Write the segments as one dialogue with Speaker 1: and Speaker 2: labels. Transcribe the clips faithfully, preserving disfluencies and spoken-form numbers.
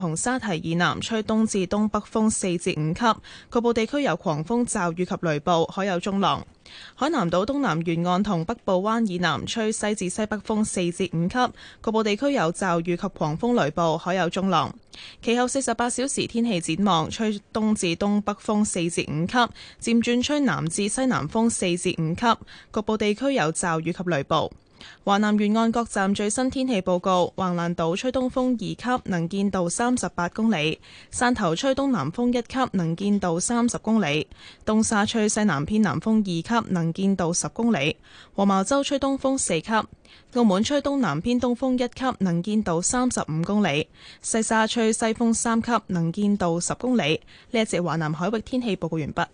Speaker 1: 同沙堤以南吹東至東北風四至五級，局部地區有狂風驟雨及雷暴，海有中浪。海南島東南沿岸同北部灣以南吹西至西北風四至五級，局部地區有驟雨及狂風雷暴，海有中浪。其後四十八小時天氣展望，吹東至東北風四至五級，漸轉吹南至西南風四至五級，局部地區有驟雨及雷暴。華南沿岸各站最新天氣報告：橫瀾島吹東風二級，能見度三十八公里；汕頭吹東南風一級，能見度三十公里；東沙吹西南偏南風二級，能見度十公里；黃茅洲吹東風四級；澳門吹東南偏東風一級，能見度三十五公里；西沙吹西風三級，能見度十公里。呢一節華南海域天氣報告完畢。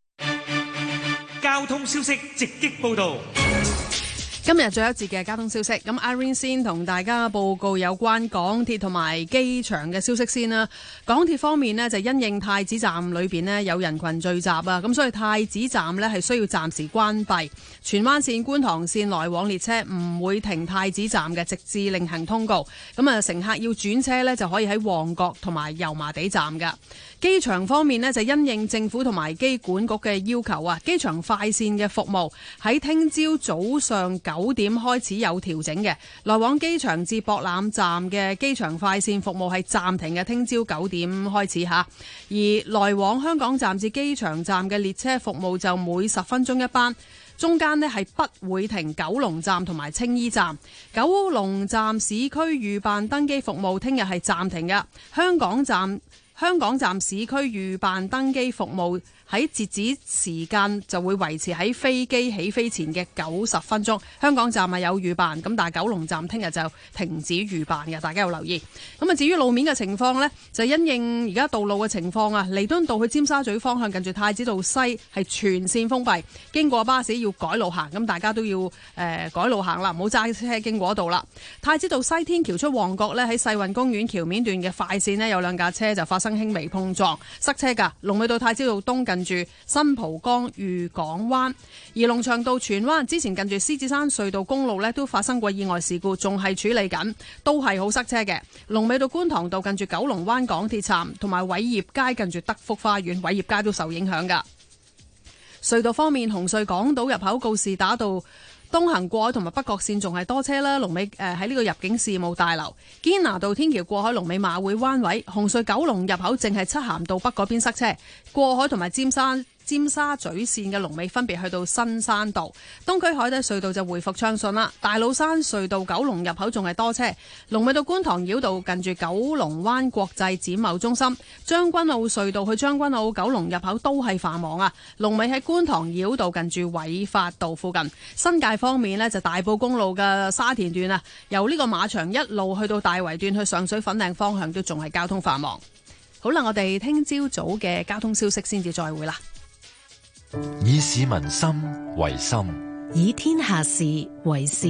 Speaker 2: 交通消息直擊報道。
Speaker 3: 今日最後一節嘅交通消息，咁 Irene 先同大家報告有關港鐵同埋機場嘅消息先啦。港鐵方面呢，就因應太子站裏邊呢有人群聚集啊，咁所以太子站呢係需要暫時關閉，荃灣線、觀塘線來往列車唔會停太子站嘅，直至另行通告。咁啊，乘客要轉車呢，就可以喺旺角同埋油麻地站噶。機場方面呢，就因應政府同埋機管局嘅要求啊，機場快線嘅服務喺聽朝早上九點開始有調整嘅，來往機場至博覽站嘅機場快線服務係暫停嘅，聽朝九點開始吓。而來往香港站至機場站嘅列車服務就每十分鐘一班，中間呢係不會停九龍站同埋青衣站。九龍站市區預辦登機服務聽日係暫停嘅，香港站香港站市區預辦登機服務喺截止時間就會維持喺飛機起飛前嘅九十分鐘。香港站係有預辦，咁但係九龍站聽日就停止預辦嘅，大家要留意。咁啊，至於路面嘅情況呢，就因應而家道路嘅情況啊，彌敦道去尖沙咀方向近住太子道西係全線封閉，經過巴士要改路行，咁大家都要誒、呃、改路行啦，唔好揸車經過嗰度啦。太子道西天橋出旺角呢，喺世運公園橋面段嘅快線呢，有兩架車就發生輕微碰撞，塞車㗎。龍尾到太子道東近住新蒲崗御港灣，而龍翔道荃灣之前近住獅子山隧道公路呢都發生過意外事故，仲係處理緊，都係好塞車嘅。龍尾到觀塘道近住九龍灣港鐵站，同埋偉業街近住德福花園，偉業街都受影響㗎。隧道方面，紅隧港島入口告士打道東行過海同埋北角線仲係多車啦，龍尾誒喺呢個入境事務大樓。堅拿道天橋過海龍尾馬會灣位，紅隧九龍入口淨係漆咸道北嗰邊塞車，過海同埋尖山尖沙咀線嘅龍尾分別去到新山道。東區海底隧道就回復暢順啦，大老山隧道九龍入口仲係多車，龍尾到觀塘繞道近住九龍灣國際展貿中心。將軍澳隧道去將軍澳九龍入口都係繁忙啊，龍尾喺觀塘繞道近住偉發道附近。新界方面呢，就大埔公路嘅沙田段啊，由呢個馬場一路去到大圍段去上水粉嶺方向都仲係交通繁忙。好啦，我哋聽朝早嘅交通消息先至再會啦。
Speaker 4: 以市民心為心，
Speaker 5: 以天下事為事。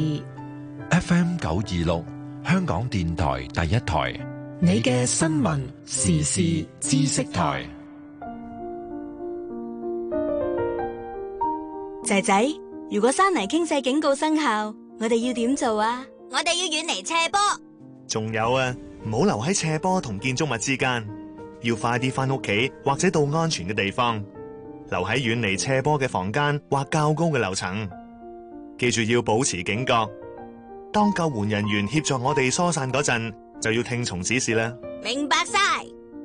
Speaker 4: F M 九二六，香港電台第一台，
Speaker 5: 你嘅新聞時事知識台。
Speaker 6: 仔仔，如果山泥傾瀉警告生效，我哋要點做啊？
Speaker 7: 我哋要遠離斜坡。
Speaker 2: 仲有啊，唔好留喺斜坡同建築物之間，要快啲返屋企或者到安全嘅地方。留喺遠離斜坡嘅房間或較高嘅樓層，記住要保持警覺。當救援人員協助我哋疏散嗰陣，就要聽從指示啦。
Speaker 7: 明白晒。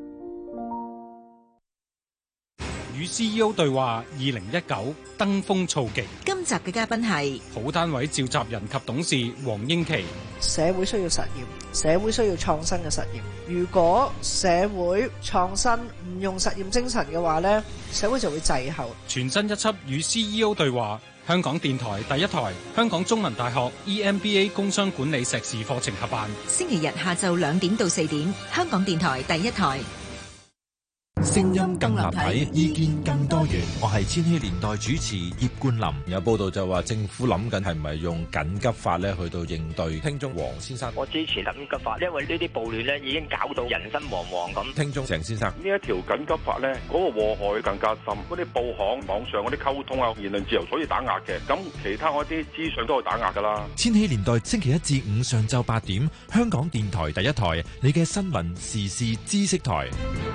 Speaker 8: 與 C E O 對話二零一九登峰造極。
Speaker 5: 今集嘅嘉賓係
Speaker 8: 好單位召集人及董事黃英琦。
Speaker 9: 社會需要實驗，社會需要創新嘅實驗。如果社會創新唔用實驗精神嘅話呢，社會就會滯後。
Speaker 8: 全新一輯與 C E O 對話，香港電台第一台，香港中文大學 E M B A 工商管理碩士課程合辦。
Speaker 5: 星期日下晝兩點到四點，香港電台第一台。 聲音更立體，意見更多元。
Speaker 4: 我係千禧年代主持葉冠霖。
Speaker 10: 有報道就話政府諗緊係咪用緊急法咧去到應對。聽眾黃先生，
Speaker 11: 我支持緊急法，因為呢啲暴亂咧已經搞到人心惶惶咁。
Speaker 10: 聽眾鄭先生，
Speaker 12: 呢一條緊急法咧，嗰個禍害更加深。嗰啲報刊網上嗰啲溝通啊，言論自由所以打壓嘅，咁其他嗰啲資訊都係打壓噶啦。
Speaker 4: 千禧年代星期一至五上晝八點，香港電台第一台，你嘅新聞時事知識台。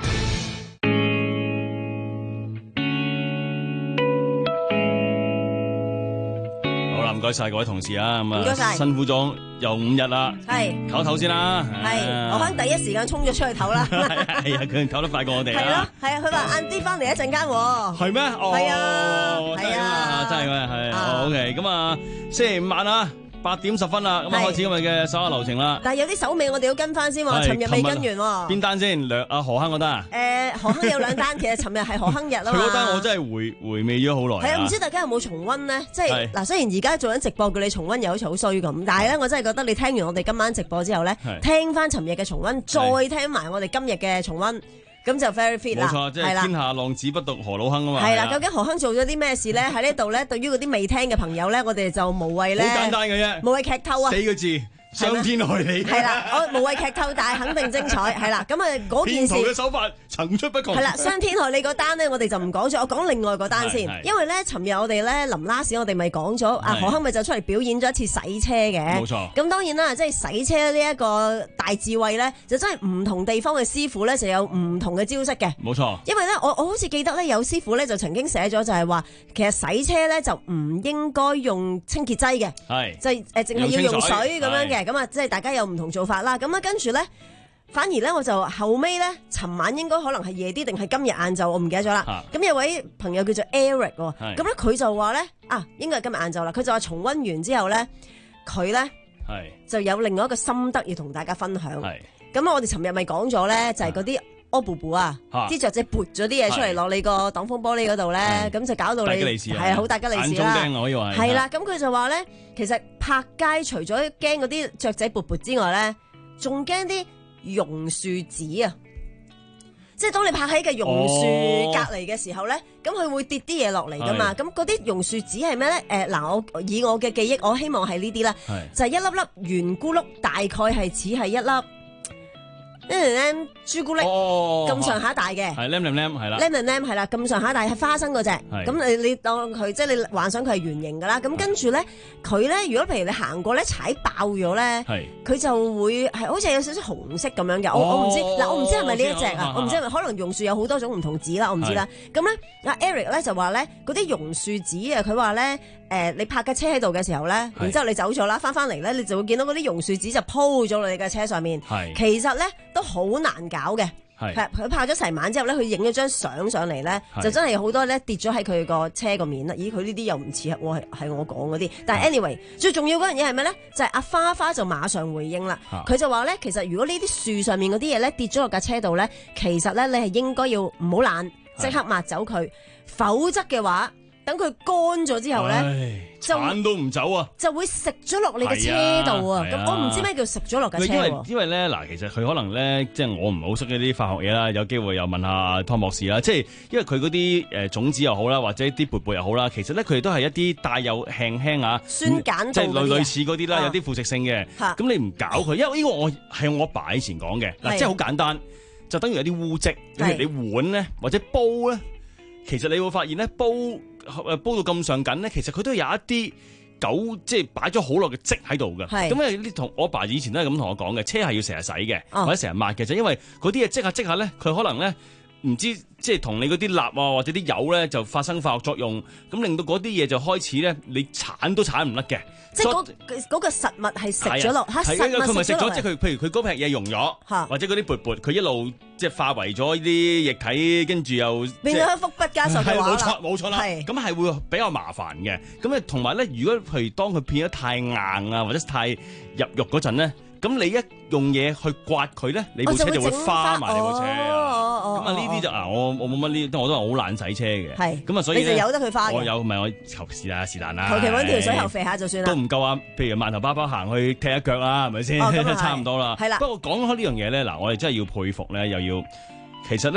Speaker 13: 唔該晒各位同事啊，咁啊辛苦咗又五日啦，係唞唞先啦，
Speaker 14: 係我可能第一時間衝咗出去唞啦，
Speaker 13: 係啊，佢唞得快過我哋啊，
Speaker 14: 係咯，係啊，佢話晏啲翻嚟一陣間喎，
Speaker 13: 係咩？
Speaker 14: 係啊，
Speaker 13: 係啊，真係咩？係 OK，咁啊星期五晚啊。八點十分啦，咁啊開始今日嘅手下留情啦。
Speaker 14: 但係有啲手尾我哋要跟翻先喎，尋日未跟完喎。
Speaker 13: 邊單先？兩啊何坑嗰單啊？
Speaker 14: 誒何坑有兩單，其實尋日係何坑日啊嘛。
Speaker 13: 佢嗰單我真係回回味咗好耐。
Speaker 14: 係啊，唔知大家有冇重溫呢？即係嗱，雖然而家做緊直播叫你重溫，又好似好衰咁，但係咧我真係覺得你聽完我哋今晚直播之後咧，聽翻尋日嘅重溫，再聽埋我哋今日嘅重溫。咁就 very fit 啦，
Speaker 13: 冇錯，即係天下浪子不獨何老坑啊嘛。
Speaker 14: 係啦，究竟何坑做咗啲咩事咧？喺呢度咧，對於嗰啲未聽嘅朋友咧，我哋就無謂咧，
Speaker 13: 好簡單嘅啫，
Speaker 14: 無謂劇透啊，
Speaker 13: 四個字。傷天害理
Speaker 14: 係啦，我無謂劇透，但係肯定精彩係啦。咁啊嗰件事
Speaker 13: 騙徒嘅手法層出不窮。
Speaker 14: 係啦，傷天害理嗰單呢，我哋就唔講咗，我講另外嗰單先。因為咧，尋日我哋咧臨拉屎，我哋咪講咗啊何坑咪就出嚟表演咗一次洗車嘅。
Speaker 13: 冇錯。
Speaker 14: 咁當然啦，即係洗車呢一個大智慧咧，就真係唔同地方嘅師傅咧就有唔同嘅招式嘅。
Speaker 13: 冇錯。
Speaker 14: 因為咧，我我好似記得咧，有師傅咧就曾經寫咗就係話，其實洗車咧就唔應該用清潔劑嘅，係就誒淨係要用水咁樣嘅。咁啊，即係大家有唔同做法啦，咁啊跟住咧，反而咧我就後尾咧，尋晚應該可能係夜啲定係今日晏晝，我唔記得咗啦。咁、啊、有位朋友叫做 Eric， 咁咧佢就話咧啊，應該係今日晏晝啦。佢就話重溫完之後咧，佢咧就有另外一個心得要同大家分享。咁我哋尋日咪講咗咧，就係嗰啲屙布布啊，啲雀仔撥咗啲嘢出嚟落你個擋風玻璃嗰度咧，咁就搞到你係好大吉利是啦。眼中釘可以話係。係啦，咁佢就話咧，其實泊街除咗驚嗰啲雀仔撥撥之外咧，仲驚啲榕樹紙啊！即係當你泊喺個榕樹隔離嘅時候咧，咁佢、哦、會跌啲嘢落嚟噶嘛？咁嗰啲榕樹紙係咩咧？誒、呃、嗱，我以我嘅記憶，我希望係呢啲啦，就係一粒粒圓咕碌，大概係似係一粒。呢咧朱古力咁上下大嘅，
Speaker 13: 係 lemon lemon 係啦
Speaker 14: lemon lemon 係啦，咁上下大係花生嗰隻，咁你你當佢即係你幻想佢係圓形噶啦，咁跟住咧佢咧，如果譬如你行過咧踩爆咗咧，佢就會係好似有少少紅色咁樣嘅，我我唔知嗱，我唔知係咪呢一隻啊，我唔知係咪可能榕樹有好多種唔同紙啦，我唔知啦。咁咧阿 Eric 咧就話咧嗰啲榕樹紙啊，佢話咧誒你泊架車喺度嘅時候咧，然之後你走咗啦，翻翻嚟咧，你就會見到嗰啲榕樹紙就鋪咗落你架車上面，其實咧都好難搞嘅，係佢拍咗成晚之後咧，佢影咗張相上嚟咧，就真係好多咧跌咗喺佢個車個面啦。咦，佢呢啲又唔似我係係我講嗰啲，但係 anyway 最重要嗰樣嘢係咩咧？就係、是、阿花花就馬上回應啦，佢就話咧，其實如果呢啲樹上面嗰啲嘢咧跌咗落架車度咧，其實咧你係應該要唔好懶，即刻抹走佢，否則嘅話。等佢乾咗之後咧，就
Speaker 13: 鏟都唔走啊，就
Speaker 14: 會食咗落你嘅車度啊！咁我唔知咩叫食咗落架車。
Speaker 13: 因為因為咧嗱，其實佢可能咧，即係我唔係好識嗰啲化學嘢啦，有機會又問下湯博士啦。即係因為佢嗰啲誒種子又好啦，或者啲缽缽又好啦，其實咧佢哋都係一啲帶有輕輕啊
Speaker 14: 酸鹼，
Speaker 13: 即係類類似嗰啲啦，有啲腐蝕性嘅。咁你唔搞佢，因為呢個我係我阿爸以前講嘅嗱，即係好簡單，就等於有啲污漬。譬如你碗咧或者煲咧，其實你會發現咧煲。誒煲到咁上緊咧，其實佢都有一啲狗即係擺咗好耐嘅漬喺度嘅。咁因為呢同我爸以前都係咁同我講嘅，車係要成日洗嘅，哦、或者成日抹嘅，就因為嗰啲嘢漬下漬下咧，佢可能咧唔知即係同你嗰啲蠟啊或者啲油咧就發生化學作用，咁令到嗰啲嘢就開始咧你鏟都鏟唔甩嘅。
Speaker 14: 即係嗰嗰個實物係食咗落，嚇實物
Speaker 13: 佢咪食咗，即係佢譬如佢嗰劈嘢溶咗，或者嗰啲缽缽佢一路即係化為咗呢啲液體，跟住又
Speaker 14: 變咗一幅不加索嘅畫啦。
Speaker 13: 冇錯冇錯啦，咁係會比較麻煩嘅。咁啊同埋咧，如果譬如當佢變咗太硬啊，或者太入肉嗰陣咧。咁你一用嘢去刮佢咧，你部車就會花埋你部車啊！咁啊呢啲就啊，我我冇乜呢，我都係好懶洗車嘅。係咁啊，所以
Speaker 14: 你就由得佢花嘅。
Speaker 13: 我有咪我求是啦，是但啦。
Speaker 14: 求其揾條水喉肥下就算啦。
Speaker 13: 都唔夠啊！譬如萬頭包包行去踢一腳啦，係咪先？差唔多啦。係啦。不過講開呢樣嘢咧，嗱，我哋真係要佩服咧，又要其實咧，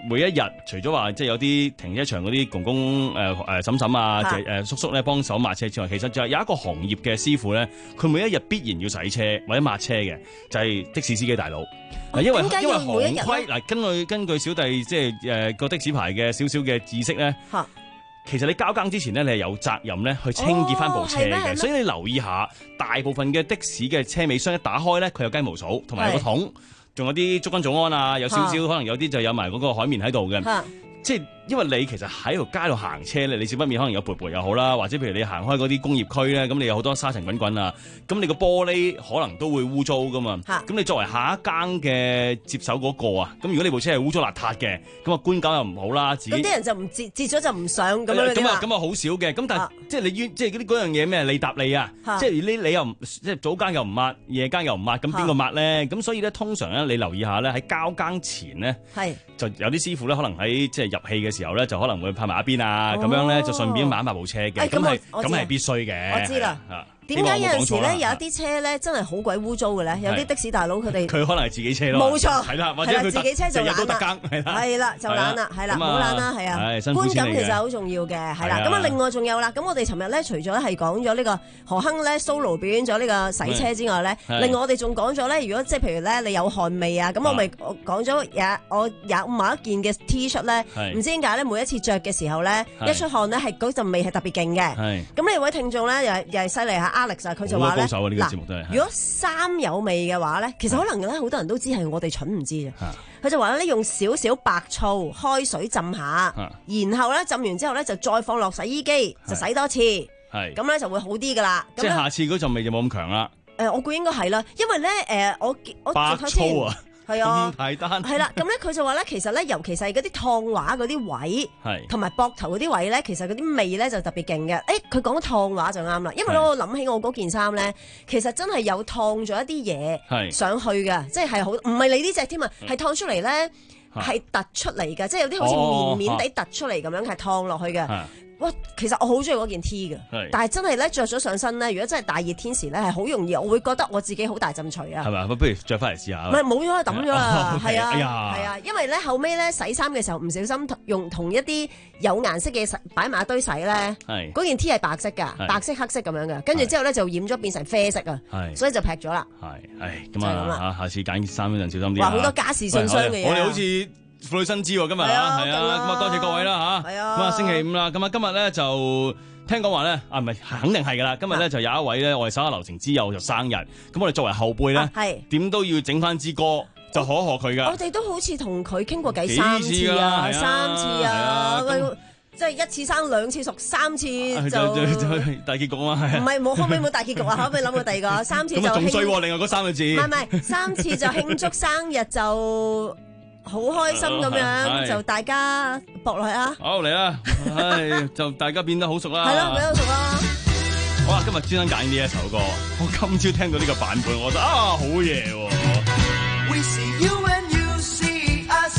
Speaker 13: 每一日除咗話即係有啲停車場嗰啲公公誒誒嬸嬸啊、誒、呃、叔叔咧幫手抹車之外，其實就係有一個行業嘅師傅咧，佢每一日必然要洗車或者抹車嘅，就係、是、的士司機大佬。嗱、哦，因為因為行規嗱，根據根據小弟即係誒個的士牌嘅少少嘅知識咧。其實你交更之前咧，你係有責任咧去清潔翻部車嘅，哦、所以你留意下，大部分嘅的，的士嘅車尾箱一打開咧，佢有雞毛掃，同埋有個桶，仲有啲竹根早安啊，有少少可能有啲就有埋嗰個海綿喺度嘅，即係。因為你其實喺條街度行車咧，你少不免可能有缽缽又好啦，或者譬如你行開嗰啲工業區咧，咁你有好多沙塵滾滾啊，咁你個玻璃可能都會污糟噶嘛。咁你作為下一更嘅接手嗰個啊，咁如果你部車係污糟邋遢嘅，咁啊觀感又唔好啦。自己
Speaker 14: 咁啲人就唔截截咗就唔上咁樣。咁啊
Speaker 13: 咁啊好少嘅，咁但係即係你即係嗰啲嗰樣嘢咩利搭利啊，即係你你又唔即係早更又唔抹，夜更又唔抹，咁邊個抹咧？咁所以咧通常咧你留意下咧喺交更前咧，就有啲師傅咧可能喺即係入氣嘅時候咧就可能會。拍埋一邊啊，咁、哦、樣咧就順便抹埋部車嘅，咁係咁係必須嘅。
Speaker 14: 我知啦。點解有陣時咧有一啲車咧真係好鬼污糟嘅咧？有啲的士大佬佢哋
Speaker 13: 佢可能係自己車咯，冇錯，係啦，或者佢
Speaker 14: 自己車就懶啦，係啦，就懶啦，係啦，唔好懶啦，係啊，觀感其實好重要嘅，係啦。咁啊，另外仲有啦，咁我哋尋日咧除咗係講咗呢個何鏗咧 solo 表演咗呢個洗車之外咧，另外我哋仲講咗咧，如果即係譬如咧你有汗味啊，咁我咪講咗有我有某一件嘅 T 恤咧，唔知點解咧每一次着嘅時候咧一出汗咧係嗰陣味係特別勁嘅，咁呢位聽眾咧又係又係犀利嚇。Alex 啊，佢就話咧，嗱，如果衫有味嘅話咧，其實可能咧好多人都知係我哋蠢唔知嘅。佢就話咧，用少少白醋開水浸下，然後咧浸完之後咧就再放落洗衣機，就洗多次，咁咧就會好啲噶啦。
Speaker 13: 即係下次嗰陣味就冇咁強啦。
Speaker 14: 誒，我估應該係啦，因為咧誒，我我
Speaker 13: 白醋啊。
Speaker 14: 係啊，
Speaker 13: 大單
Speaker 14: 係啦，咁咧佢就話咧，其實咧，尤其是係嗰啲燙畫嗰啲位，係同埋膊頭嗰啲位咧，其實嗰啲味咧就特別勁嘅。誒，佢講燙畫就啱啦，因為我諗起我嗰件衫咧，其實真係有燙咗一啲嘢上去嘅，即係好唔係你呢隻添啊，係燙出嚟咧係突出嚟嘅，即係有啲好似綿綿地突出嚟咁樣係燙落去嘅。哇，其實我好中意嗰件 T 嘅，但係真係咧着咗上身咧，如果真係大熱天時咧，係好容易，我會覺得我自己好大陣除啊。
Speaker 13: 係咪？不如着翻嚟試下。
Speaker 14: 唔係冇咗啦，抌咗啦，係啊，係
Speaker 13: 啊，
Speaker 14: 啊，因為咧後尾咧洗衫嘅時候唔小心用同一啲有顏色嘅擺埋一堆洗咧，嗰件 T 係白色㗎，白色黑色咁樣嘅，跟住之後咧就染咗變成啡色啊，所以就劈咗啦。
Speaker 13: 係，唉，咁啊下次揀衫嗰陣小心啲。
Speaker 14: 話好多家事信箱嘅嘢。
Speaker 13: 我哋好似婦女新知喎，今日啊，係啊，咁啊多謝各位啦嚇，咁啊星期五啦，咁啊今日咧就聽講話咧，啊唔係肯定係噶啦，今日咧就有一位咧，我哋手下留情之友就生日，咁我哋作為後輩咧，係點都要整翻支歌就可賀佢噶。
Speaker 14: 我哋都好似同佢傾過偈三次啊，三次啊，即係一次生兩次熟，三次就
Speaker 13: 大結局啊嘛，
Speaker 14: 唔係冇可唔可以冇大結局啊？可唔可以諗到第二個？三次就
Speaker 13: 仲衰喎，另外嗰三個字。唔
Speaker 14: 係唔係，三次就慶祝生日就。好開心咁樣，就大家搏落去啊！
Speaker 13: 好嚟啦，唉，就大家變得好熟啦。
Speaker 14: 係咯，變得好熟啦。
Speaker 13: 好啦，今日專登揀呢一首歌，我今朝聽到呢個版本，我覺得啊，好嘢喎。We see you and you see us,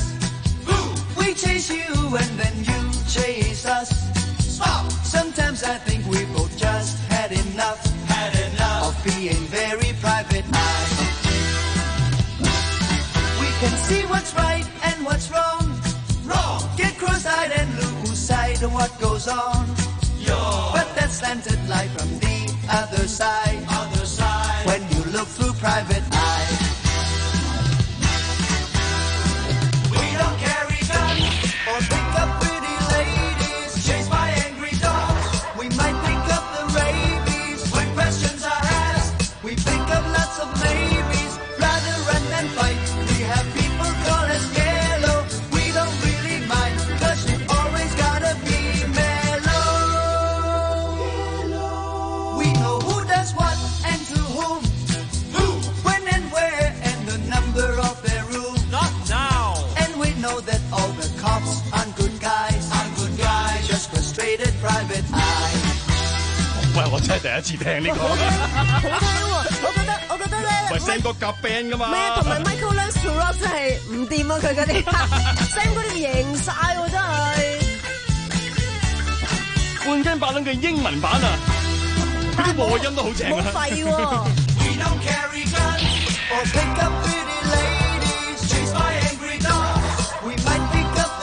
Speaker 13: we chase you and then you chase us. Sometimes I think we both just had enough, had enough of being very private. Can see what's right and what's wrong. Wrong. Get cross-eyed and lose sight of what goes on. Yo. But that's slanted light from the other side. Other side. When you look through private eye. We don't carry guns or pick up pretty ladies chased by angry dogs. We might pick up the rabies when questions are asked. We pick up lots of maybes, rather run than fight. Have people call us yellow. We don't really mind, cause you always gotta be mellow. Yellow. We know who does what and to whom. Who? When and where and the number of their room. Not now. And we know that all the cops aren't good guys. Aren't good guys. Just frustrated private eye. 喂，我真係第一次聽呢個。好聽喎，我覺得我覺得咧，喂 Sam 哥夾 band 噶嘛。唔係啊，同埋 Michael Learns to Rock 真係唔掂啊！佢嗰啲 Sam 嗰啲贏晒喎，真係。半斤八兩嘅英文版啊，佢啲和音都好正啊。冇廢喎。We don't carry guns or pick up pretty ladies chased by angry dogs. We might pick up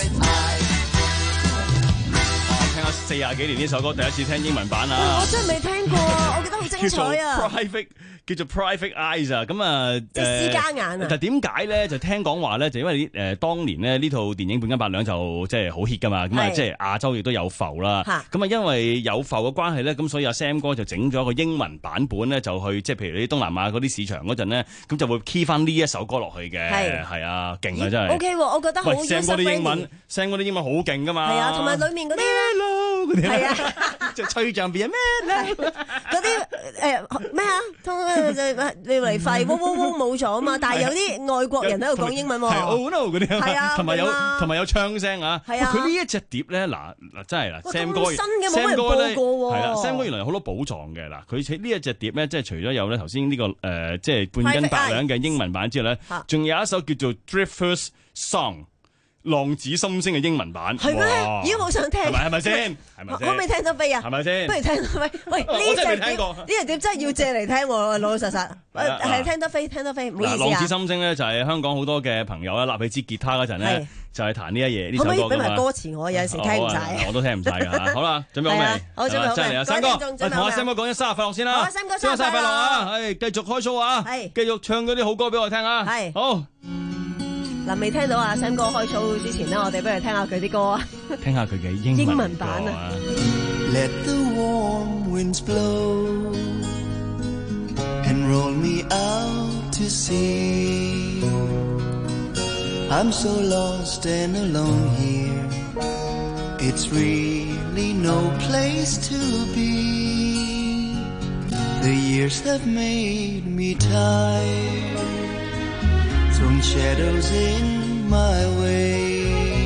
Speaker 13: 四廿幾年呢首歌第一次聽英文版啊！
Speaker 14: 我真係未聽過，我覺得好精彩啊！
Speaker 13: 叫做 Private 叫做 Private Eyes 啊，咁啊，
Speaker 14: 即係私家眼啊！
Speaker 13: 但係點解咧？就聽講話咧，就因為誒、呃、當年咧呢套電影《半斤八兩》就即係好 hit 噶嘛，咁啊即係亞洲亦都有埠啦。咁啊因為有埠嘅關係咧，咁所以阿 Sam 哥就整咗一個英文版本咧，就去即係譬如你東南亞嗰啲市場嗰陣咧，咁就會 key 翻呢一首歌落去嘅。係係啊，勁啊真係。
Speaker 14: O K， 我覺得好
Speaker 13: Sam 哥啲英文 ，Sam 哥啲英文好勁噶嘛。
Speaker 14: 係啊，同埋裡面嗰啲
Speaker 13: 嗰啲
Speaker 14: 係啊，
Speaker 13: 即係吹象變咩咧？
Speaker 14: 嗰啲誒咩啊？通你嚟廢，嗡嗡嗡冇咗啊嘛！但係有啲外國人喺度講英文喎。
Speaker 13: 係 Oh no 嗰啲
Speaker 14: 係啊，
Speaker 13: 同埋有同埋有唱聲啊！
Speaker 14: 係啊，
Speaker 13: 佢呢一隻碟咧，嗱嗱真係嗱 ，Sam 哥
Speaker 14: 新嘅冇人播過喎。
Speaker 13: 係啦 ，Sam 哥原來有好多寶藏嘅嗱，佢喺呢一隻碟咧，即係除咗有咧頭先呢個誒，即係半斤八兩嘅英文版之外咧，仲有一首叫做 Drifters Song。浪子心聲嘅英文版
Speaker 14: 係咩？咦，好想聽，
Speaker 13: 係咪係咪先？係咪先？
Speaker 14: 可唔可以聽得飛啊？
Speaker 13: 係咪先？
Speaker 14: 不如聽得飛。喂，呢隻碟呢隻碟真係要借嚟聽喎，老老實實。係聽得飛，聽得飛，唔好意思啊。
Speaker 13: 浪子心聲咧就係香港好多嘅朋友咧，立起支吉他嗰陣咧，就係彈呢一嘢呢首歌。可唔可以俾埋歌詞我？有陣時聽唔晒。
Speaker 14: 我
Speaker 13: 都聽唔晒㗎。好啦，準備好未？
Speaker 14: 好，準備好。
Speaker 13: 真係嚟啊，Sam哥，同阿 Sam 哥講聲生日快樂先啦。
Speaker 14: 好，Sam 哥生日快樂
Speaker 13: 啊！係繼續開 show 啊！係繼續唱嗰啲好歌俾我聽啊！係好。
Speaker 14: 嗱，未聽到阿 Sam 哥開 show 之前呢，我哋不如聽下佢啲歌啊，
Speaker 13: 聽下佢嘅英
Speaker 14: 英文版啊。
Speaker 15: Let the warm winds blow and roll me out to sea. I'm so lost and alone here. It's really no place to be. The years have made me tired. Thrown shadows in my way,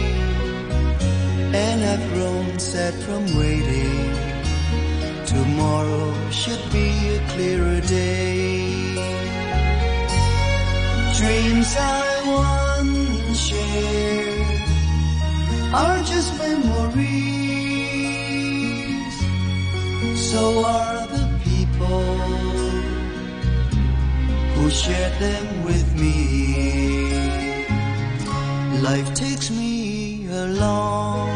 Speaker 15: and I've grown sad from waiting. Tomorrow should be a clearer day. Dreams I once shared are just memories. So are the people who shared them with me. Life takes me along.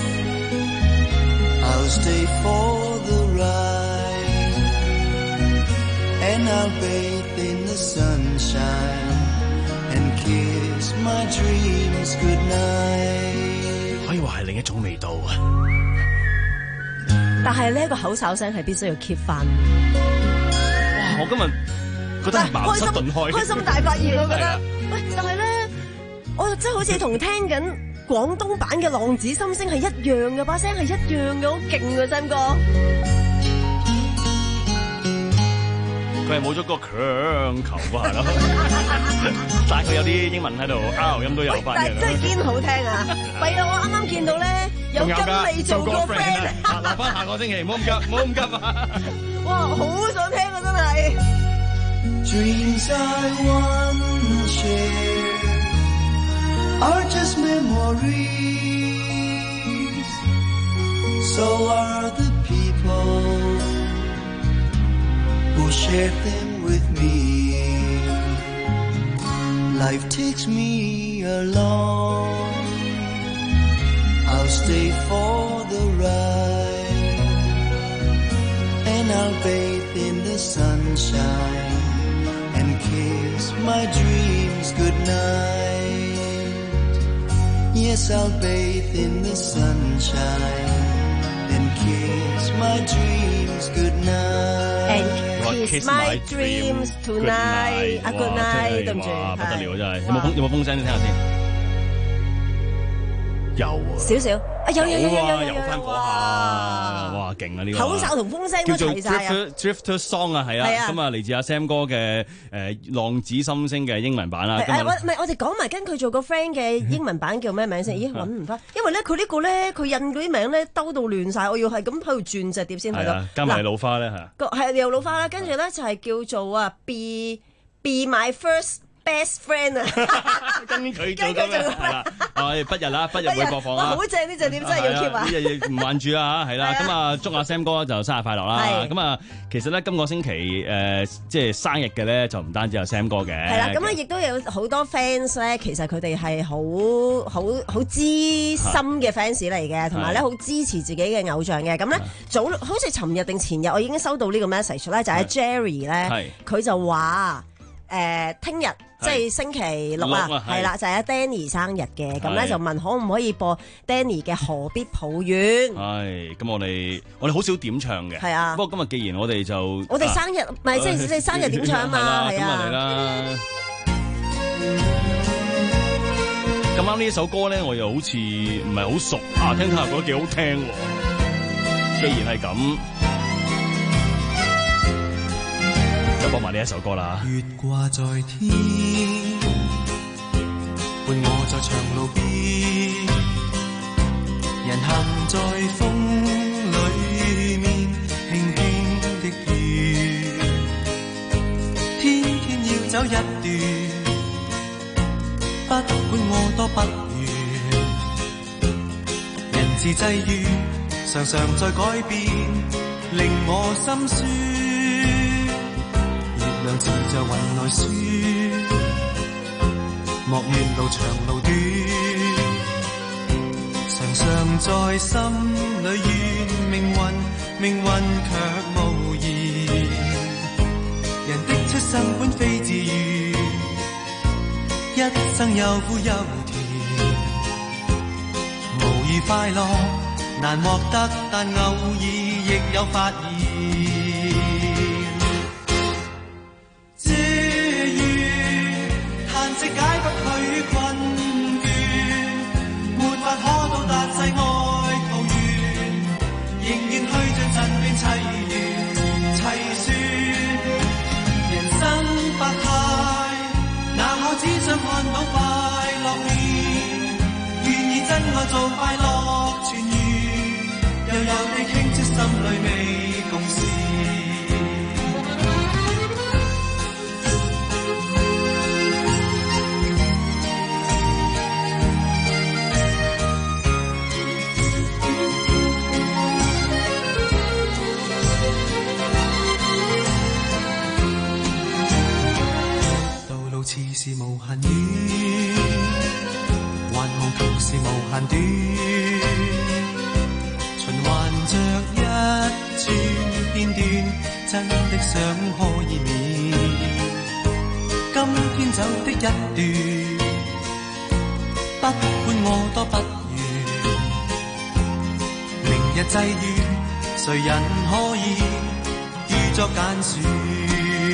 Speaker 15: I'll stay for the ride, and I'll bathe in the sunshine and kiss my dreams goodnight.
Speaker 13: 可以話係另一種味道啊！
Speaker 14: 但係呢個口哨聲係必須要 keep 翻。
Speaker 13: 哇！我今日覺得茅塞頓開，
Speaker 14: 開心大發現，我覺得。喂，但係咧，我真係好似同聽緊廣東版嘅《浪子心聲》係一樣嘅，把聲係一樣嘅，好勁啊，Sam哥！
Speaker 13: 佢係冇咗個強球嗰下咯，但係佢有啲英文喺度 R 音都有翻嘅。
Speaker 14: 真係堅好聽啊！弊啦，我啱啱見到咧有跟你做個 friend
Speaker 13: 啊！留翻下個星期，唔好咁急，唔好咁急啊！
Speaker 14: 哇，好想聽啊，真係。
Speaker 15: Dreams I once shared are just memories. So are the people who shared them with me. Life takes me along. I'll stay for the ride, and I'll bathe in the sunshine and kiss my dreams goodnight. Yes, I'll bathe in the sunshine and kiss my dreams goodnight.
Speaker 14: And kiss my dreams tonight. 啊 ，good night， 對唔住，
Speaker 13: 哇，不得了真係。有冇風有冇風聲？聽下先。有啊，
Speaker 14: 少少，啊有有有有有
Speaker 13: 有翻嗰下，哇勁啊呢個！
Speaker 14: 口哨同風聲都齊晒啊
Speaker 13: ！Drifter Song 啊，係啊，咁啊嚟自阿 Sam 哥嘅誒浪子心聲嘅英文版啦。
Speaker 14: 誒我唔係我哋講埋跟佢做個 friend 嘅英文版叫咩名先？咦揾唔翻，因為咧佢呢個咧佢印嗰啲名咧兜到亂晒，我要係咁喺度轉隻碟先睇到。
Speaker 13: 加埋老花咧係。
Speaker 14: 個係又老花啦，跟住咧就係叫做啊 Be Be My First best friend 啊，
Speaker 13: 跟佢做咁樣係啦，啊不日啦，不日會播放啦。
Speaker 14: 好正呢隻點真係要 keep 啊！
Speaker 13: 呢日唔玩住啊嚇，係啦，咁啊祝阿 Sam 哥就生日快樂啦！咁啊，其實咧今個星期誒即係生日嘅咧，就唔單止有 Sam 哥嘅。
Speaker 14: 係啦，咁啊亦都有好多 fans 咧，其實佢哋係好好好資深嘅 fans 嚟嘅，同埋咧好支持自己嘅偶像嘅。咁咧早好似尋日定前日，我已經收到呢個 message 咧，就係 Jerry 咧，佢就話誒聽日即係星期六啊，係啦，就係阿 Danny 生日嘅，咁咧就問可唔可以播 Danny 嘅何必抱怨？
Speaker 13: 係，咁我哋我哋好少點唱嘅，
Speaker 14: 係啊。
Speaker 13: 不過今日既然我哋就
Speaker 14: 我哋生日，唔係即係你生日點唱啊嘛？係啊。咁啊嚟啦！咁啱呢一首歌咧，我又好似唔係好熟啊，聽聽下覺得幾好聽喎。既然係咁，就播埋呢一首歌啦。
Speaker 15: 月掛在天，伴我在長路邊，人行在風裏面，輕輕的雨，天天要走一段，不管我多不願，人自際遇常常在改變，令我心酸。月亮似在雲內説，莫怨路長路短，常常在心裏怨命運，命運卻無言。人的出生本非自願，一生有苦有甜，無意快樂難獲得，但偶爾亦有發現。這月嘆息解不去困倦，沒法可到達世外桃源，仍願去盡塵亂齊圓齊算。人生百態，哪可只想看到快樂面，願以真愛做快樂泉源，悠悠地傾出心裏未共事。道路似是無限遠，還望同是無限短，循環着一串片段，真的想可以免。今天走的一段，不管我多不願，明日際遇，誰人可以預作揀選？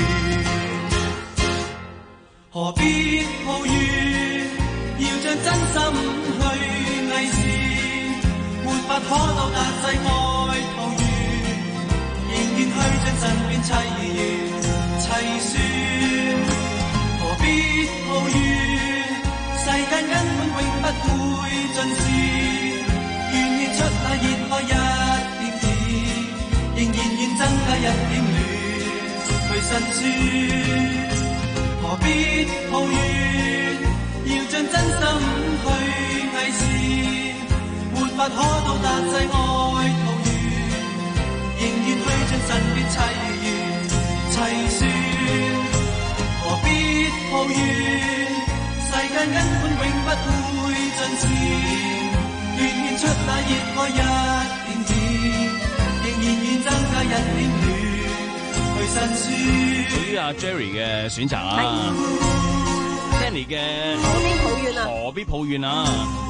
Speaker 15: 何必抱怨，要將真心去偽善，沒法可到達世外桃源，仍願去盡神變齊圓齊算。何必抱怨，世間根本永不會盡善，願獻出那熱愛一點點，仍然願增加一點暖去辛酸。何必抱怨，要將真心去偽善，沒法可到達世外桃源，仍願去盡神變齊圓齊算。何必抱怨，世間根本永不會盡善，願獻出那熱愛一點點，仍然願增加一點暖去辛酸。
Speaker 13: 屬於阿 Jerry 嘅選擇啊 ，Danny 嘅
Speaker 14: 何必抱怨啊？
Speaker 13: 何必抱怨啊？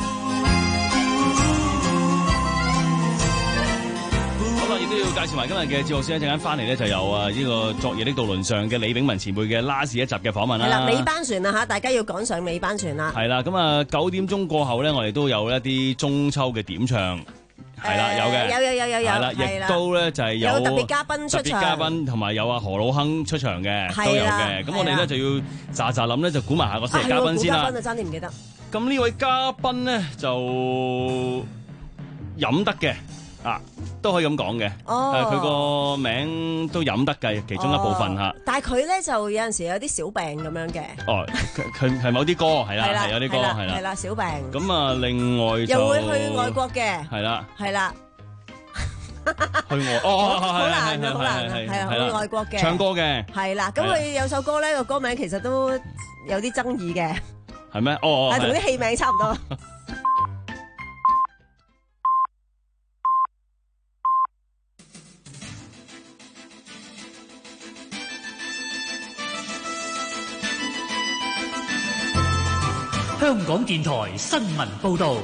Speaker 13: 好啦，亦都要介紹埋今日嘅節目先，一陣間翻嚟咧就有啊呢個昨夜的渡輪上嘅李炳文前輩嘅 last 一集嘅訪問啦。
Speaker 14: 係啦，尾班船啦嚇，大家要趕上尾班船啦。
Speaker 13: 係啦，咁啊九點鐘過後咧，我哋都有一啲中秋嘅點唱。係啦，有嘅，
Speaker 14: 有有有有有，
Speaker 13: 係啦，亦都咧就係有
Speaker 14: 特別嘉賓出場，
Speaker 13: 特別嘉賓同埋有阿何老亨出場嘅，都有嘅。咁我哋咧就要咋咋諗咧，就估埋下個星期嘉賓先啦。
Speaker 14: 嘉賓啊，爭啲唔記得。
Speaker 13: 咁呢位嘉賓咧就飲得嘅， 啊，都可以咁講嘅。
Speaker 14: 哦，
Speaker 13: 佢個名都飲得嘅其中一部分嚇。
Speaker 14: 但係佢咧就有陣時有啲小病咁樣嘅。
Speaker 13: 哦，佢佢係某啲歌係啦，係有啲歌係啦，
Speaker 14: 係啦，小病。
Speaker 13: 咁啊，另外
Speaker 14: 又會去外國嘅。
Speaker 13: 係啦，
Speaker 14: 係啦。
Speaker 13: 去外哦，
Speaker 14: 好難啊，好難啊，係啊，去外國嘅。
Speaker 13: 唱歌嘅。
Speaker 14: 係啦，咁佢有首歌咧，個歌名其實都有啲爭議嘅。
Speaker 13: 係咩？哦，
Speaker 14: 係同啲戲名差唔多。
Speaker 5: 香港電台新聞報導。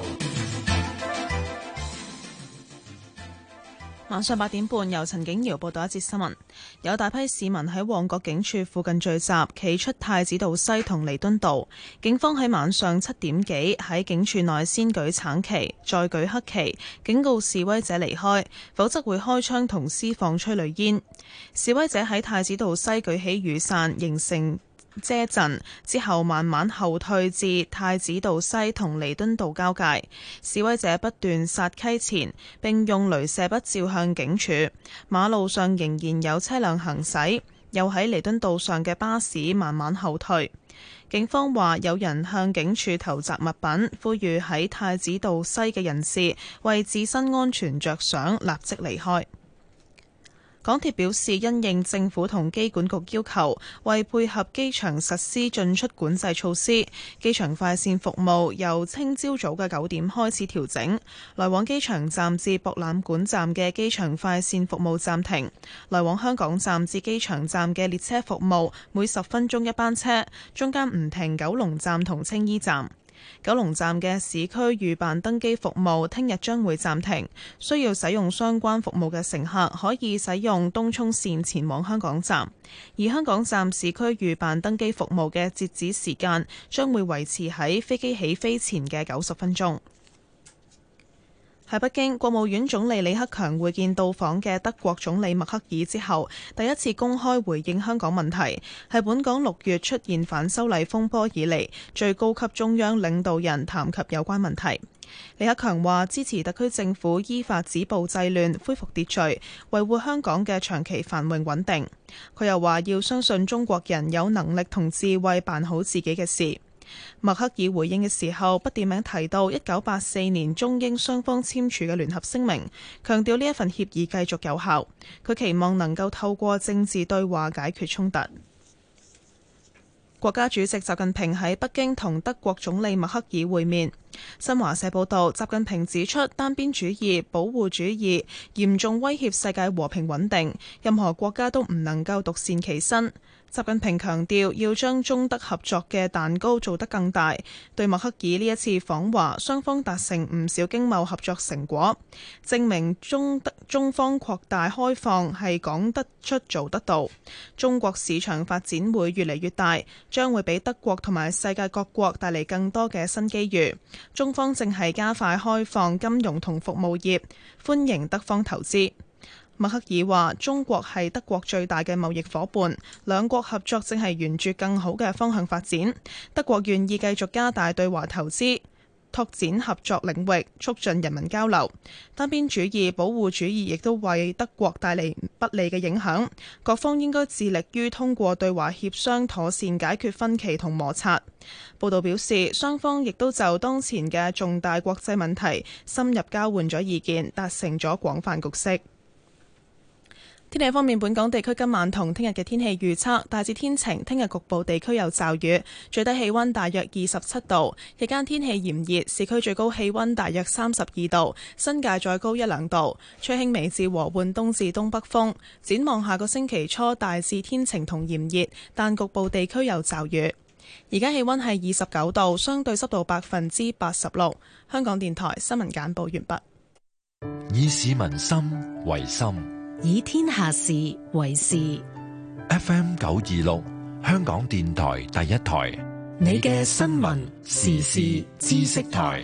Speaker 1: 晚上八點半，由陳景瑤報道一節新聞。有大批市民喺旺角警署附近聚集，企出太子道西同彌敦道。警方喺晚上七點幾喺警署內先舉橙旗，再舉黑旗，警告示威者離開，否則會開槍同施放催淚煙。示威者喺太子道西舉起雨傘，形成遮陣之後慢慢後退至太子道西同彌敦道交界，示威者不斷殺溪前，並用鐳射筆照向警署。馬路上仍然有車輛行駛，又喺彌敦道上嘅巴士慢慢後退。警方話有人向警署投擲物品，呼籲喺太子道西嘅人士為自身安全着想，立即離開。港鐵表示，因應政府同機管局要求，為配合機場實施進出管制措施，機場快線服務由清朝早嘅九點開始調整。來往機場站至博覽館站嘅機場快線服務暫停，來往香港站至機場站嘅列車服務每十分鐘一班車，中間唔停九龍站同青衣站。九龍站嘅市區預辦登機服務聽日將會暫停，需要使用相關服務嘅乘客可以使用東涌線前往香港站，而香港站市區預辦登機服務嘅截止時間將會維持喺飛機起飛前嘅九十分鐘。喺北京，國務院總理李克強會見到訪嘅德國總理默克爾之後，第一次公開回應香港問題，係本港六月出現反修例風波以嚟最高級中央領導人談及有關問題。李克強話支持特區政府依法止暴制亂，恢復秩序，維護香港嘅長期繁榮穩定。佢又話要相信中國人有能力同智慧辦好自己嘅事。默克爾回應嘅時候，不點名提到一九八四年中英雙方簽署嘅聯合聲明，強調呢一份協議繼續有效。佢期望能夠透過政治對話解決衝突。國家主席習近平喺北京同德國總理默克爾會面。新華社報道，習近平指出，單邊主義、保護主義嚴重威脅世界和平穩定，任何國家都唔能夠獨善其身。習近平強調要將中德合作嘅蛋糕做得更大，對默克爾呢一次訪華，雙方達成唔少經貿合作成果，證明中德中方擴大開放係講得出做得到。中國市場發展會越嚟越大，將會俾德國同埋世界各國帶嚟更多嘅新機遇。中方正係加快開放金融同服務業，歡迎德方投資。默克爾話：中國係德國最大嘅貿易夥伴，兩國合作正係沿住更好嘅方向發展。德國願意繼續加大對華投資，拓展合作領域，促進人民交流。單邊主義、保護主義亦都為德國帶嚟不利嘅影響。各方應該致力於通過對華協商妥善解決分歧同摩擦。報道表示，雙方亦都就當前嘅重大國際問題深入交換咗意見，達成咗廣泛共識。天氣方面，本港地區今晚同聽日嘅天氣預測大致天晴，聽日局部地區有驟雨，最低氣溫大約二十七度，日間天氣炎熱，市區最高氣溫大約三十二度，新界再高一兩度，吹輕微至和緩東至東北風。展望下個星期初大致天晴同炎熱，但局部地區有驟雨。而家氣溫係二十九度，相對濕度百分之八十六。香港電台新聞簡報完畢。
Speaker 4: 以市民心為心，
Speaker 5: 以天下事為事。
Speaker 4: F M 九二六，香港電台第一台，
Speaker 5: 你嘅新聞時事知識台。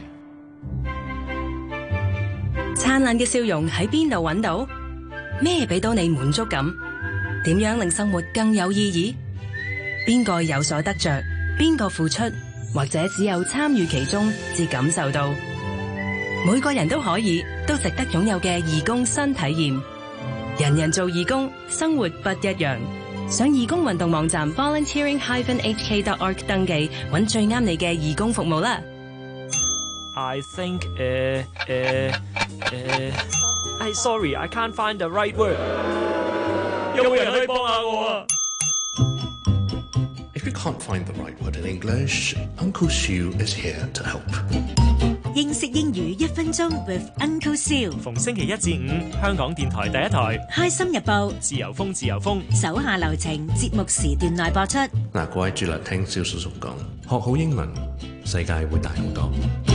Speaker 16: 燦爛嘅笑容喺邊度揾到？咩俾到你滿足感？點樣令生活更有意義？邊個有所得着？邊個付出？或者只有參與其中，至感受到。 每個人都可以，都值得擁有嘅義工新體驗。人人做義工，生活不一樣。上義工運動網站 volunteering dash h k dot org 登記，揾最啱你嘅義工服務啦。
Speaker 17: I think 誒誒誒，I'm sorry, I can't find the right word。有冇人可以幫下我啊
Speaker 18: ？If you can't find the right word in English, Uncle Siu is here to help。
Speaker 19: 英式英語一分鐘 with Uncle Siu。
Speaker 17: 逢星期一至五，香港電台第一台，
Speaker 19: 開心日報、
Speaker 17: 自由風自由風，
Speaker 19: 手下留情節目時段內播出。
Speaker 18: 嗱，各位注意聽蕭叔叔講，學好英文，世界會大好多。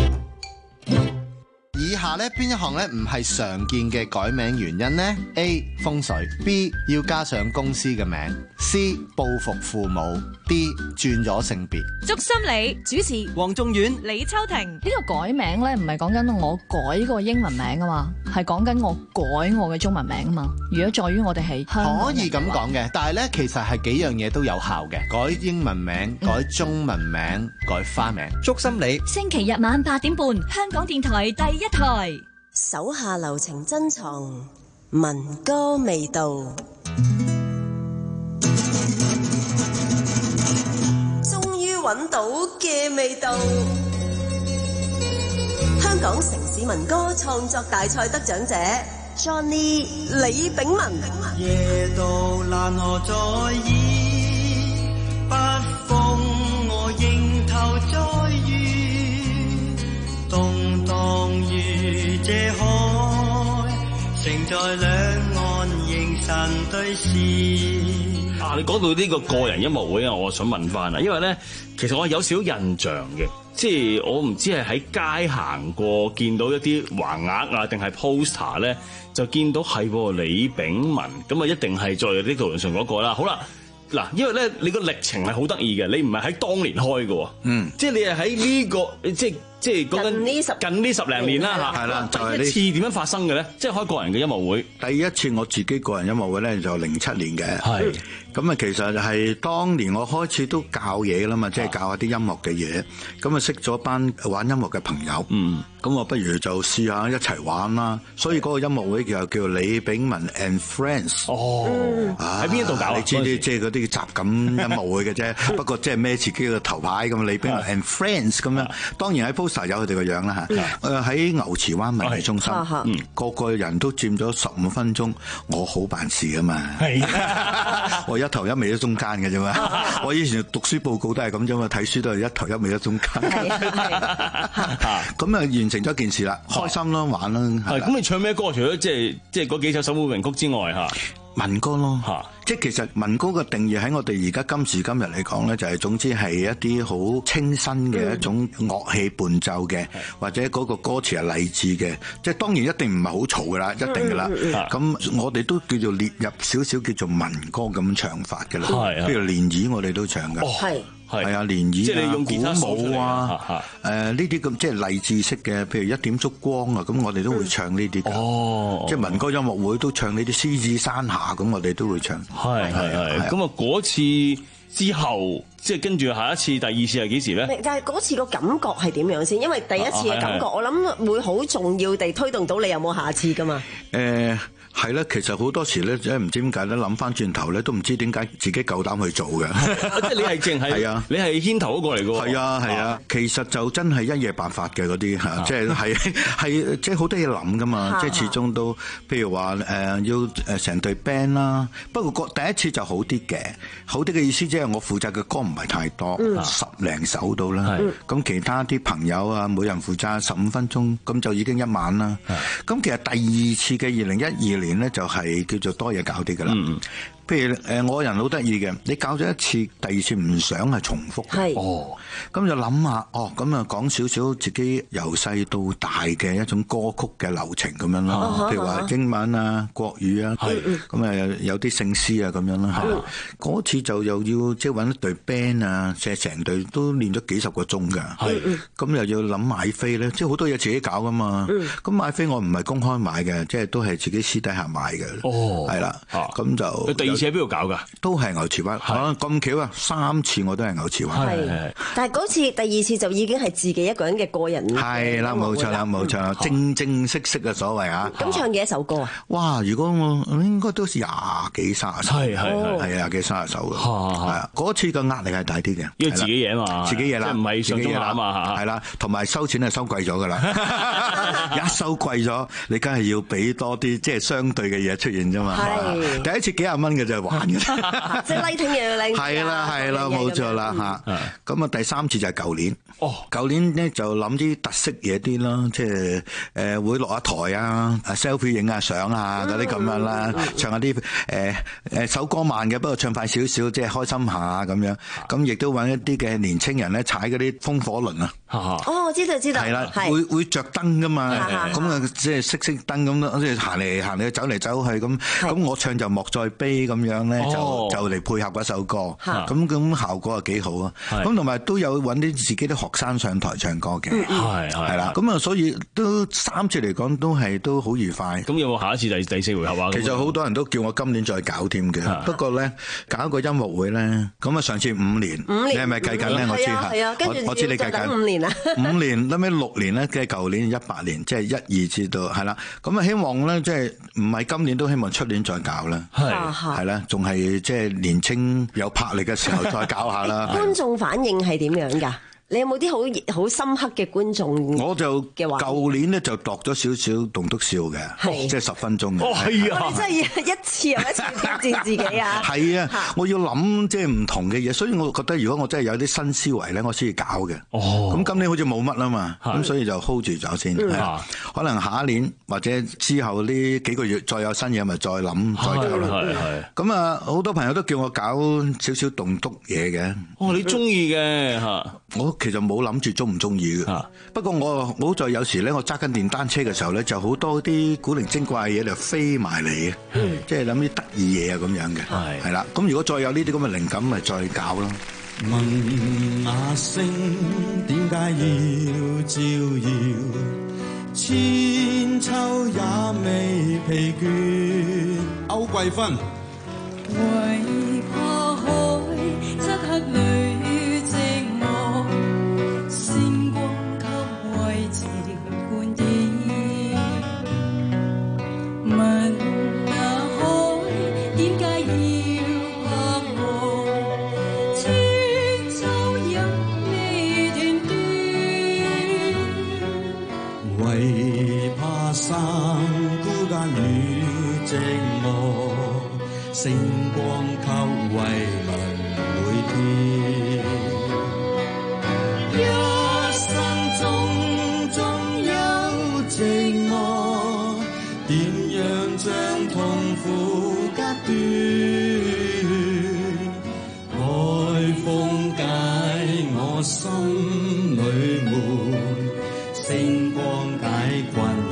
Speaker 20: 以下咧邊一項咧唔係常見嘅改名原因呢？ A. 風水 B. 要加上公司嘅名 C. 報復父母 D. 轉咗性別。
Speaker 21: 祝心理主持黃仲遠、李秋婷。
Speaker 22: 呢個改名咧唔係講緊我改個英文名啊嘛，係講緊我改我嘅中文名啊嘛。如果在於我哋係
Speaker 20: 可以咁講嘅，但係咧其實係幾樣嘢都有效嘅，改英文名、改中文名、嗯、改花名。
Speaker 23: 祝心理
Speaker 21: 星期日晚八點半，香港電台第一台。
Speaker 14: 手下留情珍藏民歌味道，終於揾到嘅味道。香港城市民歌創作大賽得獎者 Johnny 李炳文。
Speaker 15: 夜到難何在意，北風我迎頭再遇，動盪如這海，盛載兩岸凝神對視。
Speaker 13: 啊！你講到呢個個人音樂會啊，我想問翻啊，因為咧，其實我有少少印象嘅，即係我唔知係喺街行過見到一啲橫額啊，定係 poster 咧，就見到係李炳文，咁啊一定係在呢圖上嗰個啦。好啦。嗱，因為咧，你個歷程係好得意嘅，你唔係喺當年開嘅，嗯，即係你係喺呢個，即係即係講緊近呢十近呢十零年啦嚇，
Speaker 24: 係啦，就係
Speaker 13: 第一次點樣發生嘅咧？即係開個人嘅音樂會，
Speaker 24: 第一次我自己個人音樂會咧就零七年嘅，係咁啊，其實係當年我開始都教嘢啦嘛，即係教下啲音樂嘅嘢，咁啊識咗班玩音樂嘅朋友，嗯，咁我不如就試下一齊玩啦，所以嗰個音樂會就叫李炳文 and Friends， 哦，喺邊一度搞啊？你知啲即係嗰啲雜錦音樂會嘅啫，不過即係孭自己個頭牌咁，李炳文 and Friends 咁樣，當然喺 poster 有佢哋個樣啦嚇，誒喺牛池灣文藝中心，嗯，個個人都佔咗十五分鐘，我好辦事啊嘛，係，我一頭一尾都中間嘅啫嘛，我以前讀書報告都係咁啫嘛，睇書都係一頭一尾都中間，咁啊完成咗件事啦，開心啦，玩啦，
Speaker 13: 係，咁你唱咩歌？除咗即係即係嗰幾首首本名曲之外嚇？
Speaker 24: 民歌咯，嚇！即係其實民歌嘅定義喺我哋而家今時今日嚟講咧，就係總之係一啲好清新嘅一種樂器伴奏嘅，嗯、或者嗰個歌詞係勵志嘅。即係當然一定唔係好嘈噶啦，一定噶啦。咁、嗯、我哋都叫做列入少少叫做民歌咁唱法嘅啦。係，譬如漣漪我哋都唱噶。係、哦。係啊，漣漪
Speaker 13: 即係你用吉他
Speaker 24: 鼓舞啊，誒呢啲咁即係勵志式嘅，譬如一點燭光啊，咁我哋都會唱呢啲㗎。哦，即係民歌音樂會都唱呢啲獅子山下，咁我哋都會唱。係係係。咁啊
Speaker 13: 嗰次之後，即係跟住下一次、第二次係幾時咧？
Speaker 14: 但係嗰次個感覺係點樣先？因為第一次嘅感覺，我諗會好重要地推動到你有冇下次㗎嘛。
Speaker 24: 誒。係咧，其實好多時咧，即係唔知點解咧，諗翻轉頭咧，都唔知點解自己夠膽去做嘅。
Speaker 13: 即係你係淨係，係啊，你係牽頭嗰個嚟嘅。
Speaker 24: 係啊係啊，其實就真係一夜白髮嘅嗰啲嚇，即係係係即係好多嘢諗噶嘛，即係始終都譬如話誒、呃、要誒成隊 band 啦。不過個第一次就好啲嘅，好啲嘅意思即係我負責嘅歌唔係太多，嗯、十零首到啦。咁、嗯、其他啲朋友啊，每人負責十五分鐘，咁就已經一晚啦。咁其實第二次嘅二零一二年咧就係叫做多嘢搞啲噶啦。嗯譬如誒，我人好得意嘅，你搞咗一次，第二次唔想係重複嘅。哦，咁就諗下，哦，咁啊講少少自己由細到大嘅一種歌曲嘅流程咁樣咯。譬如話英文啊、國語啊，咁啊有啲聖詩啊咁樣啦。嗰次就又要即係揾一隊 band 啊，即係成隊都練咗幾十個鐘㗎。係，咁又要諗買飛咧，即係好多嘢自己搞㗎嘛。咁買飛我唔係公開買嘅，即係都係自己私底下買嘅。哦，係啦，咁就。
Speaker 13: 二次喺邊度搞㗎？
Speaker 24: 都係牛池灣，啊咁巧啊！三次我都係牛池灣。
Speaker 14: 係，但係嗰次第二次就已經係自己一個人嘅個人。
Speaker 24: 係啦，冇錯啦，冇錯，正正式式嘅所謂啊！
Speaker 14: 咁唱幾多首歌啊？
Speaker 24: 哇！如果我應該都係廿幾三十首，
Speaker 13: 係係係
Speaker 24: 係廿幾三十首嘅。係啊，嗰次嘅壓力係大啲嘅，
Speaker 13: 因為自己嘢啊嘛，
Speaker 24: 自己嘢啦，
Speaker 13: 即係唔係上中下啊嘛，
Speaker 24: 係啦，同埋收錢係收貴咗㗎啦，一收貴咗，你梗係要俾多啲即係相對嘅嘢出現啫嘛。係第一次幾廿蚊嘅就係玩嘅，
Speaker 14: 即係 lighting 嘢靚。
Speaker 24: 係啦係啦，冇錯啦嚇。咁啊第三次就係舊年，哦，舊年咧就諗啲特色嘢啲啦，即係誒會落下台啊 ，selfie 影下相啊嗰啲咁樣啦，唱下啲誒誒首歌慢嘅，不過唱快少少，即係開心下咁樣。咁亦都揾一啲嘅年青人咧踩嗰啲風火輪啊。
Speaker 14: 哦，知道知道。
Speaker 24: 係啦，會會著燈噶嘛，咁啊即係熄熄燈咁咯，即係行嚟行去走嚟走去咁。咁我唱就莫再悲咁樣咧，就就嚟配合嗰首歌。咁咁效果啊幾好啊。咁同埋都有揾啲自己啲學生上台唱歌嘅。係係啦。咁啊，所以都三次嚟講都係都好愉快。
Speaker 13: 咁有冇下一次第第四回合啊？
Speaker 24: 其實好多人都叫我今年再搞添嘅。不過咧搞一個音樂會咧，咁啊上次五年，你係咪計緊咧？我知嚇，我我知你計緊。
Speaker 14: 五年啊，
Speaker 24: 五年，後尾六年咧，即係舊年一八年，即係一二至到係啦。咁啊，希望咧，即係唔係今年都希望出年再搞啦。係係啦，仲係即係年青有魄力嘅時候再搞下啦。
Speaker 14: 觀眾反應係點樣㗎？你有冇啲好好深刻嘅觀眾？
Speaker 24: 我就舊年咧就度咗少少棟篤笑嘅，即係十分鐘嘅。
Speaker 13: 哦，係啊！
Speaker 14: 你真係一次又一次挑戰自己啊！
Speaker 24: 係啊，我要諗即係唔同嘅嘢，所以我覺得如果我真係有啲新思維咧，我先至搞嘅。哦，咁今年好似冇乜啊嘛，咁所以就 hold 住咗先。可能下一年或者之後呢幾個月再有新嘢，咪再諗再搞啦。係係。咁啊，好多朋友都叫我搞少少棟篤嘢嘅。
Speaker 13: 哦，你中意嘅嚇？
Speaker 24: 我其實冇諗住中唔中意嘅，不過我好在有時咧，我揸緊電單車嘅時候咧，就好多啲古靈精怪嘅嘢就飛埋嚟嘅，即係諗啲得意嘢啊咁樣嘅，係啦。咁如果再有呢啲咁嘅靈感，咪再搞咯。
Speaker 15: 問那星點解要照耀，千秋也未疲倦。歐桂芬，
Speaker 2: 為怕海漆黑裏
Speaker 15: 山孤單與寂寞，星光給慰問每天。一生中總有寂寞，點樣將痛苦隔斷？海風解我心裏悶，星光解困。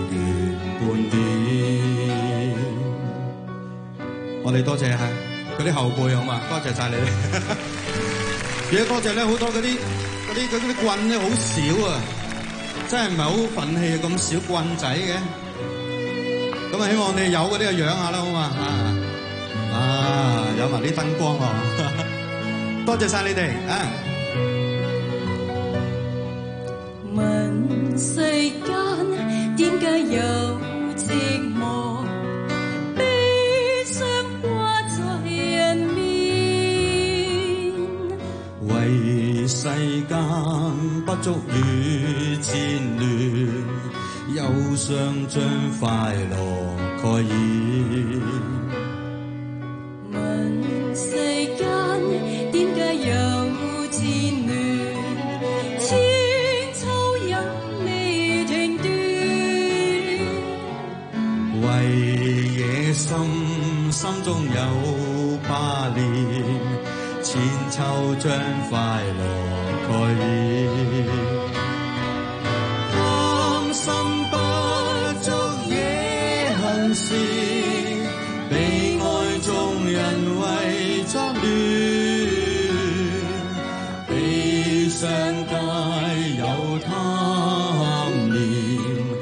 Speaker 15: 我哋多謝下嗰啲後輩好嘛，多謝晒你哋。而家多謝咧，好多嗰啲嗰啲嗰啲棍咧好少啊，真係唔係好憤氣啊，咁少棍仔嘅。咁啊，希望你哋有嗰啲就養下啦，好嘛啊啊，有埋啲燈光喎。多謝晒你哋啊！
Speaker 2: 問世間點解有寂寞？
Speaker 15: 為世間不足與戰亂，憂傷將快樂蓋掩。
Speaker 2: 問世間點解有戰亂，千秋也未停斷。
Speaker 15: 為野心心中有霸念，千秋將快樂蓋掩，貪心不足惹恨事，被愛眾人為作亂，悲傷皆有貪念，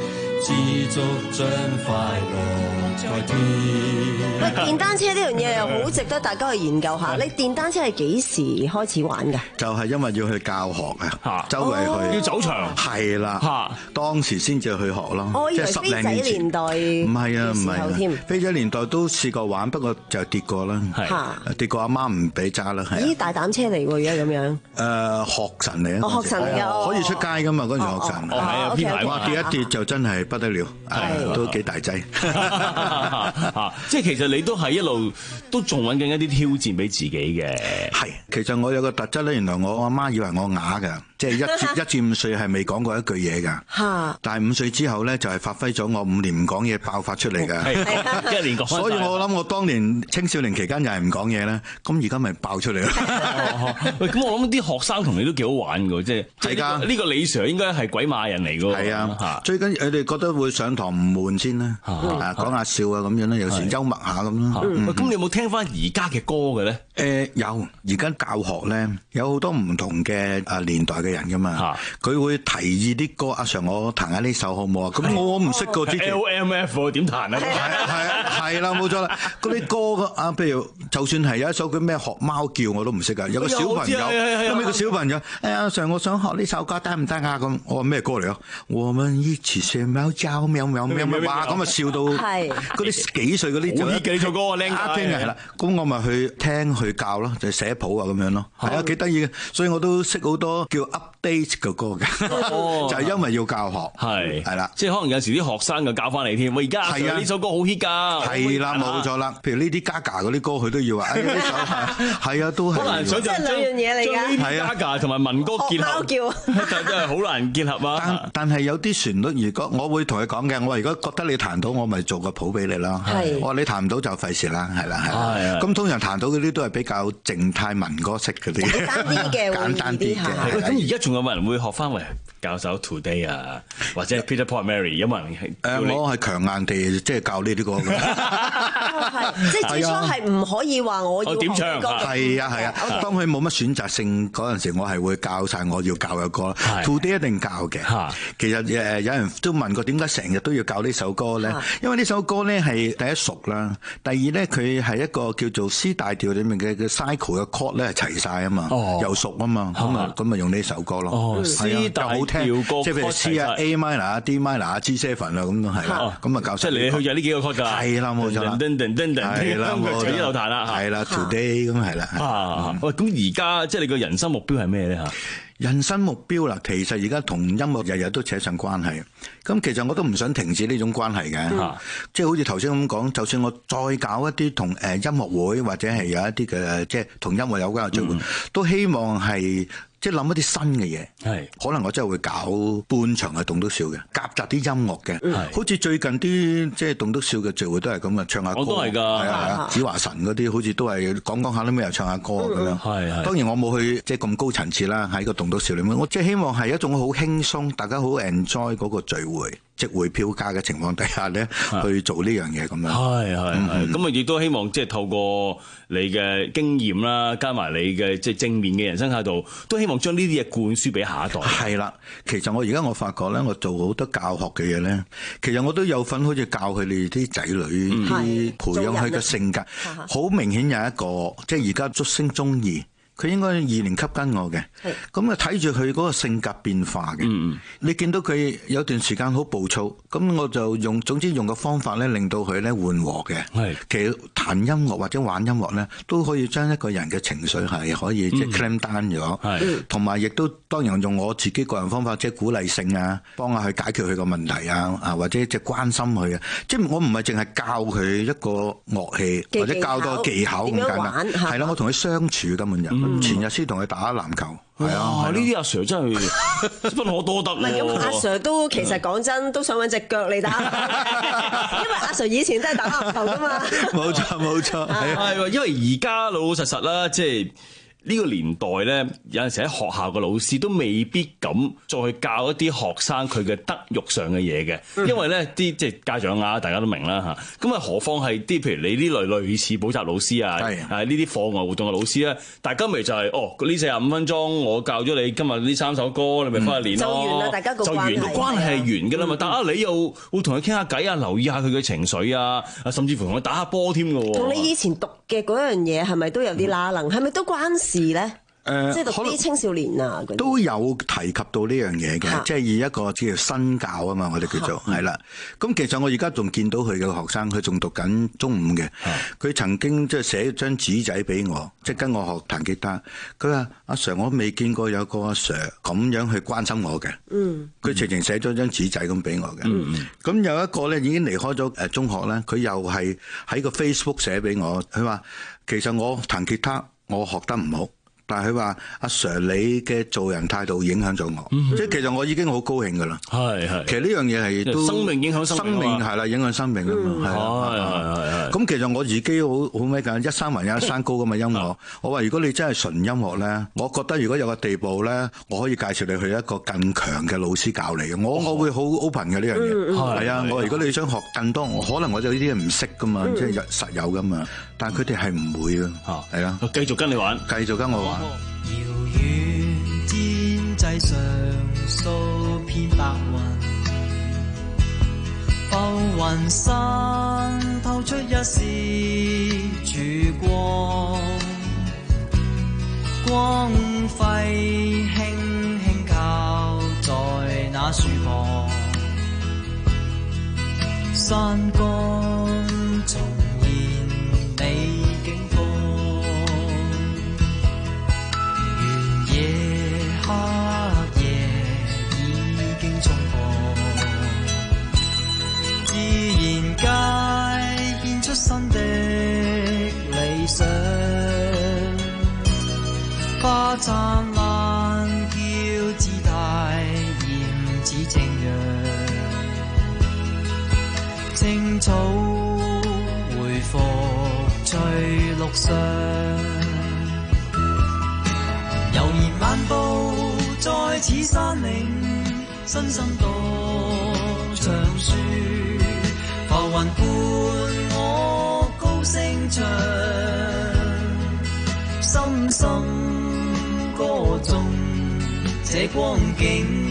Speaker 15: 持續將快樂在天。
Speaker 14: 喂，電單車呢樣嘢又好值得大家去研究下。你電單車係幾時開始玩㗎？
Speaker 24: 就係因為要去教學啊，周圍去
Speaker 13: 要走場，
Speaker 24: 係啦，當時先至去學咯。
Speaker 14: 我以為飛仔年代
Speaker 24: 唔係啊，唔係
Speaker 14: 啊，
Speaker 24: 飛仔年代都試過玩，不過就跌過啦，跌過阿媽唔俾揸啦。
Speaker 14: 咦，大膽車嚟喎，而家咁樣。
Speaker 24: 誒，學神嚟啊！
Speaker 14: 學神嚟㗎，
Speaker 24: 可以出街㗎嘛？嗰陣學神，
Speaker 13: 係啊，編排
Speaker 24: 哇，跌一跌就真係不得了，都幾大劑。
Speaker 13: 即係其實你都係一路都仲揾緊一啲挑戰俾自己嘅。
Speaker 24: 係，其實我有個特質咧，原來我阿媽以為我啞㗎，即係一至一至五歲係未講過一句嘢㗎。嚇！但係五歲之後咧，就係發揮咗我五年唔講嘢爆發出嚟㗎。
Speaker 13: 一年講。
Speaker 24: 所以我諗我當年青少年期間又係唔講嘢咧，咁而家咪爆出嚟咯。
Speaker 13: 喂，咁我諗啲學生同你都幾好玩㗎，即係係㗎。呢個李 Sir 應該係鬼馬人嚟㗎。
Speaker 24: 係啊，最緊要你哋覺得會上堂唔悶先啦，啊講下笑啊咁樣咧，有時幽默下咁咯。
Speaker 13: 咁你有冇聽翻而家嘅歌嘅咧？
Speaker 24: 誒有，而家教學咧有好多唔同嘅啊年代嘅人噶嘛，佢會提議啲歌，阿 Sir 我彈下呢首好唔好啊？咁我唔識個之前
Speaker 13: L M F 點彈啊？
Speaker 24: 係啊係啦冇錯啦，嗰啲歌啊，譬如就算係有一首叫咩學貓叫我都唔識噶，有個小朋友，咁呢個小朋友，誒阿 Sir 我想學呢首歌得唔得啊？咁我話咩歌嚟啊？我們一起學貓叫喵喵喵喵，哇咁啊笑到嗰啲幾歲嗰啲
Speaker 13: 好熱嘅呢首歌啊，靚
Speaker 24: 嘅係啦，咁我咪去聽去教咯，就寫譜啊咁樣咯，係啊幾得意嘅，所以我都識好多叫 update 嘅歌嘅，就係因為要教學，係係啦，
Speaker 13: 即係可能有時啲學生就教翻嚟添，我而家係啊呢首歌好 hit 㗎，
Speaker 24: 係啦冇錯啦，譬如呢啲 Gaga 嗰啲歌佢都要話，呢首係啊都係，
Speaker 13: 好難想像
Speaker 14: 即係兩樣嘢嚟㗎，
Speaker 24: 係啊
Speaker 13: Gaga 同埋民歌結合，真係好難結合啊！
Speaker 24: 但係有啲旋律，如果我會同佢講嘅，我話如果覺得你彈到，我咪做個譜俾你啦。我話你彈唔到就費事啦，係啦係啦。咁通常彈到嗰啲都係比較靜態民歌式嗰啲，
Speaker 14: 簡單啲嘅，
Speaker 24: 簡單啲嘅。
Speaker 13: 咁而家仲有冇人會學翻為教授 Today 啊，或者 Peter Paul and Mary？有冇人係？
Speaker 24: 誒，我係強硬地即係教呢啲歌嘅。
Speaker 14: 即係最初係唔可以話我要
Speaker 13: 點唱？
Speaker 24: 係啊係啊。當佢冇乜選擇性嗰陣時，我係會教晒我要教嘅歌。Today 一定教嘅。其實誒有人都問過點解成日都要教呢首歌咧？因為呢首歌咧係第一熟啦，第二咧佢係一個叫做 C 大調裡面嘅嘅 cycle 嘅 chord 咧係齊晒啊嘛，又熟啊嘛，咁啊咁啊用呢首歌咯。C 大調歌，即係譬如 C 啊、A minor 啊、D minor 啊、G seven 啊咁都係啦，咁啊教。
Speaker 13: 即係你去咗呢幾個 chord 㗎？係
Speaker 24: 啦，冇錯啦。係啦，冇錯。
Speaker 13: 一路彈啦，
Speaker 24: 係啦 ，Today 咁係啦。
Speaker 13: 喂，咁而家即係你個人生目標係咩咧嚇？
Speaker 24: 人生目標啦，其實而家同音樂日日都扯上關係。咁其實我都唔想停止呢種關係嘅，嗯、即係好似頭先咁講，就算我再搞一啲同誒音樂會或者係有一啲嘅即係同音樂有關嘅聚會，嗯、都希望係。即係諗一啲新嘅嘢，係可能我真係會搞半場嘅棟篤笑嘅，夾雜啲音樂嘅，係好似最近啲即係棟篤笑嘅聚會都係咁啊，唱下歌，我都係㗎，係啊係啊，子華神嗰啲好似都係講講下啲咩又唱下歌咁樣，係係。當然我冇去即係咁高層次啦，喺個棟篤笑裏面，我即係希望係一種好輕鬆，大家好 enjoy 嗰個聚會。即回票價嘅情況底下咧，去做呢樣嘢咁樣。係係係，咁啊亦都希望即係透過你嘅經驗啦，加埋你嘅即係正面嘅人生態度，都希望將呢啲嘢灌輸俾下一代。係啦，其實我而家我發覺咧，我做好多教學嘅嘢咧，其實我都有份好似教佢哋啲仔女啲培養佢嘅性格。好明顯有一個，即係而家竹升中二。佢應該二年級跟我嘅，咁啊睇住佢嗰個性格變化嘅。嗯、你見到佢有段時間好暴躁，咁我就用總之用個方法咧，令到佢咧緩和嘅。係其實彈音樂或者玩音樂咧，都可以將一個人嘅情緒係可以即係 calm down 咗。係同埋亦都當然用我自己個人方法，即係鼓勵性啊，幫下佢解決佢個問題啊，啊或者即係關心佢啊。即係我唔係淨係教佢一個樂器或者教多個技巧咁簡單，係啦，我同佢相處根本就。嗯前日先同佢打籃球，係啊！呢啲阿 Sir 真係不可多得。唔係咁，阿 Sir 都其實講真都想揾隻腳嚟打，因為阿 Sir 以前真係打籃球噶嘛。冇錯冇錯，係因為而家老老實實啦，即係
Speaker 13: 呢個年代咧，有陣時喺學校嘅老師都未必敢再去教一啲學生佢嘅德育上嘅嘢嘅，因為咧啲即係家長啊，大家都明啦嚇。咁啊，何況係啲譬如你呢類類似補習老師啊，係呢啲課外活動嘅老師咧，大家咪就係、是、哦呢四十五分鐘，我教咗你今日呢三首歌，你咪翻去練咯，就完啦，大家個關係就完，個關係係完㗎啦嘛。但啊，你又會同佢傾下偈啊，留意下佢嘅情緒啊，甚至乎同佢打下波添㗎喎。同你以前讀嘅嗰樣嘢係咪都有啲拉能？係咪都關事咧？誒，即係讀啲青少年啊，
Speaker 24: 都有提及到呢樣嘢嘅，即係以一個叫做身教啊嘛，我哋叫做係啦。咁其實我而家仲見到佢嘅學生，佢仲讀緊中五嘅，佢曾經即係寫張紙仔俾我，即係跟我學彈吉他。佢話：阿 Sir，我未見過有個阿 Sir 咁樣去關心我嘅。嗯，佢直情寫咗張紙仔咁俾我嘅。嗯嗯。咁有一個咧已經離開咗誒中學咧，佢又係喺個 Facebook 寫俾我，佢話：其實我彈吉他我學得唔好。但係佢話阿 Sir， 你嘅做人態度影響咗我，嗯、即係其實我已經好高興噶啦。係係，其實呢樣嘢係都生命影響生命，係啦，影響生命啊嘛。係係係係。咁其實我自己好好咩㗎？一山還有一山高咁嘅音樂。我話如果你真係純音樂咧，我覺得如果有個地步咧，我可以介紹你去一個更強嘅老師教你嘅。我我會好 open 嘅呢樣嘢。係啊，我如果你想學更多，可能我有呢啲嘢唔識噶嘛，即係實有噶嘛。但係佢哋係唔會啊。係啊，繼續跟你玩，繼續跟我玩。
Speaker 15: 遙遠天際上數片白雲，浮雲散透出一絲曙光，光輝輕輕靠在那樹旁，山崗重現美景況。夜黑夜已經衝破，自然界現出新的理想，花燦爛叫姿態豔似晴陽，青草回復翠綠上。悠然漫步在此山嶺，身心多長樹，浮雲伴我高聲唱，深深歌頌這光景。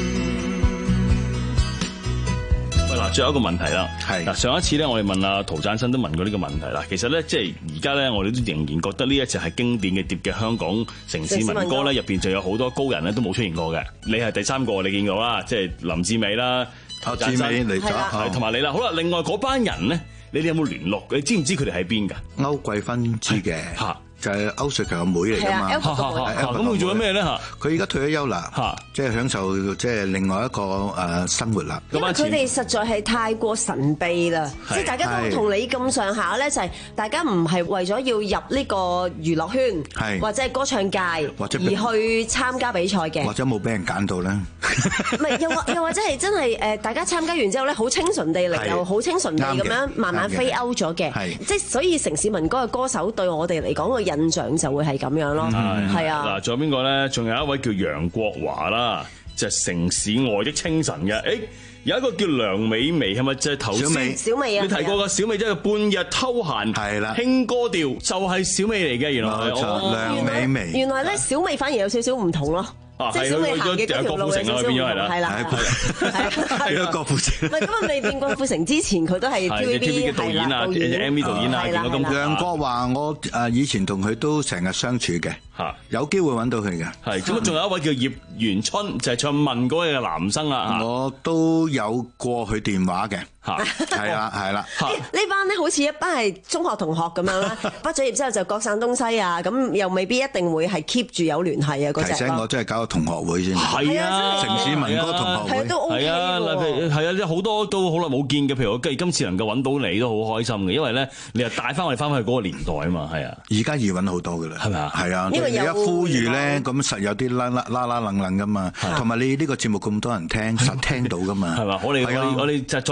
Speaker 13: 嗱，最後一個問題啦，係嗱，上一次咧，我哋問阿陶贊生都問過呢個問題啦。其實咧，即係而家咧，我哋都仍然覺得呢一隻係經典嘅碟嘅香港城市民歌咧，入邊就有好多高人咧都冇出現過嘅。你係第三個，你見過啦，即係林志美啦，陶贊生嚟咗，同埋你啦。好啦，另外嗰班人咧，你哋有冇聯絡？你知唔知佢哋喺邊㗎？
Speaker 24: 歐桂芬知嘅。就係歐瑞強嘅妹嚟㗎嘛，
Speaker 13: 咁佢做緊咩咧？嚇，
Speaker 24: 佢而家退咗休啦，即係享受即係另外一個誒生活啦。
Speaker 14: 因為佢哋實在係太過神秘啦，即係大家都同你咁上下咧，就係大家唔係為咗要入呢個娛樂圈，或者係歌唱界，而去參加比賽嘅，
Speaker 24: 或者冇俾人揀到咧。
Speaker 14: 唔係，又或又或者係真係誒，大家參加完之後咧，好清純地嚟，又好清純地咁樣慢慢飛歐咗嘅，即係所以城市民歌嘅歌手對我哋嚟講個印象就會係咁樣咯，係啊。
Speaker 13: 嗱，仲有邊個咧？仲有一位叫楊國華啦，就係城市外的清晨嘅。誒，有一個叫梁美薇，係咪就係頭先
Speaker 14: 小美啊？
Speaker 13: 你提過嘅小美，即係半日偷閒，係啦，輕歌調就係小美嚟嘅。原來係
Speaker 24: 梁美薇。
Speaker 14: 原來咧，小美反而有少少唔同咯。
Speaker 13: 啊，係佢佢有郭富城啊，變咗係啦，
Speaker 14: 係啦，
Speaker 24: 係啦，郭富城。
Speaker 14: 唔係咁啊，未變郭富城之前，佢都係 T V B
Speaker 13: 嘅導演啊，M V 導演啊，見到咁。
Speaker 24: 梁國華，我誒以前同佢都成日相處嘅，嚇，有機會揾到佢嘅。係
Speaker 13: 咁啊，仲有一位叫葉元春，就係唱問嗰位嘅男生啦。
Speaker 24: 我都有過佢電話嘅。係啦，係啦。
Speaker 14: 呢班咧好似一班係中學同學咁樣啦，畢咗業之後就各散東西啊，咁又未必一定會係 keep 住有聯繫啊嗰隻。
Speaker 24: 提醒我真係搞個同學會先。
Speaker 13: 係啊，
Speaker 24: 城市民歌同學會。
Speaker 14: 係都 OK 喎。係啊，
Speaker 13: 係啊，即係好多都好耐冇見嘅，譬如我今次能夠揾到你都好開心嘅，因為咧你又帶翻我哋翻去嗰個年代啊嘛，係啊。
Speaker 24: 而家易揾好多㗎啦，係咪啊？係啊，
Speaker 14: 因為
Speaker 24: 你一呼籲咧，咁實有啲啦啦啦啦楞楞㗎嘛，同埋你呢個節目咁多人聽，實聽到㗎嘛。
Speaker 13: 係嘛？我哋我哋我哋就再集下郵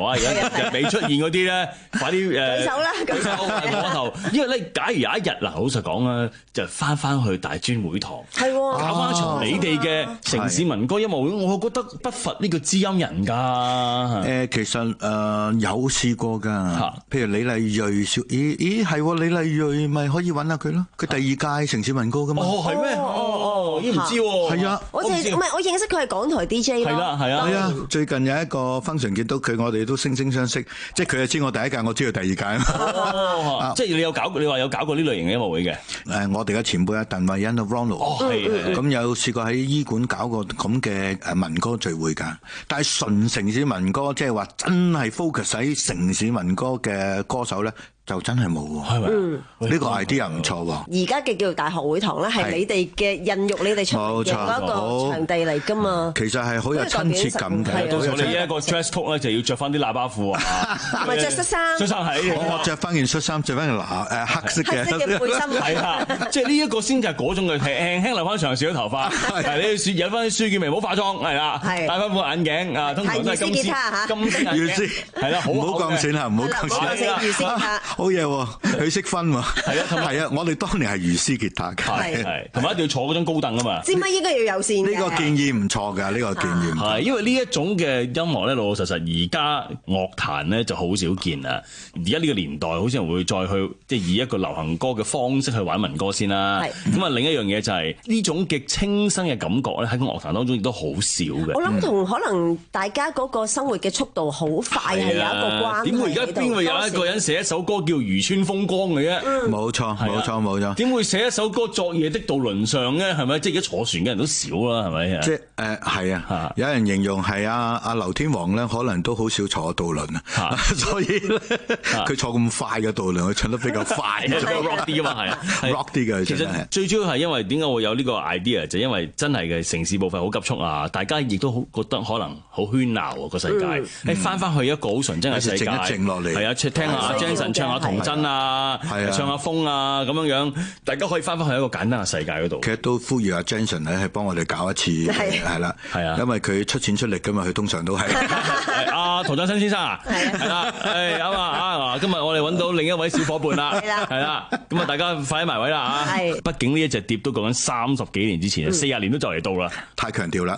Speaker 13: 由啊！而家日尾出現嗰啲咧，快啲誒
Speaker 14: 舉手啦，舉手
Speaker 13: 摸頭。因為咧，假如有一日嗱，老實講啊，就翻翻去大專會堂，
Speaker 14: 係喎，
Speaker 13: 搞翻一場你哋嘅城市民歌音樂會，我覺得不乏呢個知音人㗎。
Speaker 24: 誒，其實誒有試過㗎，譬如李麗蕊小，咦咦係喎，李麗蕊咪可以揾下佢咯。佢第二屆城市民歌㗎嘛。
Speaker 13: 哦，係咩？哦哦，依唔知喎。係啊，
Speaker 14: 我淨係唔係我認識佢係港台 D J 咯。
Speaker 13: 係啦，係啊，
Speaker 24: 係啊。最近有一個 function 見到佢，我哋都惺惺相惜，即係佢就知我第一屆，我知佢第二屆啊嘛。
Speaker 13: 即係你有搞，你話有搞過呢類型嘅音樂會嘅？
Speaker 24: 誒，我哋嘅前輩啊，鄧惠欣啊 Ronald，
Speaker 13: 哦係，
Speaker 24: 咁有試過喺醫館搞過咁嘅誒民歌聚會㗎。但係純城市民歌，即係話真係 focus 喺城市民歌嘅歌手咧，就真係冇喎。係咪？呢個 idea 唔錯喎。
Speaker 14: 而家嘅叫做大學會堂咧，係你哋嘅孕育你哋出嚟嘅嗰一個場地嚟㗎嘛。
Speaker 24: 其實係好有親切感嘅。
Speaker 13: 到時我哋呢一個 dress code 咧，就要着翻啲喇叭褲啊，
Speaker 14: 唔係着恤衫。
Speaker 13: 恤衫係。
Speaker 24: 我着翻件恤衫，着翻件藍誒黑色嘅。
Speaker 14: 黑色嘅背心。
Speaker 13: 係啊，即係呢一個先就係嗰種嘅，輕輕留翻長少少頭髮，係你書引翻啲書卷眉，唔好化妝，係啦，戴翻副眼鏡啊，通常都係金絲金絲眼鏡，係啦，唔好咁閃嚇，唔好咁閃。好嘢喎，佢識分喎。係啊，係啊，我哋當年係如斯吉他嘅， 係係，同埋一定要坐嗰張高凳啊嘛。
Speaker 14: 知乜應該要友善嘅。
Speaker 24: 呢個建議唔錯㗎，呢個建議
Speaker 13: 係因為呢一種嘅音樂咧，老老實實而家樂壇咧就好少見啦。而家呢個年代，好少人會再去即係以一個流行歌嘅方式去玩民歌先啦。咁啊，另一樣嘢就係呢種嘅清新嘅感覺咧，喺個樂壇當中亦都好少嘅。
Speaker 14: 我諗同可能大家嗰個生活嘅速度好快係有一個關係。
Speaker 13: 點會而家邊會有一個人寫一首歌叫《漁村風光》嘅啫？
Speaker 24: 冇錯，冇錯，冇錯。
Speaker 13: 點會寫一首歌《昨夜的渡輪上》咧？係咪？即係而家坐船嘅人都少啦，係咪？
Speaker 24: 即係誒係啊，有人形容係啊阿劉天王咧，可能都好少坐渡輪啊，所以咧佢坐咁快嘅渡輪，佢唱得比較快
Speaker 13: ，rock 啲啊嘛，係
Speaker 24: rock 啲嘅。
Speaker 13: 其實最主要係因為點解會有呢個 idea，就因為真係嘅城市步伐好急速啊，大家亦都好覺得可能好喧鬧個世界，誒翻翻去一個好純真嘅世界，
Speaker 24: 靜一靜落嚟，
Speaker 13: 係啊，聽下 Jason 唱下童真啊，唱下風啊咁樣樣，大家可以翻翻去一個簡單嘅世界嗰度。
Speaker 24: 其實都呼籲阿 Jason 咧，係幫我哋搞一次，係啦，係啊，因為佢出錢出力㗎嘛，佢通常都係。
Speaker 13: 阿陶振新先生啊，係啦，誒啱啊啊！今日我哋揾到另一位小夥伴啦，係啦，咁啊大家快啲埋位啦嚇！畢竟呢一隻碟都講緊三十幾年之前，四十年都就嚟到啦，
Speaker 24: 太強調啦！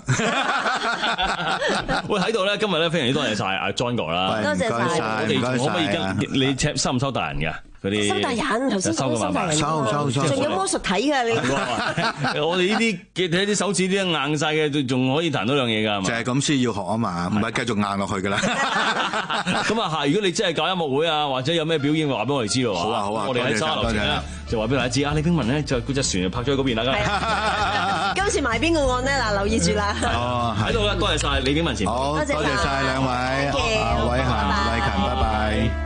Speaker 13: 喂，喺度咧，今日咧非常之多謝晒阿 John 哥啦，
Speaker 24: 多謝晒，
Speaker 13: 我哋可唔可以跟你請收唔收大人㗎？
Speaker 14: 收大人，頭先講收大人，
Speaker 24: 收收收，
Speaker 14: 仲有魔術睇㗎你。
Speaker 13: 我哋呢啲嘅睇啲手指啲硬晒嘅，仲可以彈到兩嘢㗎，係嘛？
Speaker 24: 就係咁先要學啊嘛，唔係繼續硬落去㗎啦。
Speaker 13: 咁啊係，如果你真係搞音樂會啊，或者有咩表演，話俾我哋知道。
Speaker 24: 好啊好啊，
Speaker 13: 我哋喺沙頭前咧就話俾大家知啊，李冰文咧就嗰隻船就泊咗喺嗰邊啦。
Speaker 14: 今次埋邊個案咧？嗱，留意住啦。
Speaker 24: 哦，
Speaker 13: 喺度啦，多謝晒李冰文前輩。
Speaker 24: 好，多謝晒兩位，阿偉恆、麗勤，拜拜。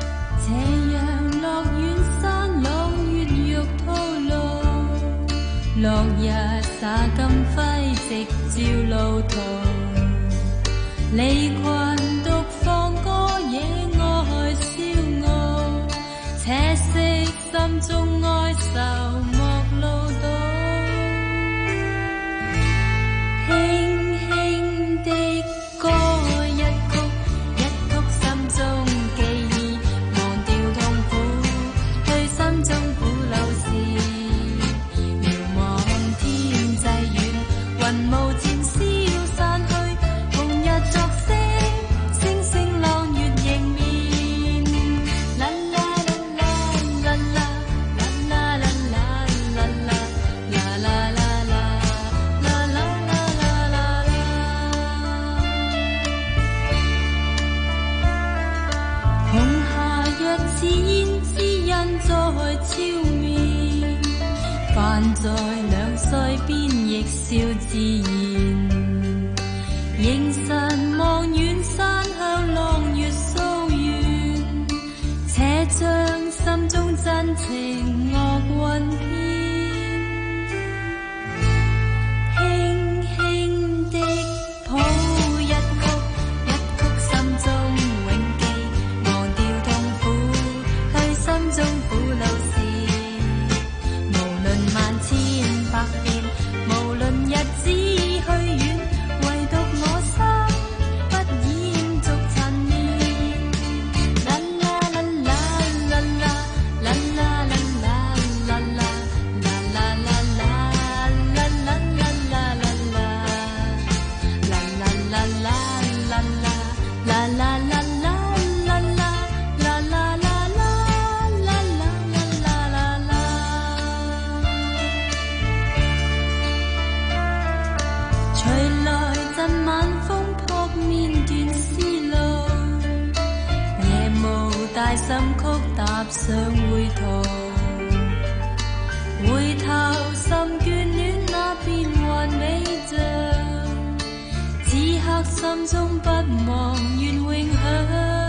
Speaker 2: 落日灑金輝，直照路途。離群獨放歌，野外燒傲。且惜心中哀愁，莫路到。輕輕的歌一曲，一曲心中記憶，忘掉痛苦，去心中苦惱事。雲霧漸消散去，紅日作色，星星朗月迎面。啦啦啦啦啦啦啦啦啦啦啦啦啦啦啦啦啦啦。紅霞若似胭脂印在俏面，泛在兩腮邊亦笑自然。凝神望遠山向朗月訴願，且將心中真情樂韻編。輕輕的譜一曲，一曲心中永記，忘掉痛苦，去心中苦惱事。無論萬千百變，無論日子去遠，唯獨我心不染逐塵面。 大心曲踏上回途，回頭甚眷戀那變幻美像，此刻心中不忘願永享。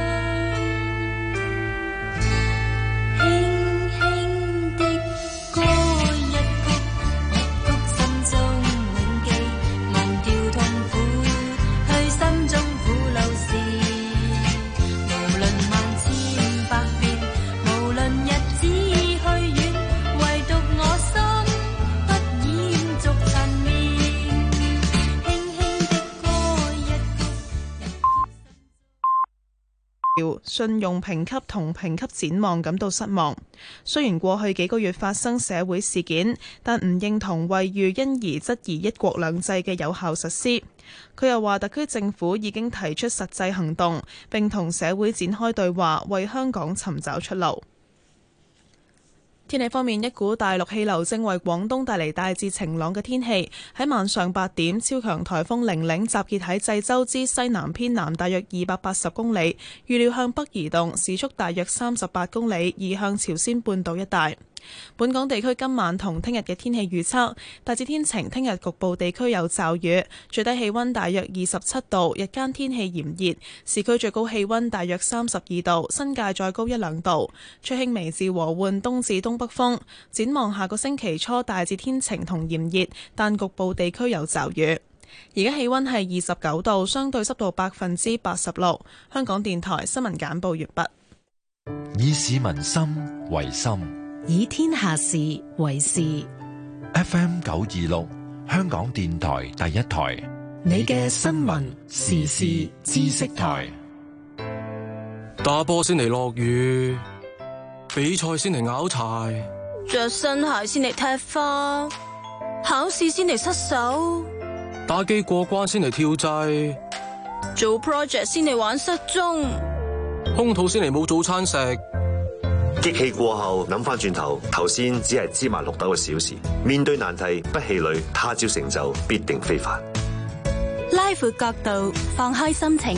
Speaker 1: 信用評級同評級展望感到失望。雖然過去幾個月發生社會事件，但唔認同惠譽因而質疑一國兩制嘅有效實施。佢又話特區政府已經提出實際行動，並同社會展開對話，為香港尋找出路。天氣方面，一股大陸氣流正為廣東帶嚟大致晴朗嘅天氣。喺晚上八點，超強颱風玲玲集結喺濟州之西南偏南大約二百八十公里，預料向北移動，時速大約三十八公里，移向朝鮮半島一帶。本港地區今晚同聽日嘅天氣預測大致天晴，聽日局部地區有驟雨，最低氣溫大約二十七度，日間天氣炎熱，市區最高氣溫大約三十二度，新界再高一兩度，吹輕微至和緩東至東北風。展望下個星期初大致天晴同炎熱，但局部地區有驟雨。而家氣溫係二十九度，相對濕度百分之八十六。香港電台新聞簡報完畢。
Speaker 4: 以市民心為心，
Speaker 19: 以天下事為事。
Speaker 4: F M 九二六，香港電台第一台，
Speaker 5: 你嘅新聞時事知識台。
Speaker 3: 打波先嚟落雨，比賽先嚟拗柴，
Speaker 6: 着新鞋先嚟踢花，考試先嚟失手，
Speaker 3: 打機過關先嚟跳掣，
Speaker 6: 做 project 先嚟玩失蹤，
Speaker 3: 空肚先嚟冇早餐食。
Speaker 7: 激氣過後諗翻轉頭，頭先只係芝麻綠豆嘅小事。面對難題不氣餒，他朝成就必定非凡。
Speaker 6: 拉闊角度，放開心情。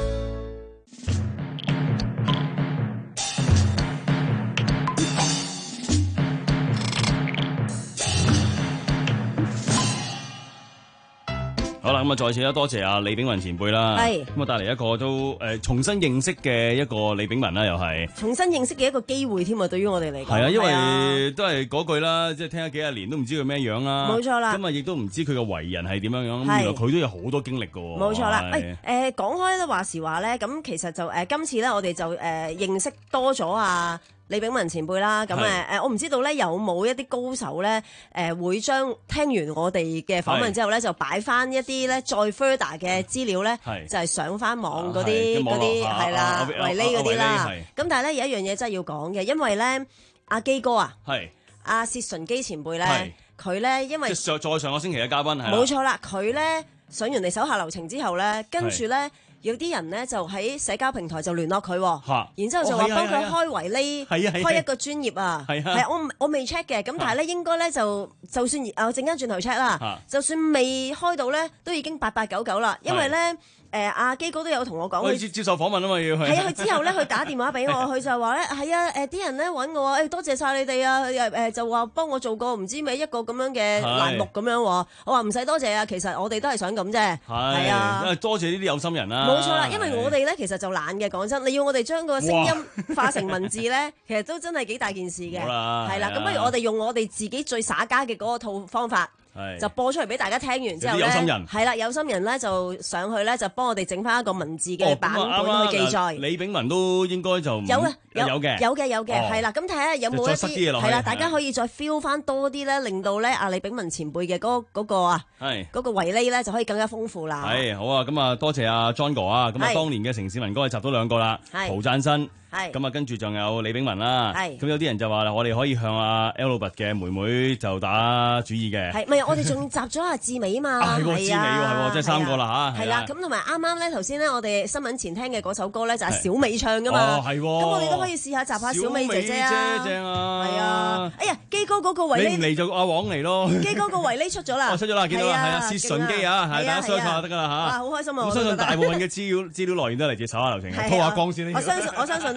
Speaker 13: 好啦，咁啊，再次咧多謝阿李炳文前輩啦，
Speaker 14: 係
Speaker 13: 咁啊，帶嚟一個都誒重新認識嘅一個李炳文啦，又係
Speaker 14: 重新認識嘅一個機會添啊！對於我哋嚟講，
Speaker 13: 係啊，因為都係嗰句啦，即係聽咗幾廿年都唔知佢咩樣啦，
Speaker 14: 冇錯啦。
Speaker 13: 咁啊，亦都唔知佢嘅為人係點樣樣，咁原來佢都有好多經歷㗎喎。
Speaker 14: 冇錯啦，誒誒講開咧話時話咧，咁其實就誒今次咧，我哋就誒認識多咗啊。李炳文前輩啦，咁誒誒，我唔知道咧有冇一啲高手咧誒會將聽完我哋嘅訪問之後咧，就擺翻一啲咧再 further 嘅資料咧，就係上翻網嗰啲嗰啲係啦，維呢嗰啲啦。咁但係咧有一樣嘢真係要講嘅，因為咧阿基哥啊，阿薛純基前輩咧，佢咧因為
Speaker 13: 即係再上個星期嘅嘉賓係
Speaker 14: 冇錯啦，佢咧上完嚟手下留情之後咧，跟住咧。有啲人咧就喺社交平台就聯絡佢，然之後就話幫佢開維呢，開一個專頁啊。係我我未 check 嘅，咁但係咧應該咧就就算啊陣間轉頭 check 啦，就算未開到咧，都已經八八九九啦，因為咧。誒阿基哥都有同我講，
Speaker 13: 佢接接受訪問啊嘛要係。
Speaker 14: 係啊，佢之後咧，佢打電話俾我，佢就話咧係啊，誒啲人咧揾我誒多謝晒你哋啊，誒誒就話幫我做過唔知咩一個咁樣嘅欄目咁樣喎。我話唔使多謝啊，其實我哋都係想咁啫。係啊，
Speaker 13: 因為多謝呢啲有心人啦。
Speaker 14: 冇錯啦，因為我哋咧其實就懶嘅，講真，你要我哋將個聲音化成文字咧，其實都真係幾大件事嘅。係啦，咁不如我哋用我哋自己最耍家嘅嗰個套方法。就播出嚟俾大家聽完之後咧，係啦，有心人咧就上去咧就幫我哋整翻一個文字嘅版本去記載。
Speaker 13: 李炳文都應該就
Speaker 14: 有嘅，
Speaker 13: 有嘅，
Speaker 14: 有嘅，有嘅，係啦。咁睇下有冇一啲係啦，大家可以再 feel 翻多啲咧，令到咧阿李炳文前輩嘅嗰嗰個啊，係嗰個維呢咧就可以更加豐富啦。
Speaker 13: 係好啊，咁啊多謝阿 John 哥啊，咁啊當年嘅城市民歌係集咗兩個啦，陶贊新。咁啊，跟住仲有李炳文啦。咁有啲人就話啦，我哋可以向阿 Albert 嘅妹妹就打主意嘅。
Speaker 14: 係咪？我哋仲集咗阿志美啊嘛。
Speaker 13: 係喎，志美喎，係喎，即係三個啦嚇。
Speaker 14: 係啦，咁同埋啱啱咧，頭先咧，我哋新聞前聽嘅嗰首歌咧，就係小美唱噶嘛。
Speaker 13: 哦，係喎。
Speaker 14: 咁我哋都可以試下集下小美姐姐啊。
Speaker 13: 小美姐正啊。
Speaker 14: 係啊。哎呀，基哥嗰個維呢？
Speaker 13: 你唔嚟就阿黃嚟咯。
Speaker 14: 基哥個維呢出咗啦。
Speaker 13: 哦，出咗啦，見到啦，係啊，薛純基啊，係大家 search 下得㗎啦嚇。
Speaker 14: 哇，好開心啊！
Speaker 13: 我相信大部分嘅資料資料來源都嚟自手下留情，拖下光先呢。
Speaker 14: 我相信我相信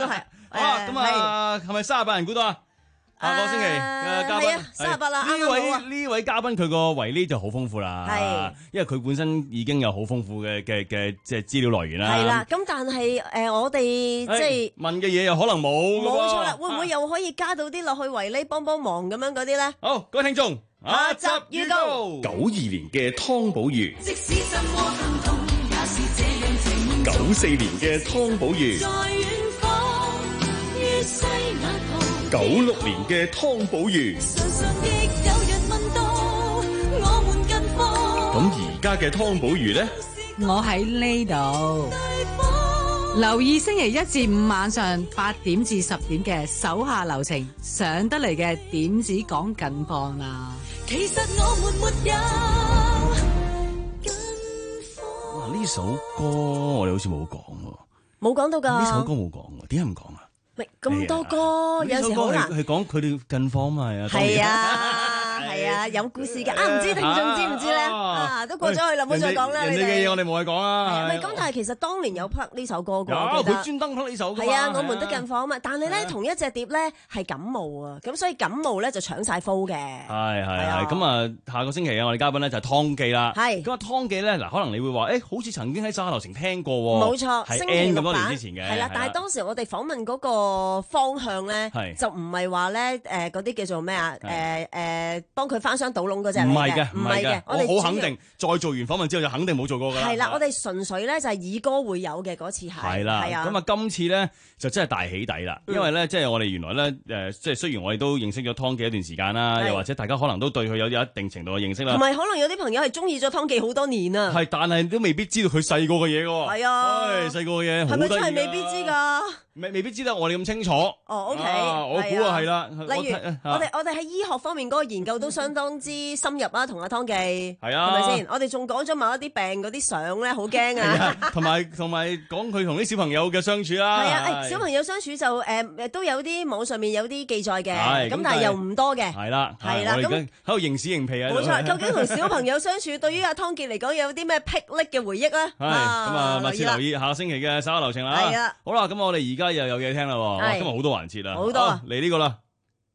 Speaker 14: 係。
Speaker 13: 好啊，咁啊，係咪三十八人估到啊？下個星期嘅嘉賓，
Speaker 14: 三十八啦，
Speaker 13: 呢位呢位嘉賓佢個圍呢就好豐富啦，係，因為佢本身已經有好豐富嘅嘅嘅即係資料來源啦。
Speaker 14: 係啦，咁但係誒，我哋即係
Speaker 13: 問嘅嘢又可能冇。
Speaker 14: 冇錯啦，會唔會又可以加到啲落去圍呢幫幫忙咁樣嗰啲咧？
Speaker 13: 好，各位聽眾，
Speaker 14: 下集預告
Speaker 8: 九二年嘅湯寶如，
Speaker 2: 即使怎麼疼痛，也是這樣情。
Speaker 8: 九四年嘅湯寶如，
Speaker 2: 在遠方於西雅圖。
Speaker 8: 九六年嘅湯寶如，
Speaker 2: 常常亦有人問到我們近況。
Speaker 8: 咁而家嘅湯寶如呢？
Speaker 9: 我喺呢度，留意星期一至五晚上八點至十點嘅手下留情，上得嚟嘅點子講近況啦。
Speaker 2: 其實我們沒有。
Speaker 13: 哇！呢首歌我哋好似冇講喎，
Speaker 14: 冇講到㗎。
Speaker 13: 呢首歌冇講喎，點解唔講啊？
Speaker 14: 喂，咁多歌，有時好難。
Speaker 13: 係講佢哋近況嘛，係啊。
Speaker 14: 係啊，係啊，有故事嘅。啊，唔知聽眾知唔知咧？啊，都過咗去啦，唔好再講啦。
Speaker 13: 人哋嘅嘢我哋冇去講啦。
Speaker 14: 唔係咁，但係其實當年有拍呢首歌嘅。
Speaker 13: 有，佢專登拍呢首歌。
Speaker 14: 係啊，我們的近況啊嘛。但係咧，同一隻碟咧係感冒啊，咁所以感冒咧就搶晒 flow 嘅。
Speaker 13: 係係係。咁啊，下個星期啊，我哋嘉賓咧就係湯記啦。係。咁啊，湯記咧嗱，可能你會話，誒，好似曾經喺手下留情聽過喎。
Speaker 14: 冇錯，
Speaker 13: 係
Speaker 14: 星期六
Speaker 13: 咁多年
Speaker 14: 版
Speaker 13: 之前嘅。
Speaker 14: 係啦，但係當時我哋訪問嗰個方向咧，就唔係話咧誒嗰啲叫做咩啊？誒誒幫佢翻箱倒籠嗰隻嚟嘅，
Speaker 13: 唔係嘅，
Speaker 14: 唔係嘅，
Speaker 13: 我哋好肯定，再做完訪問之後就肯定冇做過㗎啦。
Speaker 14: 係啦，我哋純粹咧就係以歌會友嘅嗰次係。
Speaker 13: 係啦，咁啊今次咧就真係大起底啦，因為咧即係我哋原來咧誒，即係雖然我哋都認識咗湯記一段時間啦，又或者大家可能都對佢有有一定程度嘅認識啦，
Speaker 14: 同埋可能有啲朋友係中意咗湯記好多年啊。
Speaker 13: 係，但係都未必知道佢細個嘅嘢㗎喎。係
Speaker 14: 啊，
Speaker 13: 細個嘅嘢好得意㗎。
Speaker 14: 係咪真係未必知㗎？
Speaker 13: 未未必知道我哋咁清楚。
Speaker 14: 哦 ，OK，
Speaker 13: 我估啊係啦。
Speaker 14: 例如我哋我哋喺醫學方面嗰個研究都相當之深入啦，同阿湯記
Speaker 13: 係啊，
Speaker 14: 係咪先？我哋仲講咗某一啲病嗰啲相咧，好驚啊！
Speaker 13: 同埋同埋講佢同啲小朋友嘅相處啦。
Speaker 14: 係啊，誒小朋友相處就誒都有啲網上面有啲記載嘅，咁但係又唔多嘅。係
Speaker 13: 啦，係啦，咁喺度認屎認屁啊！
Speaker 14: 冇錯，究竟同小朋友相處對於阿湯記嚟講有啲咩霹靂嘅回憶咧？
Speaker 13: 係咁啊，密切留意下星期嘅稍後流程啦。係啊，好啦，咁我哋而家又有嘢聽啦。哇，今日好多環節啦，
Speaker 14: 好多啊，
Speaker 13: 嚟呢個啦。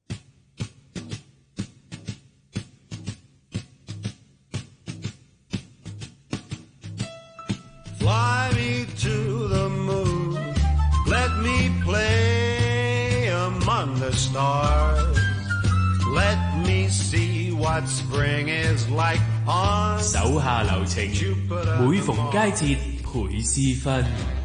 Speaker 15: Fly me to the moon, let me play among the stars, let me see what spring is like on
Speaker 11: 手下留情，每逢佳節倍思分。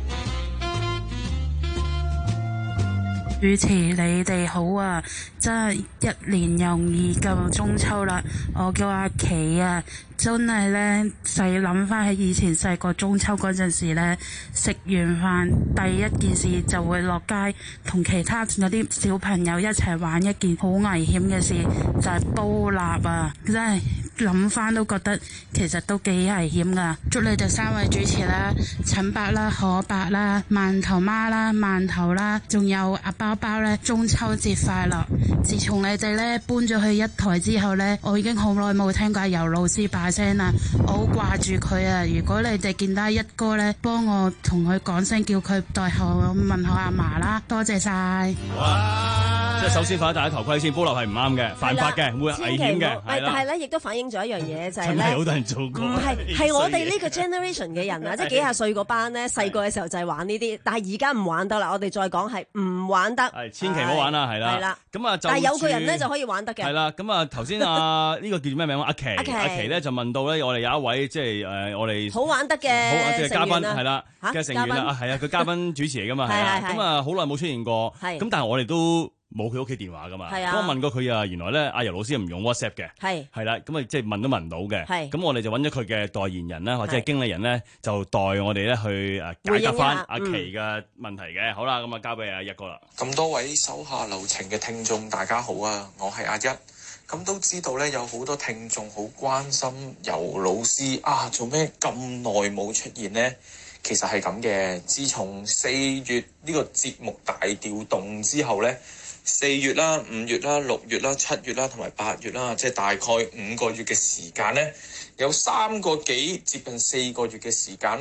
Speaker 23: 主持你哋好啊！真係一年又二夠中秋啦，我叫阿琪啊，真係咧細諗翻起以前細個中秋嗰陣時咧，食完飯第一件事就會落街同其他嗰啲小朋友一齊玩一件好危險嘅事，就係煲蠟啊！真係諗翻都覺得其實都幾危險噶。祝你哋三位主持啦，陳伯啦、可伯啦、饅頭媽啦、饅頭啦，仲有阿包包咧，中秋節快樂！自從你哋咧搬咗去一台之後咧，我已經好耐冇聽過阿游老師把聲啦，我好掛住佢啊！如果你哋見到一哥咧，幫我同佢講聲，叫佢代後問候阿嫲啦，多謝晒。
Speaker 13: 即係首先快啲戴頭盔先，煲蠟係唔啱嘅，犯法嘅，會危險嘅。
Speaker 14: 但係咧，亦都反映咗一樣嘢就係咧，
Speaker 13: 真係好多人做過。
Speaker 14: 唔係，係我哋呢個 generation 嘅人啊，即係幾廿歲嗰班咧，細個嘅時候就係玩呢啲，但係而家唔玩得啦。我哋再講係唔玩得，
Speaker 13: 係千祈唔好玩啦，係啦。係啦。咁啊，
Speaker 14: 但係有個人咧就可以玩得嘅。
Speaker 13: 係啦。咁啊，頭先啊呢個叫做咩名阿琪，阿琪咧就問到咧，我哋有一位即係誒我哋
Speaker 14: 好玩得嘅
Speaker 13: 即係嘉賓係啦嘅成員啦，係啊，佢嘉賓主持嚟噶嘛，係啊。咁啊，好耐冇出現過，咁但係我哋都冇佢屋企電話噶嘛，咁我問過佢啊，原來咧阿游老師唔用 WhatsApp 嘅，係係啦，咁啊即係問都問唔到嘅，咁我哋就揾咗佢嘅代言人啦，或者係經理人咧，就代我哋咧去誒解答翻阿琪嘅問題嘅，好啦，咁啊交俾阿一哥啦。
Speaker 25: 咁多位手下留情嘅聽眾，大家好啊，我係阿一，咁都知道咧有好多聽眾好關心游老師啊，做咩咁耐冇出現呢？其實係咁嘅，自從四月呢個節目大調動之後咧。四月啦、五月啦、六月啦、七月啦同埋八月啦，即係大概五個月嘅時間呢，有三個幾接近四個月嘅時間呢，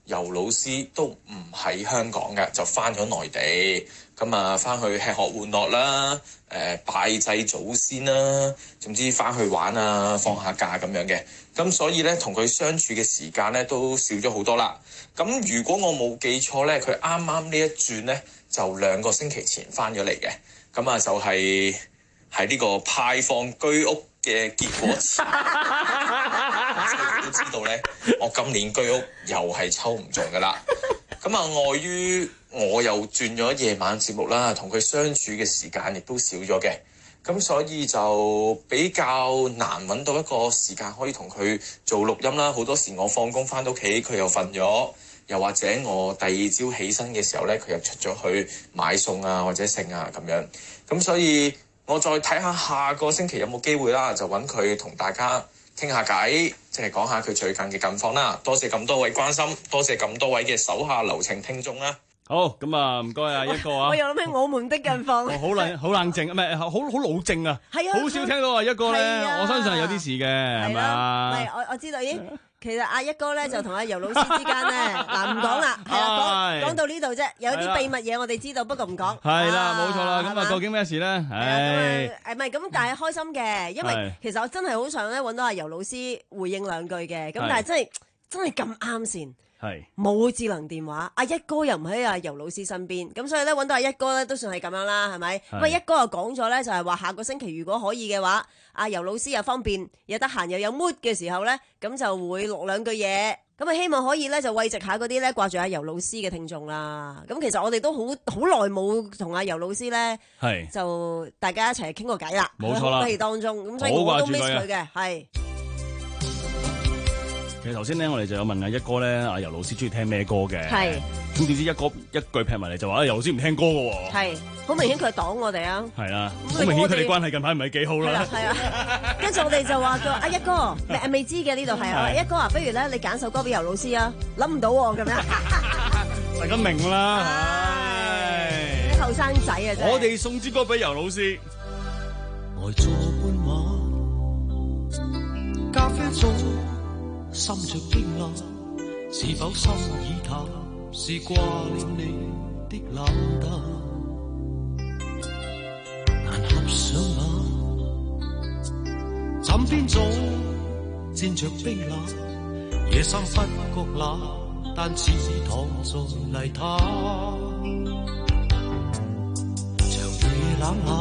Speaker 25: 尤老師都唔喺香港嘅，就翻咗內地，咁啊翻去吃喝玩樂啦，誒、呃、拜祭祖先啦，總之翻去玩啊，放下假咁樣嘅。咁所以咧，同佢相處嘅時間咧都少咗好多啦。咁如果我冇記錯咧，佢啱啱呢一轉咧就兩個星期前翻咗嚟嘅。咁啊就係喺呢個派放居屋嘅結果前，都知道咧，我今年居屋又係抽唔中噶啦。咁啊，礙於我又轉咗夜晚節目啦，同佢相處嘅時間亦都少咗嘅。咁所以就比較難揾到一個時間可以同佢做錄音啦。好多時我放工翻到屋企，佢又瞓咗，又或者我第二朝起身嘅時候咧，佢又出咗去買餸啊，或者剩啊咁樣。咁所以我再睇下下個星期有冇機會啦，就揾佢同大家傾下偈，即係講下佢最近嘅近況啦。多謝咁多位關心，多謝咁多位嘅手下留情聽眾啦。
Speaker 13: 好，咁啊，唔該啊，一哥啊，
Speaker 14: 我又諗起我們的近況，
Speaker 13: 好冷好冷靜，唔係好好老靜啊，
Speaker 14: 係啊，
Speaker 13: 好少聽到啊一哥咧，我相信係有啲事嘅，係咪啊？
Speaker 14: 係我我知道，咦，其實阿一哥咧就同阿尤老師之間咧，嗱唔講啦，係啦，講講到呢度啫，有啲秘密嘢我哋知道，不過唔講。
Speaker 13: 係啦，冇錯啦，咁啊，究竟咩事咧？唉，
Speaker 14: 誒唔係咁，但係開心嘅，因為其實我真係好想咧揾到阿尤老師回應兩句嘅，咁但係真係真係咁啱先。係冇智能電話，阿一哥又唔喺阿尤老師身邊，咁所以咧揾到阿一哥咧都算係咁樣啦，係咪？咁啊一哥又講咗咧，就係話下個星期如果可以嘅話，阿尤老師又方便又得閒又有 mood 嘅時候咧，咁就會錄兩句嘢，咁啊希望可以咧就慰藉下嗰啲咧掛住阿尤老師嘅聽眾啦。咁其實我哋都好好耐冇同阿尤老師咧，係就大家一齊傾過偈啦，冇錯啦，喺當中，咁所以我都 miss 佢嘅，係。
Speaker 13: 其實頭先咧，我哋就有問阿一哥咧，阿尤老師中意聽咩歌嘅？係。咁點知一哥一句劈埋嚟就話，阿尤老師唔聽歌嘅喎。係。好明顯佢係擋我哋啊。係啦。好明顯佢哋關係近排唔係幾好啦。係啊。
Speaker 14: 跟住我哋就話咗阿一哥，未未知嘅呢度係啊。一哥啊，不如咧你揀首歌俾尤老師啊。諗唔到喎咁樣。
Speaker 13: 大家明啦。
Speaker 14: 唉。啲後生仔啊真係。
Speaker 13: 我哋送支歌俾尤老師。
Speaker 15: 呆坐半晚，咖啡早。心着冰冷，是否心已淡？是掛念你的冷淡。難合上眼，枕邊早沾着冰冷。夜深不覺冷，但似躺在泥灘。長夜冷冷，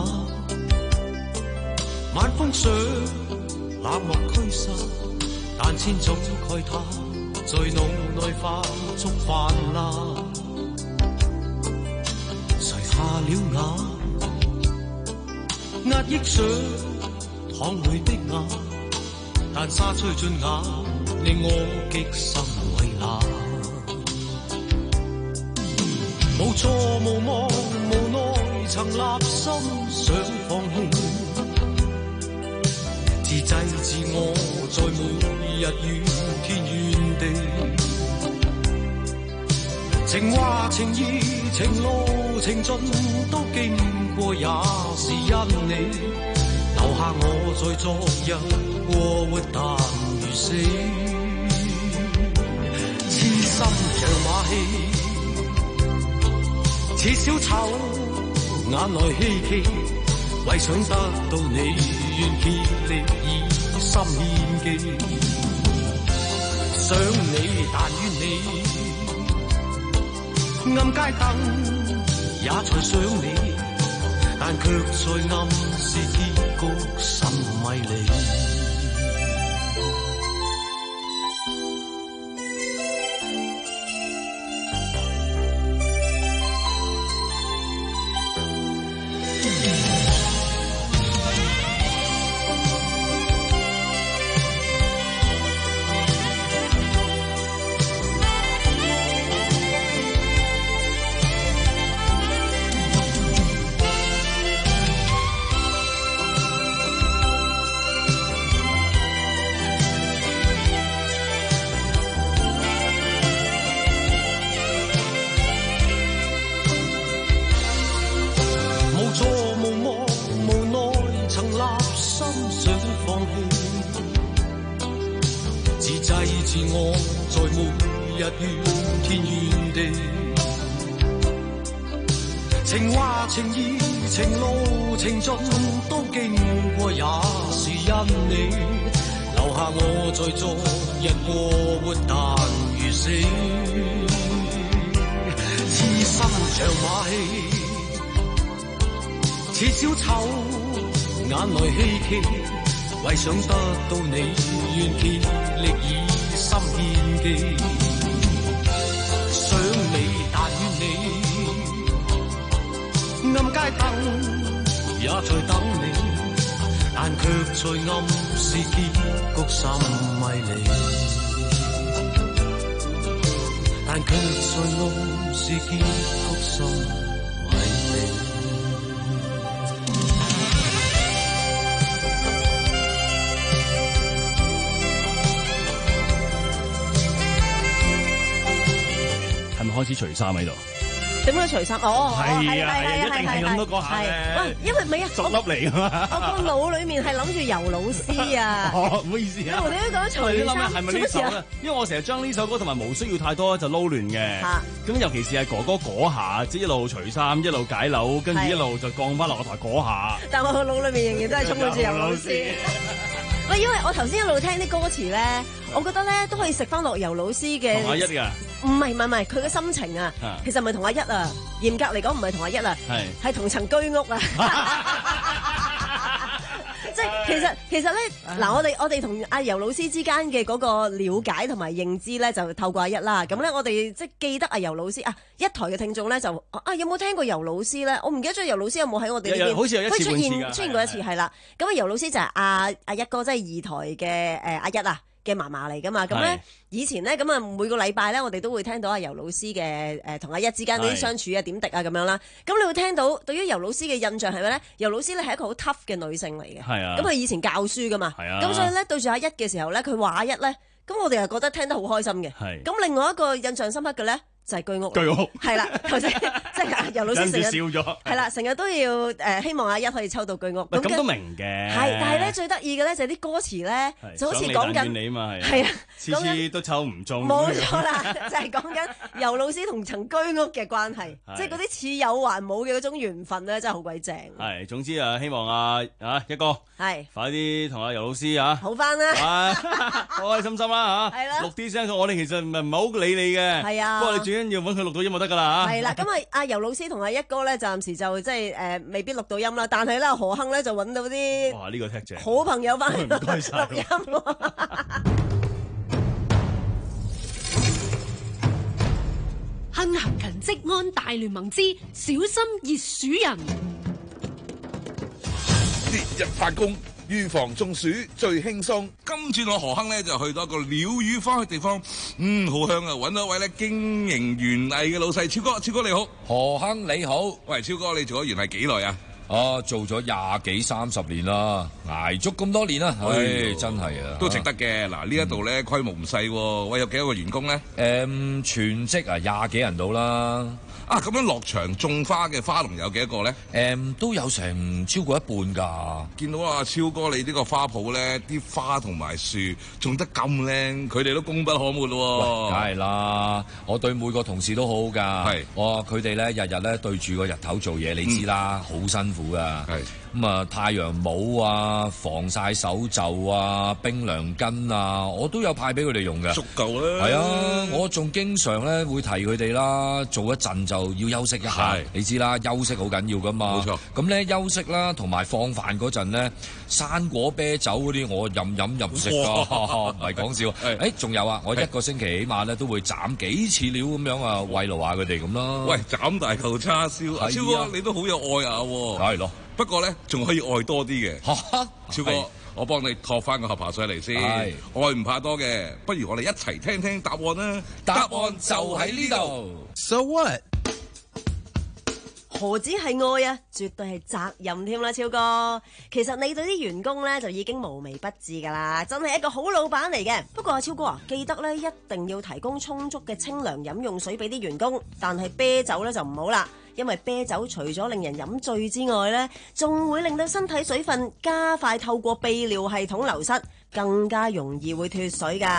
Speaker 15: 晚風上冷漠驅散。但千種慨嘆，在腦內化作泛濫。垂下了眼，壓抑上淌淚的眼，但沙吹進眼，令我極心為難。無錯無望無奈，曾立心想放棄。自制自我，在每日怨天怨地，情話情意情路情盡都經過，也是因你留下我在昨日過活但如死，痴心像馬戲，似小丑眼內希冀，為想得到你願竭力以心獻技，想你但願你暗街燈也才想你，但卻在暗示結局甚迷離。日日怨天怨地，情話情義情路情盡都經過，也是因你留下我在昨日過活，但如死痴心像馬戲，似小丑眼內希冀，為想得到你願竭力以心獻技，想你但願你暗街燈也在等你，但卻在暗示結局甚迷離，但卻在暗示結局甚迷離。
Speaker 13: 係咪開始除衫喺度？
Speaker 14: 點解除衫？哦，
Speaker 13: 係啊，係一定係諗到嗰下嘅。
Speaker 14: 喂，因為唔係啊，
Speaker 13: 逐粒嚟㗎嘛。
Speaker 14: 我個腦裡面係諗住游老師啊。
Speaker 13: 哦，唔好意思啊。
Speaker 14: 你都講除衫，
Speaker 13: 係咪呢首咧？因為我成日將呢首歌同埋無需要太多就撈亂嘅。嚇。咁尤其是係哥哥嗰下，即係一路除衫，一路解紐，跟住一路就降翻落個台嗰下。
Speaker 14: 但我個腦裡面仍然都係充滿住游老師。喂，因為我頭先一路聽啲歌詞咧，我覺得咧都可以食翻落游老師嘅。
Speaker 13: 同阿一㗎。
Speaker 14: 唔係唔係唔係，佢嘅心情啊，其實唔係同阿一啊，嚴格嚟講唔係同阿一啊，係係同層居屋啊。即係其實其實咧，嗱我哋我哋同阿游老師之間嘅嗰個了解同埋認知咧，就透過阿一啦。咁咧，我哋即係記得阿游老師啊，一台嘅聽眾咧就啊有冇聽過游老師咧？我唔記得咗游老師有冇喺我哋呢邊，
Speaker 13: 好似有一次
Speaker 14: 出現
Speaker 13: 出
Speaker 14: 現過一次係啦。咁啊，游老師就係阿阿一哥，即係二台嘅誒阿一啊嘅嫲嫲嚟噶嘛。咁咧以前咧咁啊每個禮拜咧，我哋都會聽到阿游老師嘅誒同阿一之間啲相處啊點滴啊咁樣啦。咁你會聽到對於游老師嘅印象係咩咧？游老師咧係一個好 tough 嘅女性嚟嘅。係啊。咁佢以前教書噶嘛。係啊。咁所以咧對住阿一嘅時候咧，佢話阿一咧，咁我哋又覺得聽得好開心嘅。係。咁另外一個印象深刻嘅咧，就係居屋。居屋。係啦，頭先即係游老師成日
Speaker 13: 笑咗。係
Speaker 14: 啦，成日都要誒希望阿一可以抽到居屋。
Speaker 13: 咁都明嘅。
Speaker 14: 係，但係咧最得意嘅咧就係啲歌詞咧，就好似講緊
Speaker 13: 你嘛係。係啊。次次都抽唔中。
Speaker 14: 冇錯啦，就係講緊游老師同層居屋嘅關係，即係嗰啲似有還冇嘅嗰種緣分咧，真係好鬼正。
Speaker 13: 係，總之啊，希望阿啊一哥係快啲同阿游老師啊
Speaker 14: 好翻啦，
Speaker 13: 開開心心啦嚇。係啦。錄啲聲，我哋其實唔係唔係好理你嘅。係啊。不過你最緊要揾佢錄到音就得㗎啦嚇。係啦，咁啊阿游老師同阿一哥咧，暫時就即係誒未必錄到音啦，但係咧何亨咧就揾到啲哇呢個踢正
Speaker 14: 好朋友翻嚟
Speaker 13: 唔該曬
Speaker 14: 錄音。
Speaker 10: 幸行勤職安大聯盟之小心熱鼠人。
Speaker 12: 烈日發工，預防中暑最輕鬆。今次我何亨咧就去到一個鳥語花嘅地方，嗯，好香啊！揾到一位咧經營園藝嘅老細，超哥，超哥你好。
Speaker 16: 何亨你好。
Speaker 12: 喂，超哥你做咗園藝幾耐啊？
Speaker 16: 啊，做咗廿幾三十年啦，捱足咁多年啦，唉、哎，真係啊，
Speaker 12: 都值得嘅。嗱、嗯，呢一度咧規模唔細，喂，有幾多個員工咧？誒、
Speaker 16: 嗯，全職啊，廿幾人到啦。
Speaker 12: 啊，咁樣落場種花嘅花農有幾多個咧？誒、
Speaker 16: 嗯，都有成超過一半㗎。
Speaker 12: 見到啊，超哥你呢個花圃咧，啲花同埋樹種得咁靚，佢哋都功不可沒咯。
Speaker 16: 梗係啦，我對每個同事都好好㗎。係，我佢哋咧日日咧對住個日頭做嘢，你知啦，好、嗯、辛苦㗎。係。咁啊，太陽帽啊、防曬手袖啊、冰涼巾啊，我都有派俾佢哋用嘅。
Speaker 12: 足夠啦。
Speaker 16: 係啊，我仲經常咧會提佢哋啦，做一陣就要休息一下。你知啦，休息好緊要噶嘛。冇錯。咁咧休息啦，同埋放飯嗰陣咧，生果啤酒嗰啲我任飲任食㗎，唔係講笑。誒，仲有啊，我一個星期起碼咧都會斬幾次料咁樣啊，慰勞下佢哋咁咯。
Speaker 12: 喂，斬大嚿叉燒，啊、超哥你都好有愛啊！梗
Speaker 16: 係咯。
Speaker 12: 不過咧，仲可以愛多啲嘅。超哥，我幫你托翻個合爬上嚟先。愛唔怕多嘅，不如我哋一齊聽聽答案啦。
Speaker 16: 答案就喺呢度。
Speaker 5: So what？
Speaker 14: 何止係愛啊，絕對係責任添啦，超哥。其實你對啲員工咧就已經無微不至噶啦，真係一個好老闆嚟嘅。不過阿超哥啊，記得咧一定要提供充足嘅清涼飲用水俾啲員工，但係啤酒咧就唔好啦。因為啤酒除咗令人飲醉之外咧，仲會令到身體水分加快透過泌尿系統流失，更加容易會脫水噶。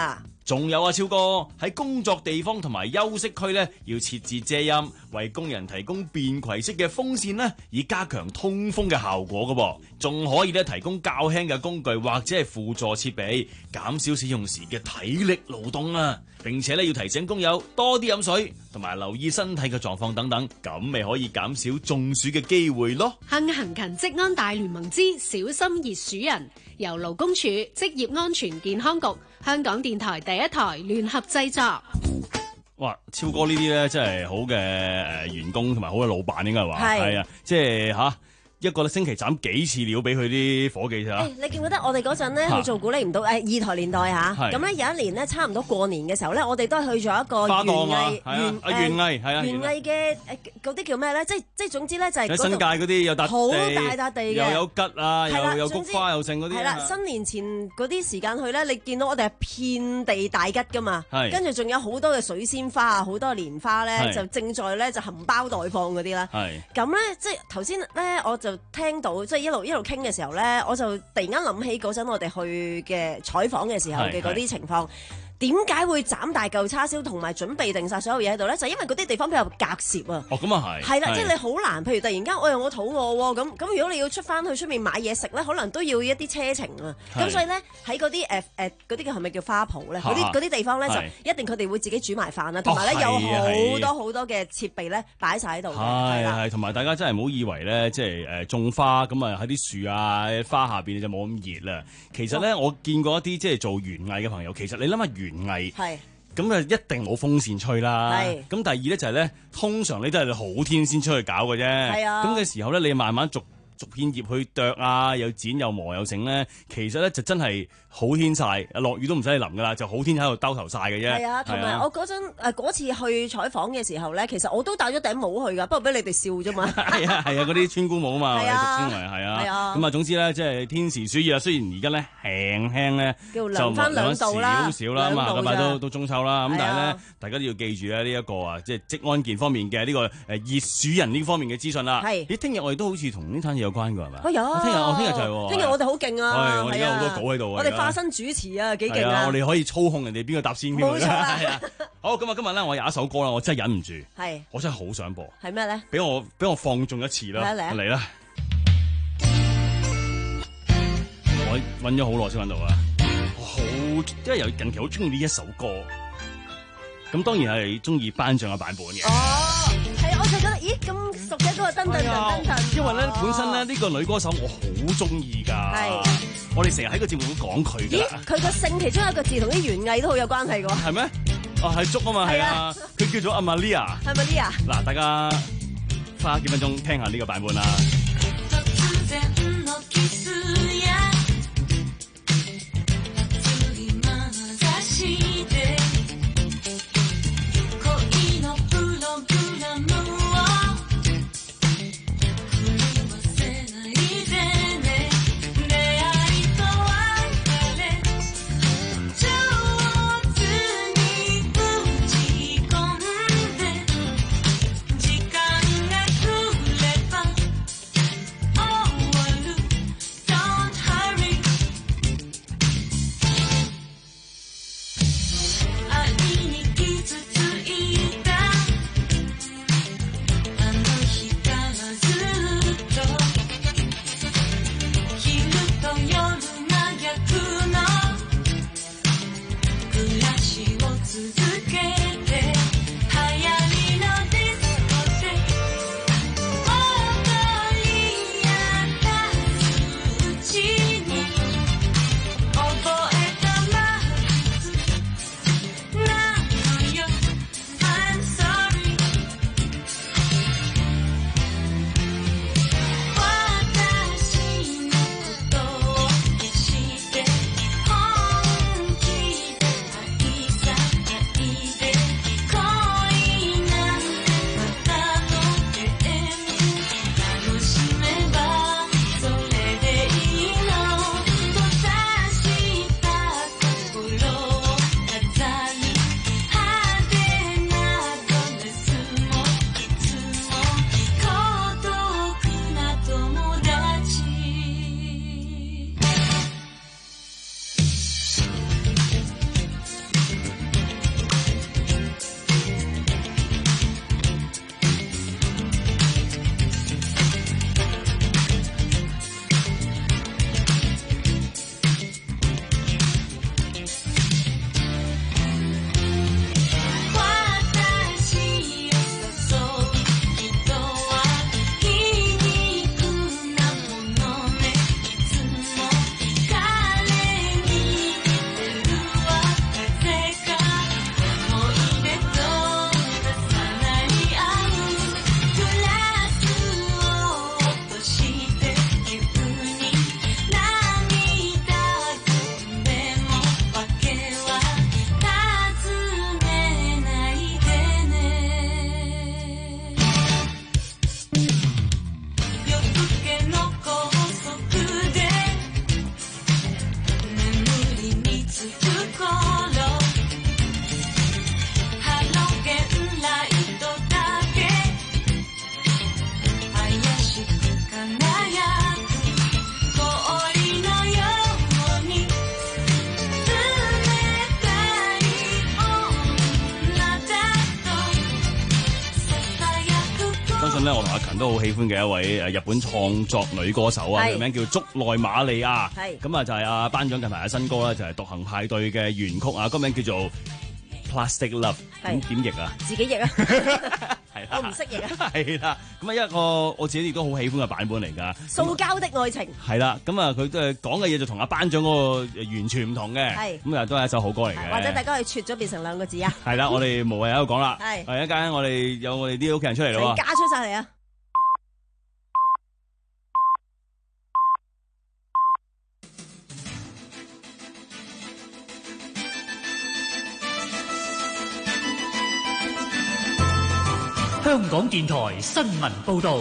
Speaker 13: 仲有啊，超哥喺工作地方同埋休息區咧，要設置遮陰，為工人提供便攜式嘅風扇咧，以加強通風嘅效果噶噃。仲可以咧提供較輕嘅工具或者係輔助設備，減少使用時嘅體力勞動啊。並且咧要提醒工友多啲飲水，同埋留意身體嘅狀況等等，咁咪可以減少中暑嘅機會咯。
Speaker 10: 幸行勤職安大聯盟之小心熱暑人，由勞工處職業安全健康局、香港電台第一台聯合製作。
Speaker 13: 哇，超哥呢啲咧真係好嘅誒、呃、員工同埋好嘅老闆應該係話係啊，即係吓。一個星期斬幾次料俾佢啲伙計咋？
Speaker 14: 你記唔記得我哋嗰陣咧去做鼓勵唔到誒二台年代嚇？咁咧有一年咧差唔多過年嘅時候咧，我哋都係去咗一個園藝園誒園藝係啊園藝嘅誒嗰啲叫咩咧？即係即係總之咧就係喺新界嗰啲有笪好大笪地嘅，又有桔啊，又有菊花又剩嗰啲。係啦，新年前嗰啲時間去咧，你見到我哋係遍地大桔噶嘛，跟住仲有好多嘅水仙花啊，好多蓮花咧就正在咧就含苞待放嗰啲啦。咁咧即係頭先咧我就。聽到即係一路一路傾嘅時候咧，我就突然間諗起嗰陣我哋去嘅採訪嘅時候嘅嗰啲情況。點解會斬大嚿叉燒同埋準備定晒所有嘢喺度咧？就係因為嗰啲地方比較隔涉啊。
Speaker 13: 哦，咁啊係。係啦，即係你好難，譬如突然間，我又我肚餓喎，咁咁如果你要出翻去出面買嘢食咧，可能都要一啲車程啊。咁所以咧喺嗰啲誒誒嗰啲叫係咪叫花圃咧？嗰啲嗰啲地方咧就一定佢哋會自己煮埋飯啦，同埋咧有好多好多嘅設備咧擺晒喺度。 係係，同埋大家真係唔好以為咧，即係誒種花咁啊喺啲樹啊花下邊就冇咁熱啦。其實咧，我見過一啲即係做園藝嘅朋友，其實你諗下園藝係咁啊，一定冇風扇吹啦。係咁，第二咧就係咧，通常你都係好天先出去搞嘅啫。係啊，咁嘅時候咧，你慢慢逐逐片葉去剁啊，又剪又磨又整咧，其實咧就真係好天曬，落雨都唔使你淋噶啦，就好天喺度兜頭曬嘅啫。係啊，同埋我嗰陣誒嗰次去採訪嘅時候咧，其實我都戴咗頂帽去噶，不過俾你哋笑啫嘛。係啊係啊，嗰啲村姑帽啊嘛，我哋俗稱為係啊。係啊。咁啊，總之咧，即係天時暑熱啊，雖然而家咧輕輕咧就涼翻兩度啦，少少啦，咁啊，咁快都都中秋啦。咁但係咧，大家都要記住咧呢一個啊，即係職安健方面嘅呢個誒熱暑人呢方面嘅資訊啦。係。咦，聽日我哋都好似同呢單嘢有關㗎係咪？啊有。聽日我聽日就係。聽日我哋好勁啊！係，我而家好多稿喺度啊。我哋化身主持啊，幾勁啊！我哋可以操控人哋邊個答先添。冇錯。係啊。好，咁啊，今日咧我有一首歌啦，我真係忍唔住。係。我真係好想播。係咩咧？俾我俾我放縱一次啦。嚟啊！嚟啦！我揾咗好耐先揾到啊！我好，因為由近期好中意呢一首歌。咁當然係中意頒獎嘅版本嘅。哦，係，我就覺得，咦，咁熟嘅嗰個噔噔噔噔噔。因為咧，本身咧呢個女歌手我好中意㗎。係。我哋成日喺個節目都講佢㗎。咦，佢個姓其中一個字同啲園藝都好有關係㗎喎。係咩？哦，係竹啊嘛，係啊。佢叫做阿瑪利亞。係瑪利亞。嗱，大家花幾分鐘聽下呢個版本啦。 咧，我同阿勤都好喜歡嘅一位誒日本創作女歌手啊，佢名叫竹內瑪利亞。係咁啊，就係阿頒獎近排嘅新歌啦，就係、是《獨行派對》嘅原曲啊，歌名叫做 Plastic Love。點點譯啊？自己譯啊！係我唔識譯啊！係啦，咁啊一個我自己亦都好喜歡嘅版本嚟㗎。
Speaker 14: 塑膠的愛情
Speaker 13: 係啦，咁啊佢都係講嘅嘢就同阿頒獎嗰個完全唔同嘅。係咁啊，都係一首好歌嚟嘅。
Speaker 14: 或者大家可以撮咗變成兩個字啊！
Speaker 13: 係啦，我哋無謂喺度講啦。
Speaker 14: 係，
Speaker 13: 一陣間我哋有我哋啲屋企人出嚟咯。
Speaker 14: 加出晒嚟啊！
Speaker 5: 香港電台新聞報導，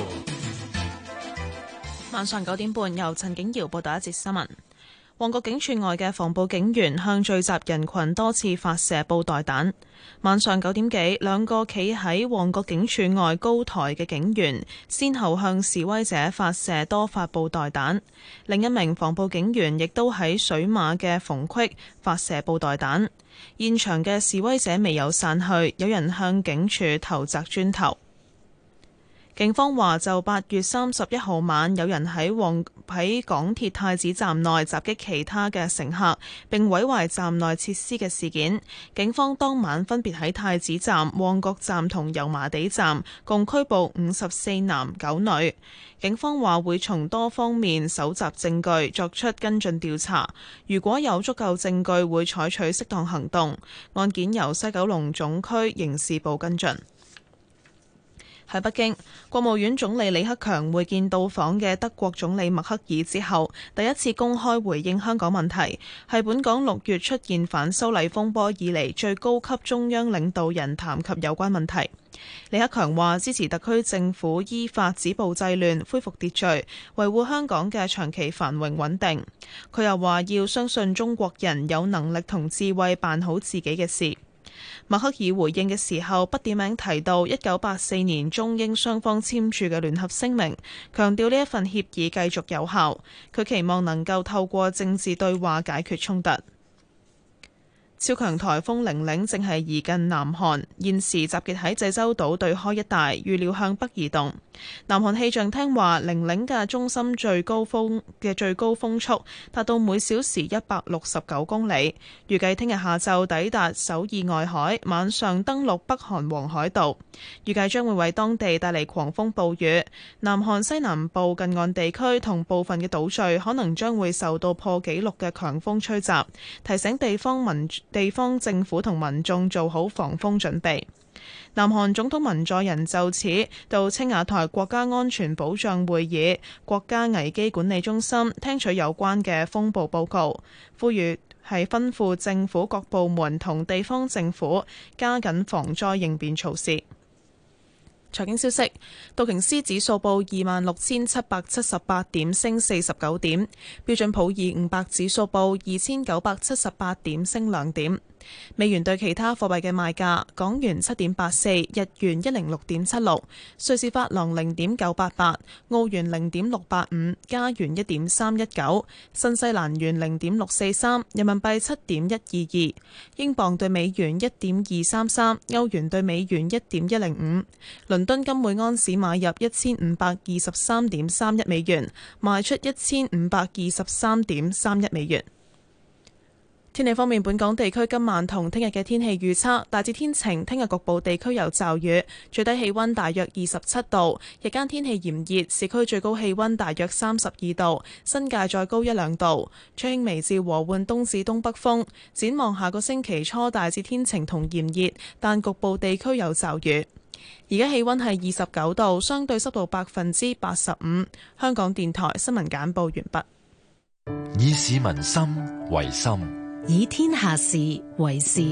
Speaker 1: 晚上九點半由陳景瑤報道一節新聞。旺角警署外嘅防暴警員向聚集人群多次發射布袋彈。晚上九點幾，兩個企喺旺角警署外高台嘅警員先後向示威者發射多發布袋彈。另一名防暴警員亦都喺水馬嘅縫隙發射布袋彈。現場嘅示威者未有散去，有人向警署投擲磚頭。警方話就八月三十一號晚有人喺旺喺港鐵太子站內襲擊其他嘅乘客並毀壞站內設施嘅事件，警方當晚分別喺太子站、旺角站同油麻地站共拘捕五十四男九女。警方話會從多方面搜集證據作出跟進調查，如果有足夠證據會採取適當行動。案件由西九龍總區刑事部跟進。喺北京，國務院總理李克強會見到訪嘅德國總理默克爾之後，第一次公開回應香港問題，係本港六月出現反修例風波以嚟最高級中央領導人談及有關問題。李克強話支持特區政府依法止暴制亂，恢復秩序，維護香港嘅長期繁榮穩定。佢又話要相信中國人有能力同智慧辦好自己嘅事。默克爾回應嘅時候不點名提到一九八四年中英雙方簽署嘅聯合聲明，強調呢一份協議繼續有效。佢期望能夠透過政治對話解決衝突。超強颱風玲玲正係移近南韓，現時集結喺濟州島對開一帶，預料向北移動。南韓氣象廳話，玲玲嘅中心最高風嘅最高風速達到每小時一百六十九公里，預計聽日下晝抵達首爾外海，晚上登陸北韓黃海道，預計將會為當地帶嚟狂風暴雨。南韓西南部近岸地區同部分嘅島嶼可能將會受到破紀錄嘅強風吹襲，提醒地方民地方政府同民眾做好防風準備。南韓總統文在寅就此到青瓦台國家安全保障會議國家危機管理中心聽取有關嘅風暴報告，呼籲係吩咐政府各部門同地方政府加緊防災應變措施。財經消息，道瓊斯指數報二萬六千七百七十八點，升四十九點；標準普爾五百指數報二千九百七十八點，升兩點。美元對其他貨幣嘅賣價：港元七點八四，日元一零六點七六，瑞士法郎零點九八八，澳元零點六八五，加元一點三一九，新西蘭元零點六四三，人民幣七點一二二，英鎊對美元一點二三三，歐元對美元一點一零五。倫敦金每安士買入一千五百二十三點三一美元，賣出一千五百二十三點三一美元。天氣方面，本港地區今晚同聽日嘅天氣預測大致天晴，聽日局部地區有驟雨，最低氣溫大約二十七度，日間天氣炎熱，市區最高氣溫大約三十二度，新界再高一兩度，吹輕微至和緩東至東北風。展望下個星期初大致天晴同炎熱，但局部地區有驟雨。而家氣溫係二十九度，相對濕度百分之八十五。香港電台新聞簡報完畢。
Speaker 4: 以市民心為心，
Speaker 19: 以天下事為事。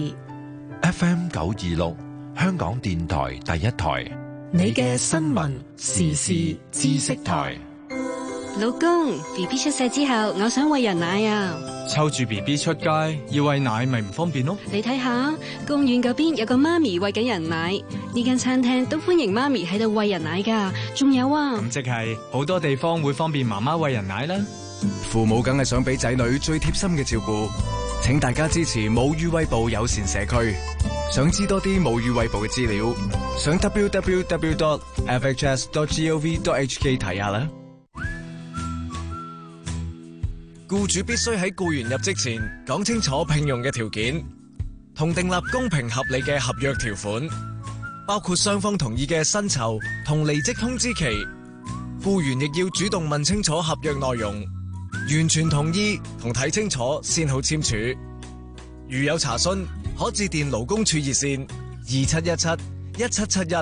Speaker 4: F M 九二六，香港電台第一台，
Speaker 5: 你嘅新聞時事知識台。
Speaker 17: 老公 ，B B 出世之後，我想餵人奶啊！
Speaker 18: 湊住 B B 出街要餵奶咪唔方便咯。
Speaker 17: 你睇下，公園嗰邊有個媽咪餵緊人奶，呢間餐廳都歡迎媽咪喺度餵人奶噶。仲有啊，
Speaker 18: 咁即係好多地方會方便媽媽餵人奶啦。
Speaker 20: 父母梗係想俾仔女最貼心嘅照顧，請大家支持母乳餵哺友善社區。
Speaker 18: 想知多啲母乳餵哺嘅資料，上 w w w dot f h s dot gov dot h k 睇下啦。僱主必須喺僱員入職前講清楚聘用嘅條件，同訂立公平合理嘅合約條款，包括雙方同意嘅薪酬同離職通知期。僱員亦要主動問清楚合約內容，完全同意同睇清楚先好簽署。如有查詢，可致電勞工處熱線二七一七一七七一。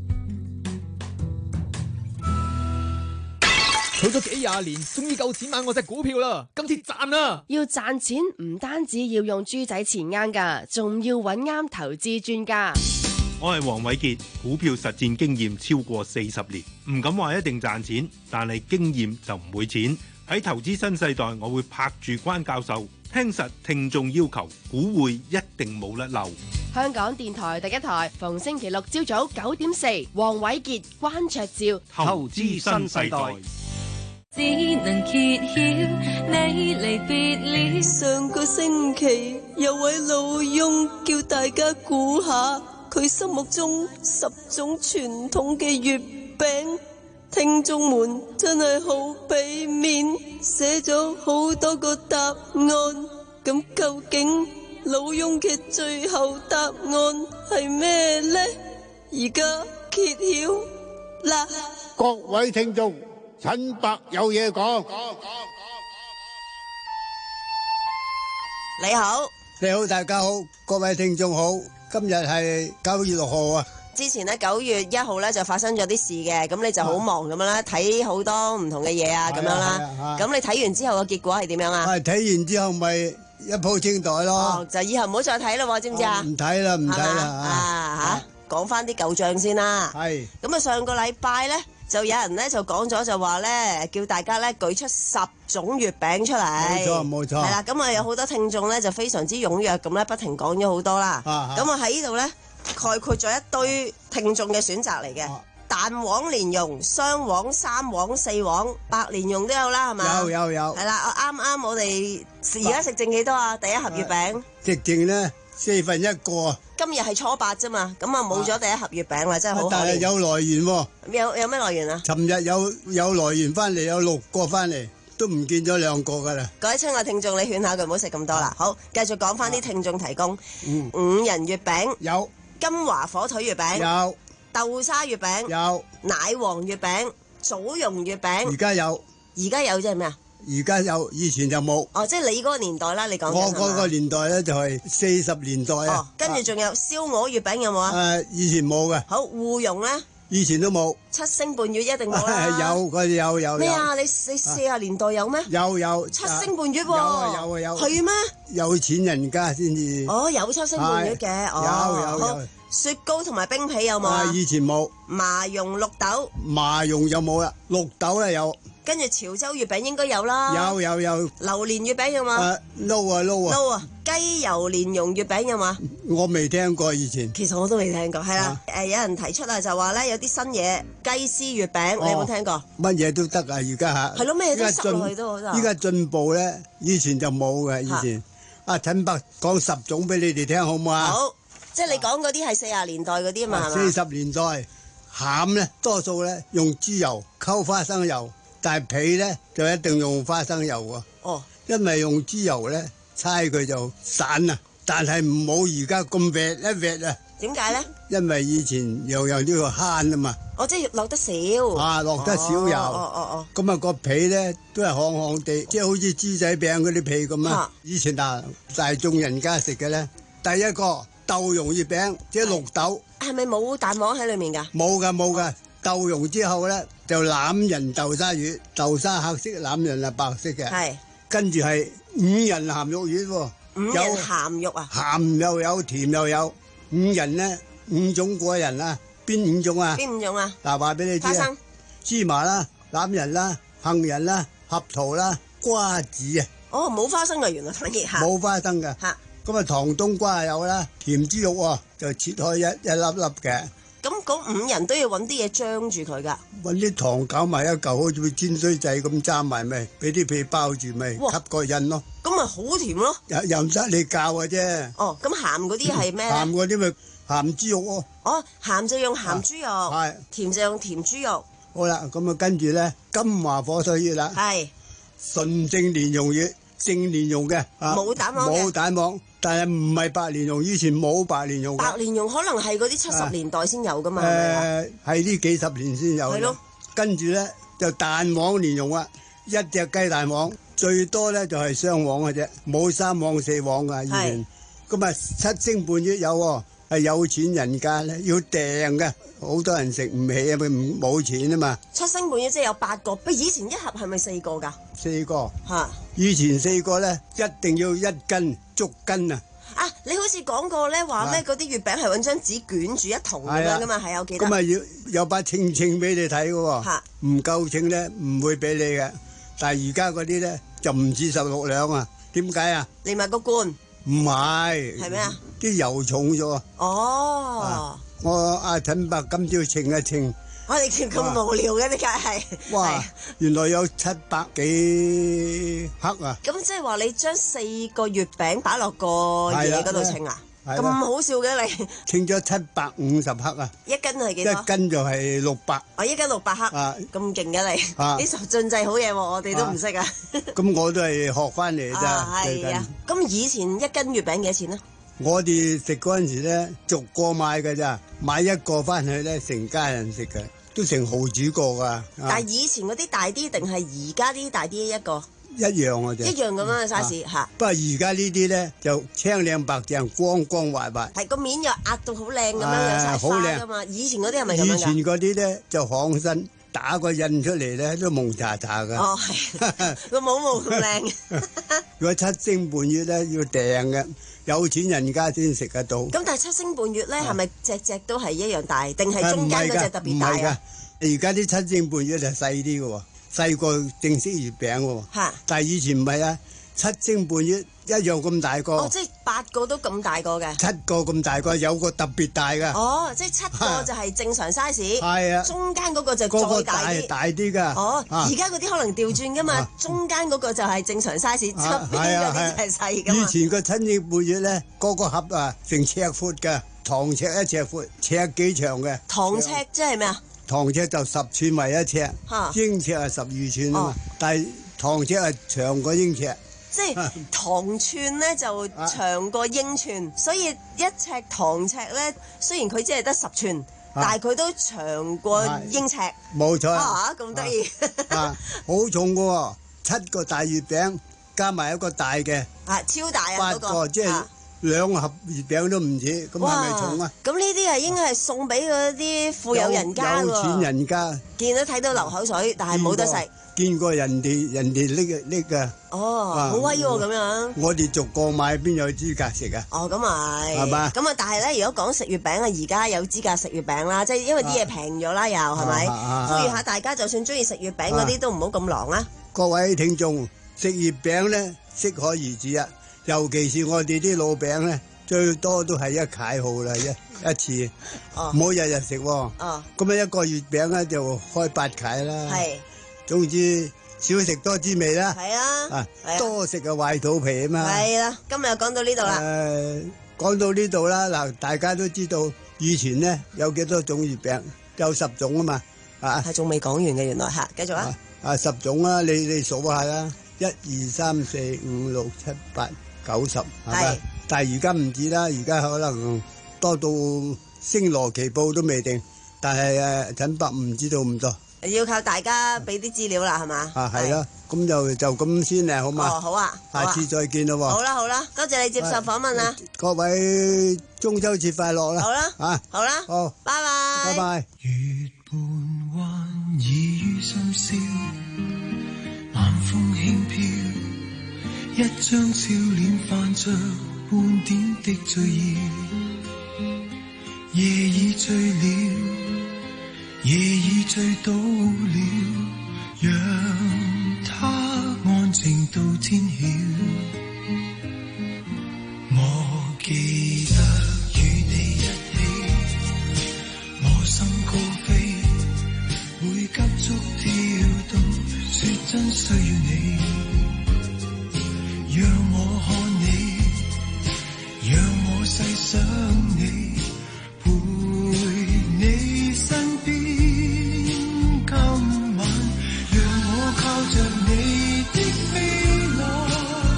Speaker 3: 儲咗幾廿年，終於夠錢買我隻股票啦！今次賺啦！
Speaker 20: 要賺錢唔單止要用豬仔錢罌噶，仲要揾啱投資專家。
Speaker 21: 我係黃偉傑，股票實戰經驗超過四十年，唔敢話一定賺錢，但係經驗就唔會錢。喺投資新世代，我會拍住關教授，聽實聽眾要求，股匯一定冇甩漏。
Speaker 20: 香港電台第一台，逢星期六朝早九點四，黃偉傑、關焯照，
Speaker 21: 投資新世代。
Speaker 2: 只能揭曉你離別了。
Speaker 22: 上個星期有位老翁叫大家估下佢心目中十種傳統嘅月餅，聽眾們真係好俾面，寫咗好多個答案。咁究竟老翁嘅最後答案係咩呢？而家揭曉啦！
Speaker 24: 各位聽眾，陳伯有嘢講。
Speaker 14: 你好，
Speaker 24: 你好，大家好，各位聽眾好。今日係九月六號啊。
Speaker 14: 之前咧九月一號咧就發生咗啲事嘅，咁你就好忙咁樣啦，睇好多唔同嘅嘢啊，咁樣啦。咁你睇完之後嘅結果係點樣啊？
Speaker 24: 係睇完之後咪一鋪清袋咯。
Speaker 14: 哦，就以後唔好再睇啦，知唔知啊？
Speaker 24: 唔睇啦，唔睇啦。
Speaker 14: 啊吓，講翻啲舊賬先啦。
Speaker 24: 係。
Speaker 14: 咁啊，上個禮拜咧就有人咧就講咗就話咧，叫大家咧舉出十種月餅出嚟。
Speaker 24: 冇錯，冇錯。係
Speaker 14: 啦，咁啊有好多聽眾咧就非常之踴躍咁咧，不停講咗好多啦。咁啊喺呢度咧概括咗一堆聽眾嘅選擇嚟嘅。蛋黃蓮蓉、雙黃、三黃、四黃、白蓮蓉都有啦，係嘛？
Speaker 24: 有有有。
Speaker 14: 係啦，啱啱我哋而家食剩幾多啊？第一盒月餅。
Speaker 24: 食剩咧四分一個。
Speaker 14: 今日係初八啫嘛，咁啊冇咗第一盒月餅啦，真係好可憐。
Speaker 24: 但係有來源喎。
Speaker 14: 有有咩來源啊？
Speaker 24: 尋日有有來源翻嚟，有六個翻嚟，都唔見咗兩個噶啦。
Speaker 14: 各位親愛聽眾，你勸下佢唔好食咁多啦。好，繼續講翻啲聽眾提供。
Speaker 24: 嗯。
Speaker 14: 五仁月餅。
Speaker 24: 有。
Speaker 14: 金華火腿月餅。
Speaker 24: 有。
Speaker 14: 豆沙月餅。
Speaker 24: 有。
Speaker 14: 奶黃月餅。棗蓉月餅。
Speaker 24: 而家有。
Speaker 14: 而家有即係咩啊？
Speaker 24: 而家有，以前就冇。
Speaker 14: 哦，即係你嗰個年代啦，你講。
Speaker 24: 我嗰個年代咧就係四十年代啊。
Speaker 14: 哦，跟住仲有燒鵝月餅有冇啊？
Speaker 24: 誒，以前冇嘅。
Speaker 14: 好，芋蓉咧？
Speaker 24: 以前都冇。
Speaker 14: 七星半月一定冇啦。
Speaker 24: 有，嗰啲有有。
Speaker 14: 咩啊？你你四十年代有咩？
Speaker 24: 有有。
Speaker 14: 七星半月喎。
Speaker 24: 有啊有啊有。
Speaker 14: 係咩？
Speaker 24: 有錢人家先至。
Speaker 14: 哦，有七星半月嘅。
Speaker 24: 有有有。
Speaker 14: 雪糕同埋冰皮有冇啊？
Speaker 24: 以前冇。
Speaker 14: 麻蓉綠豆。
Speaker 24: 麻蓉就冇啦，綠豆咧有。
Speaker 14: 跟住潮州月餅應該有啦。
Speaker 24: 有有有。
Speaker 14: 榴蓮月餅有冇？
Speaker 24: 誒，撈啊撈啊。
Speaker 14: 撈啊！雞油蓮蓉月餅有冇？
Speaker 24: 我未聽過以前。
Speaker 14: 其實我都未聽過，係啦。誒，有人提出啊，就話咧有啲新嘢，雞絲月餅，你有冇聽過？
Speaker 24: 乜嘢都得啊！而家嚇。
Speaker 14: 係咯，咩都塞落去都好得。
Speaker 24: 依家進步咧，以前就冇嘅。以前阿陳伯講十種俾你哋聽好唔好啊？
Speaker 14: 好，即係你講嗰啲係四十年代嗰啲啊嘛，係嘛？
Speaker 24: 四十年代餡咧，多數咧用豬油溝花生油。但係皮咧就一定用花生油喎。
Speaker 14: 哦，
Speaker 24: 因為用豬油咧，猜佢就散啊。但係唔好而家咁煨一煨啊。
Speaker 14: 點解咧？
Speaker 24: 因為以前又有呢個慳啊嘛。
Speaker 14: 哦，即係落得少。
Speaker 24: 啊，落得少油。
Speaker 14: 哦哦哦。
Speaker 24: 咁啊個皮咧都係烘烘地，即係好似豬仔餅嗰啲皮咁啊。以前啊，大眾人家食嘅咧，第一個豆蓉月餅，即係綠豆。
Speaker 14: 係咪冇蛋黃喺裏面㗎？
Speaker 24: 冇㗎冇㗎。豆蓉之後咧就欖仁豆沙月，豆沙黑色，欖仁係白色嘅。
Speaker 14: 係。
Speaker 24: 跟住係五仁鹹肉月喎。
Speaker 14: 五仁鹹肉啊？
Speaker 24: 鹹又有，甜又有。五仁咧五種果仁啦，邊五種啊？
Speaker 14: 邊五種啊？
Speaker 24: 嗱，話俾你知啊。花生、芝麻啦、欖仁啦、杏仁啦、合桃啦、瓜子啊。
Speaker 14: 哦，冇花生㗎，原來反而嚇。
Speaker 24: 冇花生㗎。
Speaker 14: 嚇。
Speaker 24: 咁啊，糖冬瓜有啦，甜豬肉喎，就切開一一粒粒嘅。
Speaker 14: 咁嗰五人都要揾啲嘢張住佢㗎。
Speaker 24: 揾啲糖搞埋一嚿，好似煎水仔咁揸埋咪，俾啲皮包住咪，吸個印咯。
Speaker 14: 咁咪好甜咯。
Speaker 24: 又又唔得你教嘅啫。
Speaker 14: 哦，咁鹹嗰啲係咩咧？
Speaker 24: 鹹嗰啲咪鹹豬肉喎。
Speaker 14: 哦，鹹就用鹹豬肉，係甜就用甜豬肉。
Speaker 24: 好啦，咁啊跟住咧，金華火腿月啦，
Speaker 14: 係
Speaker 24: 純正蓮蓉月，正蓮蓉嘅，
Speaker 14: 冇蛋黃嘅，
Speaker 24: 冇蛋黃，但係唔係白蓮蓉，以前冇白蓮蓉。
Speaker 14: 白蓮蓉可能係嗰啲七十年代先有噶嘛，係咪啊？
Speaker 24: 誒，係呢幾十年先有。
Speaker 14: 係咯，
Speaker 24: 跟住咧就蛋黃蓮蓉啊，一隻雞蛋黃，最多咧就係雙黃嘅啫，冇三黃四黃噶以前。咁啊七星半月有喎。係有錢人家咧，要訂嘅，好多人食唔起啊，佢唔冇錢啊嘛。
Speaker 14: 七星半月即係有八個，不過以前一盒係咪四個㗎？
Speaker 24: 四個
Speaker 14: 嚇，
Speaker 24: 以前四個咧，一定要一斤足斤啊！
Speaker 14: 啊，你好似講過咧，話咩嗰啲月餅係揾張紙捲住一筒咁樣㗎嘛，係我記得。
Speaker 24: 咁啊要有把稱稱俾你睇嘅喎，唔夠稱咧唔會俾你嘅。但係而家嗰啲咧就唔止十六兩啊，點解啊？
Speaker 14: 你買個罐。
Speaker 24: 唔係，
Speaker 14: 係咩啊？
Speaker 24: 啲油重咗。
Speaker 14: 哦，
Speaker 24: 啊、我阿陳伯今朝稱一稱，
Speaker 14: 我哋叫咁無聊嘅，點解係？
Speaker 24: 哇！原來有七百幾克啊！
Speaker 14: 咁即係話你將四個月餅擺落個嘢嗰度稱啊？咁好笑嘅你？
Speaker 24: 稱咗七百五十克啊！
Speaker 14: 一斤係幾多？
Speaker 24: 一斤就係六百。
Speaker 14: 哦，一斤六百克，咁勁嘅你？呢十進制好嘢喎，我哋都唔識啊！
Speaker 24: 咁我都係學翻嚟咋。
Speaker 14: 係啊，咁以前一斤月餅幾多錢咧？
Speaker 24: 我哋食嗰陣時咧，逐個買㗎咋，買一個翻去咧，成家人食嘅，都成毫子個㗎。
Speaker 14: 但係以前嗰啲大啲定係而家啲大啲一個？
Speaker 24: 一樣嘅啫，
Speaker 14: 一樣咁樣嘅 size 嚇。
Speaker 24: 不過而家呢啲咧就青靚白淨，光光滑滑。
Speaker 14: 係個面又壓到好靚咁樣，有晒花㗎嘛。以前嗰啲係咪咁樣㗎？
Speaker 24: 以前嗰啲咧就行身打個印出嚟咧都蒙查查㗎。
Speaker 14: 哦，係個冇冇咁靚。
Speaker 24: 如果七星半月咧要訂嘅，有錢人家先食得到。
Speaker 14: 咁但係七星半月咧係咪隻隻都係一樣大，定係中間嗰隻特別大啊？
Speaker 24: 而家啲七星半月就細啲嘅喎。細個正式月餅喎，但係以前唔係啊，七星半月一樣咁大個。
Speaker 14: 哦，即係八個都咁大個嘅。
Speaker 24: 七個咁大個，有個特別大嘅。
Speaker 14: 哦，即係七個就係正常 size。
Speaker 24: 係啊。
Speaker 14: 中間嗰個就再大啲。
Speaker 24: 個個大大啲㗎。
Speaker 14: 哦，而家嗰啲可能調轉㗎嘛，中間嗰個就係正常 size，側邊嗰啲就係細㗎嘛。
Speaker 24: 以前個七星半月咧，個個盒啊成尺闊㗎，糖尺一尺闊，尺幾長嘅。
Speaker 14: 糖尺即係咩啊？
Speaker 24: 糖尺就十寸為一尺，英尺係十二寸啊嘛，但係糖尺係長過英尺。
Speaker 14: 即係糖寸咧就長過英寸，所以一尺糖尺咧雖然佢只係得十寸，但係佢都長過英尺。
Speaker 24: 冇錯。
Speaker 14: 啊，咁得意！
Speaker 24: 啊，好重㗎喎，七個大月餅加埋一個大嘅。
Speaker 14: 啊，超大啊！
Speaker 24: 八個即係。兩盒月餅都唔止，咁係咪重啊？
Speaker 14: 咁呢啲係應該係送俾嗰啲富有人家喎。
Speaker 24: 有錢人家
Speaker 14: 見到睇到流口水，但係冇得食。
Speaker 24: 見過人哋人哋拎嘅拎嘅。
Speaker 14: 哦，好威喎咁樣。
Speaker 24: 我哋逐個買邊有資格食啊？
Speaker 14: 哦，咁係。
Speaker 24: 係嘛？
Speaker 14: 咁啊，但係咧，如果講食月餅啊，而家有資格食月餅啦，即係因為啲嘢平咗啦，又係咪？呼籲下大家，就算中意食月餅嗰啲，都唔好咁狼啦。
Speaker 24: 各位聽眾，食月餅咧，適可而止啊！尤其是我哋啲老餅咧，最多都係一契號啦，一一次，唔好日日食喎。咁啊一個月餅咧就開八契啦。係，總之少食多滋味啦。
Speaker 14: 係啊，
Speaker 24: 多食啊壞肚皮啊嘛。
Speaker 14: 係啦，今日講到呢度啦。
Speaker 24: 誒，講到呢度啦，嗱，大家都知道以前咧有幾多種月餅，有十種啊嘛。啊，
Speaker 14: 係仲未講完嘅原來嚇，繼續啊。
Speaker 24: 啊，十種啊，你你數下啦，一二三四五六七八。九十係咪？但係而家唔止啦，而家可能多到星羅棋布都未定。但係誒，陳伯唔知道咁多，
Speaker 14: 要靠大家俾啲資料啦，係嘛？
Speaker 24: 啊，係啦，咁就就咁先啦，好嘛？
Speaker 14: 哦，好啊，
Speaker 24: 下次再見咯喎。
Speaker 14: 好啦，好啦，多謝你接受訪問啦。
Speaker 24: 各位中秋節快樂啦！
Speaker 14: 好啦，
Speaker 24: 啊，
Speaker 14: 好啦，
Speaker 24: 好，
Speaker 14: 拜拜，
Speaker 24: 拜拜。
Speaker 15: 月半彎倚於深宵，晚風輕飄。一張笑臉泛着半點的醉意，夜已醉了，夜已醉倒了，讓它安靜到天曉。我記得與你一起，我心真需要你，讓我看你，讓我細想你，陪你身邊。今晚讓我靠着你的臂膀，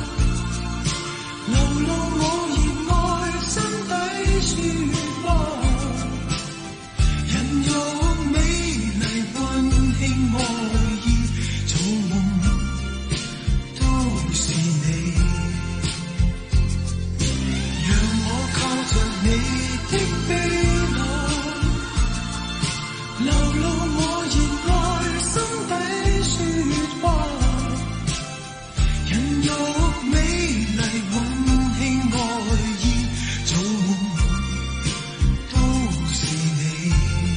Speaker 15: 流露我熱愛心底説話，人肉美麗溫馨愛意，做夢都是你。讓我靠着你的臂膀，流露我熱愛心底説話，人肉美麗溫馨愛意，做夢都是你。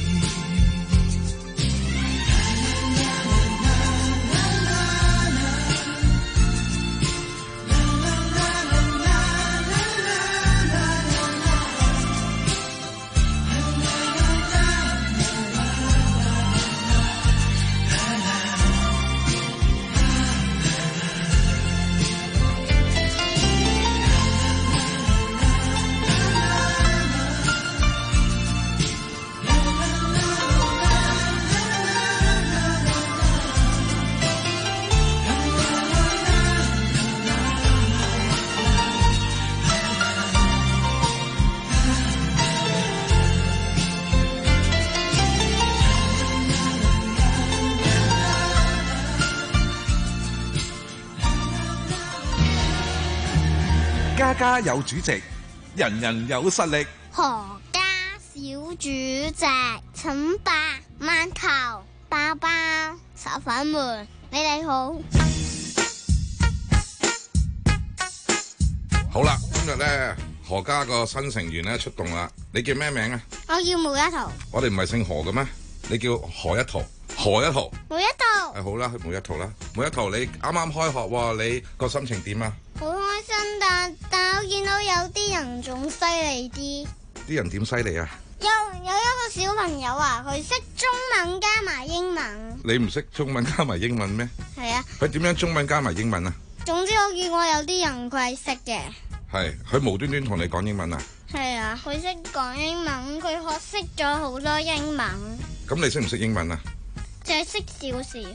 Speaker 12: 家家有主席，人人有實力。
Speaker 6: 何家小主席，請把饅頭、包包、手粉們，你哋好。
Speaker 12: 好啦，今日咧何家個新成員咧出動啦。你叫咩名啊？
Speaker 6: 我叫毛一圖。
Speaker 12: 我哋唔係姓何嘅咩？你叫何一圖，何一圖。
Speaker 6: 毛一圖。
Speaker 12: 誒好啦，毛一圖啦，毛一圖你啱啱開學喎，你個心情點啊？
Speaker 6: 好開心，但但我見到有啲人仲犀利啲。
Speaker 12: 啲人點犀利啊？
Speaker 6: 有有一個小朋友啊，佢識中文加埋英文。
Speaker 12: 你唔識中文加埋英文咩？
Speaker 6: 係啊。
Speaker 12: 佢點樣中文加埋英文啊？
Speaker 6: 總之我見過有啲人佢係識嘅。
Speaker 12: 係，佢無端端同你講英文啊？
Speaker 6: 係啊，佢識講英文，佢學識咗好多英文。
Speaker 12: 咁你識唔識英文啊？
Speaker 6: 就係識少少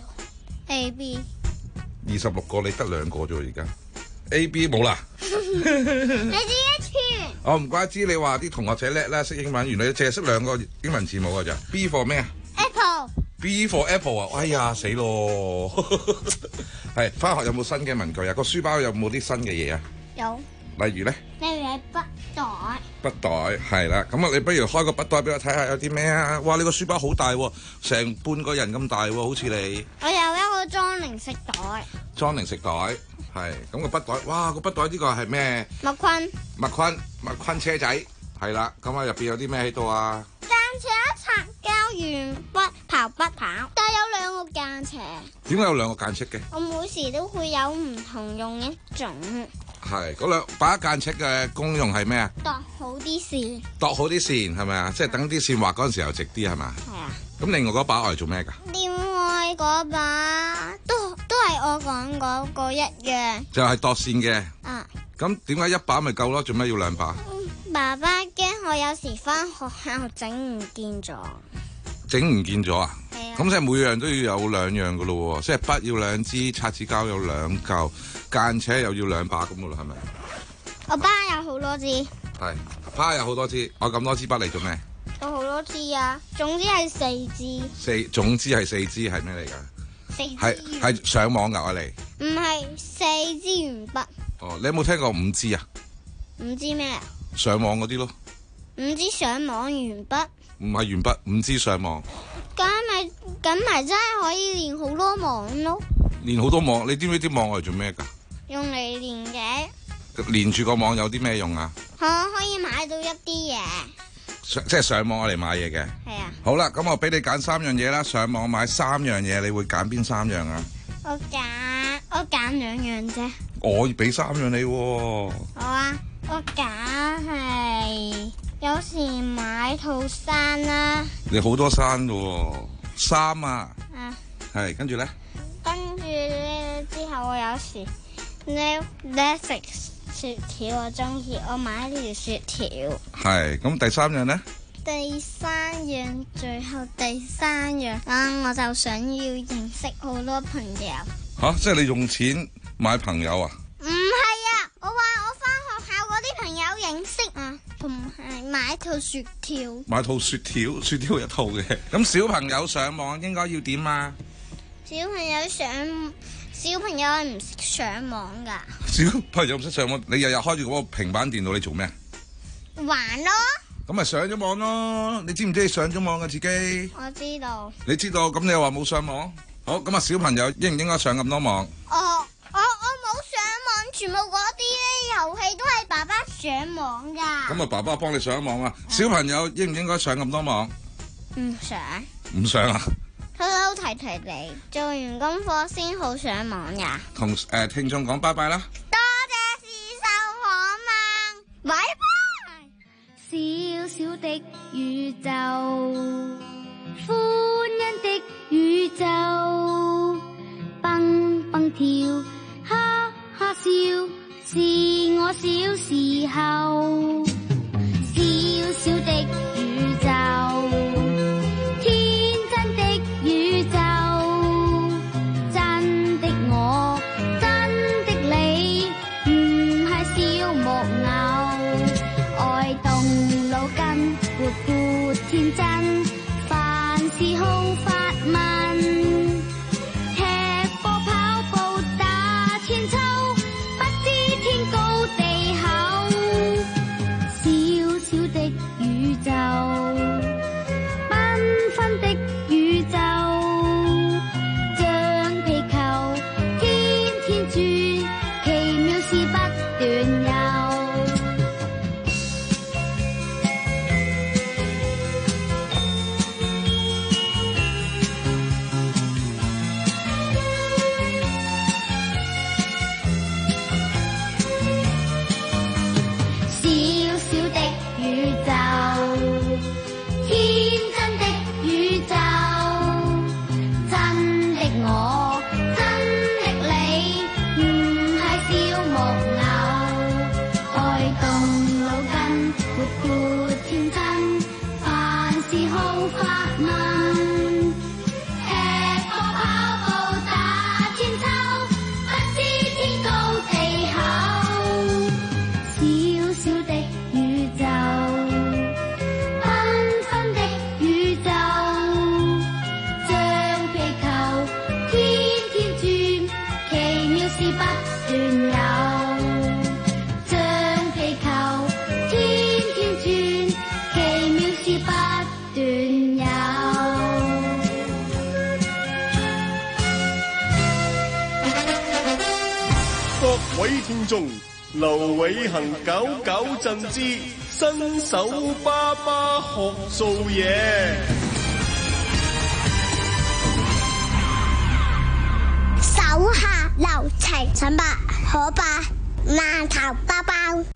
Speaker 6: A B。
Speaker 12: 二十六個你得兩個啫喎，而家 A B 冇啦。
Speaker 6: 你自己串。
Speaker 12: 我唔怪之你話啲同學仔叻啦，識英文，原來你淨係識兩個英文字母㗎咋 ？B for 咩啊
Speaker 6: ？Apple。B
Speaker 12: for Apple 啊！哎呀，死咯！係返學有冇新嘅文具啊？個書包有冇啲新嘅嘢啊？
Speaker 6: 有。
Speaker 12: 例如咧？
Speaker 6: 例如係筆袋。
Speaker 12: 筆袋係啦，咁啊，你不如開個筆袋俾我睇下有啲咩啊？哇！你個書包好大喎，成半個人咁大喎，好似你。
Speaker 6: 我有一個裝零食袋。裝
Speaker 12: 零食袋係，咁個筆袋，哇！個筆袋呢個係咩？
Speaker 6: 麥昆。
Speaker 12: 麥昆，麥昆車仔係啦，咁啊入邊有啲咩喺度啊？
Speaker 6: 間尺、擦膠、鉛筆、刨筆刨，但係有兩個間尺。
Speaker 12: 點解有兩個間尺嘅？
Speaker 6: 我每時都會有唔同用一種。
Speaker 12: 係嗰兩把間尺嘅功用係咩啊？
Speaker 6: 度好啲線，
Speaker 12: 度好啲線係咪啊？即係等啲線畫嗰陣時候直啲係嘛？係啊。咁另外嗰把我嚟做咩㗎？
Speaker 6: 另外嗰把都都係我講嗰個一樣。
Speaker 12: 就係度線嘅。
Speaker 6: 啊。
Speaker 12: 咁點解一把咪夠咯？做咩要兩把？
Speaker 6: 爸爸驚我有時返學校整唔見咗。
Speaker 12: 整唔見咗啊？
Speaker 6: 係啊。
Speaker 12: 咁即係每樣都要有兩樣㗎咯喎，即係筆要兩支，擦紙膠有兩嚿，間尺又要兩把咁㗎啦，係咪？
Speaker 6: 我巴有好多支。
Speaker 12: 係，巴有好多支，我咁多支筆嚟做咩？
Speaker 6: 有好多支啊，總之係四支。
Speaker 12: 四，總之係四支係咩嚟㗎？
Speaker 6: 四支。
Speaker 12: 係係上網㗎我嚟。
Speaker 6: 唔係四支鉛筆。
Speaker 12: 哦，你有冇聽過五支啊？
Speaker 6: 五支咩啊？
Speaker 12: 上網嗰啲咯。
Speaker 6: 五支上網鉛筆。
Speaker 12: 唔係鉛筆，五支上網。
Speaker 6: 咁咪咁咪真係可以練好多網咯。練
Speaker 12: 好多網，你知唔知啲網我嚟做咩㗎？
Speaker 6: 用嚟練嘅。
Speaker 12: 連住個網有啲咩用啊？
Speaker 6: 嚇，可以買到一啲嘢。
Speaker 12: 上即係上網我嚟買嘢嘅。
Speaker 6: 係啊。
Speaker 12: 好啦，咁我俾你揀三樣嘢啦，上網買三樣嘢，你會揀邊三樣啊？
Speaker 6: 我揀我揀兩樣啫。
Speaker 12: 我要俾三樣你喎。
Speaker 6: 好啊，我揀係有時買套衫啦。
Speaker 12: 你好多衫㗎喎，衫啊。
Speaker 6: 啊。
Speaker 12: 係，跟住咧？
Speaker 6: 跟住咧我有時咧咧食雪條，我中意，我買呢條雪條。
Speaker 12: 係，咁第三樣咧？
Speaker 6: 第三樣，最後第三樣啊，我就想要認識好多朋友。
Speaker 12: 吓、啊，即係你用錢買朋友啊？
Speaker 6: 唔係啊，我話我翻學校嗰啲朋友認識啊，同埋買套雪條。
Speaker 12: 買套雪條，雪條一套嘅。咁小朋友上網應該要點啊？
Speaker 6: 小朋友上，小朋友係唔識上網噶。
Speaker 12: 小朋友唔識上網，你日日開住嗰個平板電腦，你做咩？
Speaker 6: 玩咯。
Speaker 12: 咁咪上咗網咯？你知唔知你上咗網嘅自己？
Speaker 6: 我知道。
Speaker 12: 你知道，咁你又話冇上網？好，咁啊，小朋友應唔應該上咁多網？
Speaker 6: 我我我冇上網，全部嗰啲咧遊戲都係爸爸上網噶。
Speaker 12: 咁啊，爸爸幫你上網啊。小朋友應唔應該上咁多網？
Speaker 6: 唔上。
Speaker 12: 唔上啊？
Speaker 6: 偷偷提提你，做完功課先好上網呀。
Speaker 12: 同誒、呃、聽眾講拜拜啦。
Speaker 6: 多謝接受訪問，拜拜。
Speaker 2: 小小的宇宙，歡欣的宇宙，蹦蹦跳，哈哈笑，是我小時候。小小的宇宙，天真的宇宙，真的我，真的你，唔係小木偶，愛動腦筋，活潑天真，凡事好發問，踢波跑步打千秋，不知天高地厚。小小的宇宙，繽紛的宇宙，像皮球天天轉，奇妙事不斷有。
Speaker 7: 聽眾劉偉恒搞搞震之新手爸爸學做嘢，
Speaker 6: 手下留情，陳伯可爸饅頭包包。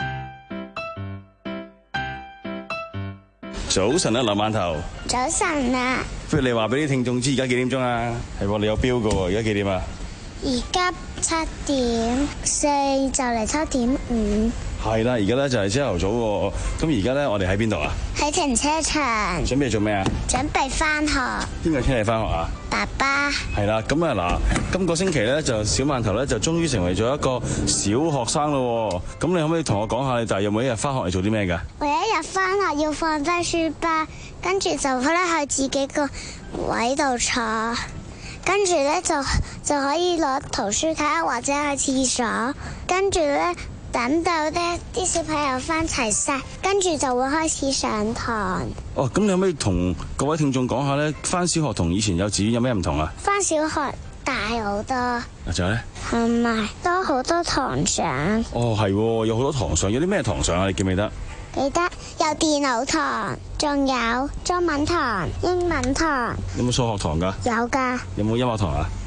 Speaker 13: 早晨啊，劉饅頭。
Speaker 6: 早晨啊。
Speaker 13: 不如你話俾啲聽眾知而家幾點鐘啊？係喎，你有標噶喎，而家幾點啊？
Speaker 6: 而家七點四，就嚟七點五。
Speaker 13: 係啦，而家咧就係朝頭早喎。咁而家咧，我哋喺邊度啊？
Speaker 6: 喺停車場。準
Speaker 13: 備做咩啊？
Speaker 6: 準備翻學。邊
Speaker 13: 個車你翻學啊？
Speaker 6: 爸爸。係
Speaker 13: 啦，咁啊嗱，今個星期咧就小饅頭咧就終於成為咗一個小學生咯。咁你可唔可以同我講下你第日每一日翻學嚟做啲咩噶？
Speaker 6: 每一日翻學要放低書包，跟住就咧去自己個位度坐。跟住咧就就可以攞圖書卡或者去廁所，跟住咧等到咧啲小朋友翻齊晒，跟住就會開始上堂。
Speaker 13: 哦，咁你可唔可以同各位聽眾講下咧，翻小學同以前幼稚園有咩唔同啊？
Speaker 6: 翻小學大好多。啊，
Speaker 13: 仲有咧？
Speaker 6: 同埋多好多堂上。
Speaker 13: 哦，係，有好多堂上，有啲咩堂上啊？你記唔記得？
Speaker 6: 記得有電腦堂，仲有中文堂、英文堂。
Speaker 13: 有冇數學堂噶？
Speaker 6: 有噶。
Speaker 13: 有冇音樂堂啊？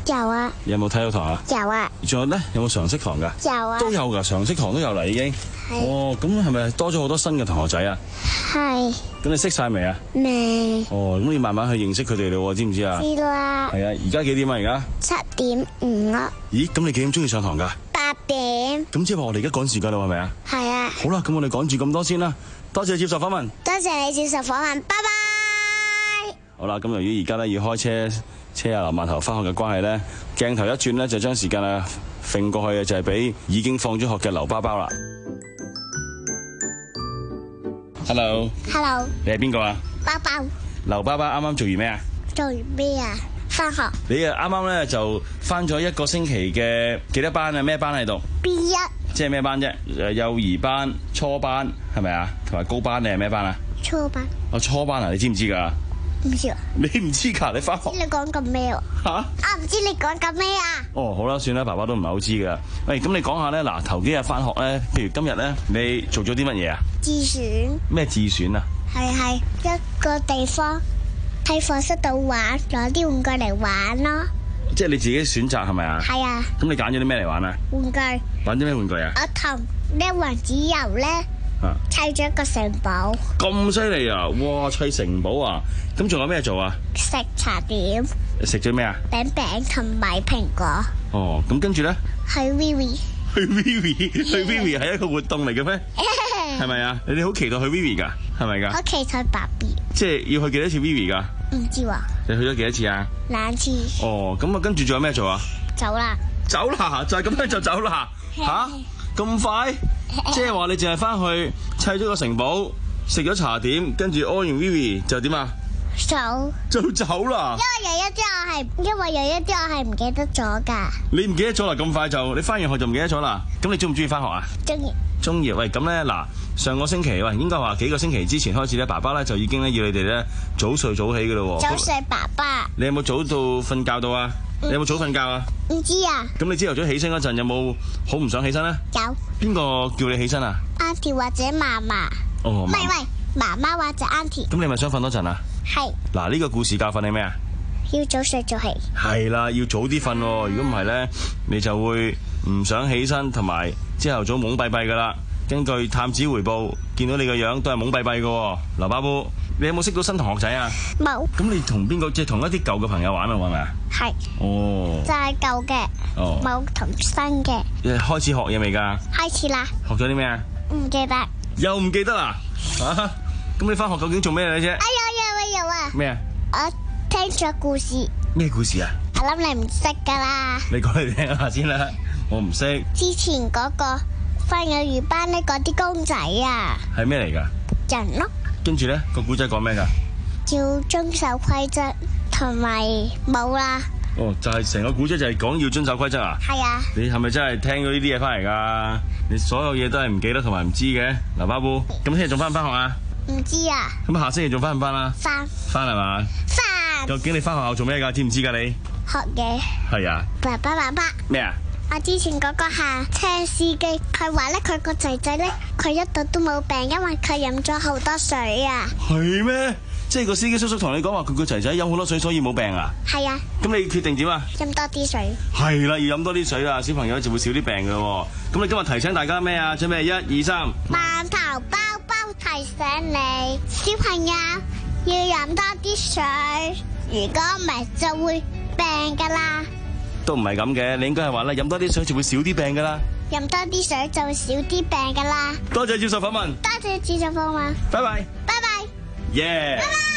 Speaker 6: 有啊。
Speaker 13: 有冇體育堂啊？
Speaker 6: 有啊。
Speaker 13: 仲有咧？有冇常識堂噶？
Speaker 6: 有啊。
Speaker 13: 都有噶，常識堂都有啦已經。哦，咁係咪多咗好多新嘅同學仔啊？
Speaker 6: 係。
Speaker 13: 咁你識晒未啊？
Speaker 6: 未。
Speaker 13: 哦，咁你慢慢去認識佢哋咯，知唔知啊？
Speaker 6: 知啦。
Speaker 13: 係啊，而家幾點啊？而家
Speaker 6: 七點五啦。
Speaker 13: 咦，咁你幾點鐘要上堂噶？
Speaker 6: 八點。
Speaker 13: 咁即係話我哋而家趕時間啦，係咪啊？
Speaker 6: 係啊。
Speaker 13: 好啦，咁我哋趕住咁多先啦。多謝接受訪問。
Speaker 6: 多謝你接受訪問，拜拜。
Speaker 13: 好啦，咁由於而家咧要開車車阿林饅頭翻學嘅關係咧，鏡頭一轉咧就將時間啊揈過去嘅就係俾已經放咗學嘅劉包包啦。Hello。
Speaker 6: Hello。
Speaker 13: 你係邊個啊？
Speaker 6: 包包。
Speaker 13: 劉包包啱啱做完咩啊？
Speaker 6: 做完咩啊？翻學。
Speaker 13: 你啊啱啱咧就翻咗一個星期嘅幾多班啊？咩班喺度
Speaker 6: ？B 一。
Speaker 13: 即係咩班啫？誒，幼兒班、初班係咪啊？同埋高班你係咩班啊？
Speaker 6: 初班。
Speaker 13: 哦，初班啊？你知唔知噶？
Speaker 6: 唔知啊。
Speaker 13: 你唔知噶？你翻學。
Speaker 6: 你講緊咩啊？吓？啊，唔知你講緊咩啊？
Speaker 13: 哦，好啦，算啦，爸爸都唔係好知噶。喂，咁你講下咧，嗱，頭幾日翻學咧，譬如今日咧，你做咗啲乜嘢啊？
Speaker 6: 自選。
Speaker 13: 咩自選啊？
Speaker 6: 係係一個地方喺課室度玩，攞啲玩具嚟玩咯。
Speaker 13: 即係你自己選擇係咪啊？
Speaker 6: 係啊。咁
Speaker 13: 你揀咗啲咩嚟玩啊？
Speaker 6: 玩具。
Speaker 13: 玩啲咩玩具啊？
Speaker 6: 我同呢黃子柔咧砌咗一個城堡。
Speaker 13: 咁犀利啊！哇，砌城堡啊！咁仲有咩做啊？
Speaker 6: 食茶點。
Speaker 13: 食咗咩啊？
Speaker 6: 餅餅同埋蘋果。
Speaker 13: 哦，咁跟住咧？
Speaker 6: 去 Vivi。
Speaker 13: 去 Vivi， 去 Vivi 係一個活動嚟嘅咩？係咪啊？你哋好期待去 Vivi 噶？係咪噶？
Speaker 6: 好期待爸 B。
Speaker 13: 即係要去幾多次 Vivi 噶？
Speaker 6: 唔知喎。
Speaker 13: 你去咗幾多次啊？
Speaker 6: 兩次。
Speaker 13: 哦，咁啊，跟住仲有咩做啊？
Speaker 6: 走啦。
Speaker 13: 走啦，就係咁樣就走啦。吓？咁快？即係話你淨係翻去砌咗個城堡，食咗茶點，跟住屙完 Vivi 就點啊？
Speaker 6: 走。
Speaker 13: 就走啦。
Speaker 6: 因為有一啲我係，因為有一啲我係唔記得咗噶。
Speaker 13: 你唔記得咗啦？咁快就你翻完學就唔記得咗啦？咁你中唔中意翻學啊？
Speaker 6: 中意。
Speaker 13: 中意。喂，咁咧嗱，上個星期喂，應該話幾個星期之前開始咧，爸爸咧就已經咧要你哋咧早睡早起噶咯。
Speaker 6: 早睡爸爸。
Speaker 13: 你有冇早到瞓覺到啊？你有冇早瞓覺啊？
Speaker 6: 唔知啊。
Speaker 13: 咁你朝頭早起身嗰陣有冇好唔想起身咧？
Speaker 6: 有。邊
Speaker 13: 個叫你起身啊？
Speaker 6: 阿條或者嫲嫲。
Speaker 13: 哦。
Speaker 6: 唔係唔係，媽媽或者 Auntie。
Speaker 13: 咁你咪想瞓多陣啊？
Speaker 6: 係。嗱，
Speaker 13: 呢個故事教訓你咩啊？
Speaker 6: 要早睡早起。
Speaker 13: 係啦，要早啲瞓。如果唔係咧，你就會唔想起身，同埋朝頭早懵閉閉噶啦。根據探子回報，見到你個樣都係懵閉閉噶。劉巴布，你有冇識到新同學仔啊？
Speaker 6: 冇。
Speaker 13: 咁你同邊個？即係同一啲舊嘅朋友玩啊？係咪啊？
Speaker 6: 係。
Speaker 13: 哦。
Speaker 6: 就係舊嘅。哦。冇同新嘅。
Speaker 13: 你開始學嘢未噶？
Speaker 6: 開始啦。
Speaker 13: 學咗啲咩啊？
Speaker 6: 唔記得。
Speaker 13: 又唔記得啦？啊？咁你翻學究竟做咩咧啫？
Speaker 6: 哎有有啊有啊。
Speaker 13: 咩啊？
Speaker 6: 我聽咗故事。
Speaker 13: 咩故事啊？
Speaker 6: 我諗你唔識噶啦。
Speaker 13: 你講嚟聽下先啦，我唔識。
Speaker 6: 之前嗰個翻幼兒班咧，嗰啲公仔啊。係咩嚟噶？人咯。
Speaker 13: 跟住咧個古仔講咩噶？
Speaker 6: 要遵守規則同埋冇啦。
Speaker 13: 哦，就係成個古仔就係講要遵守規則啊？係啊。你係咪真係聽咗呢啲嘢翻嚟噶？你所有嘢都係唔記得同埋唔知嘅，劉巴布。咁聽日仲翻唔翻學啊？
Speaker 6: 唔知啊。
Speaker 13: 咁下星期仲翻唔翻啊？翻。翻係嘛？
Speaker 6: 翻。
Speaker 13: 究竟你翻學校做咩噶？知唔知噶你？
Speaker 6: 學嘢。係啊。爸爸爸爸。
Speaker 13: 咩啊？
Speaker 6: 我之前嗰個下車司機，佢話咧佢個仔仔咧，佢一度都冇病，因為佢飲咗好多水啊。
Speaker 13: 係咩？即係個司機叔叔同你講話，佢個仔仔飲好多水，所以冇病啊？係啊。咁你決定點啊？
Speaker 6: 飲多啲水。
Speaker 13: 係啦，要飲多啲水啦，小朋友就會少啲病噶咯。咁你今日提醒大家咩啊？準備一二三。
Speaker 6: 饅頭包包提醒你，小朋友要飲多啲水，如果唔係就會病噶啦。
Speaker 13: 都唔係咁嘅，你應該係話咧，飲多啲水就會少啲病噶啦。
Speaker 6: 飲多啲水就會少啲病噶啦。
Speaker 13: 多謝接受訪問。
Speaker 6: 多謝接受訪問。
Speaker 13: 拜拜。
Speaker 6: 拜拜。
Speaker 13: 耶。拜拜。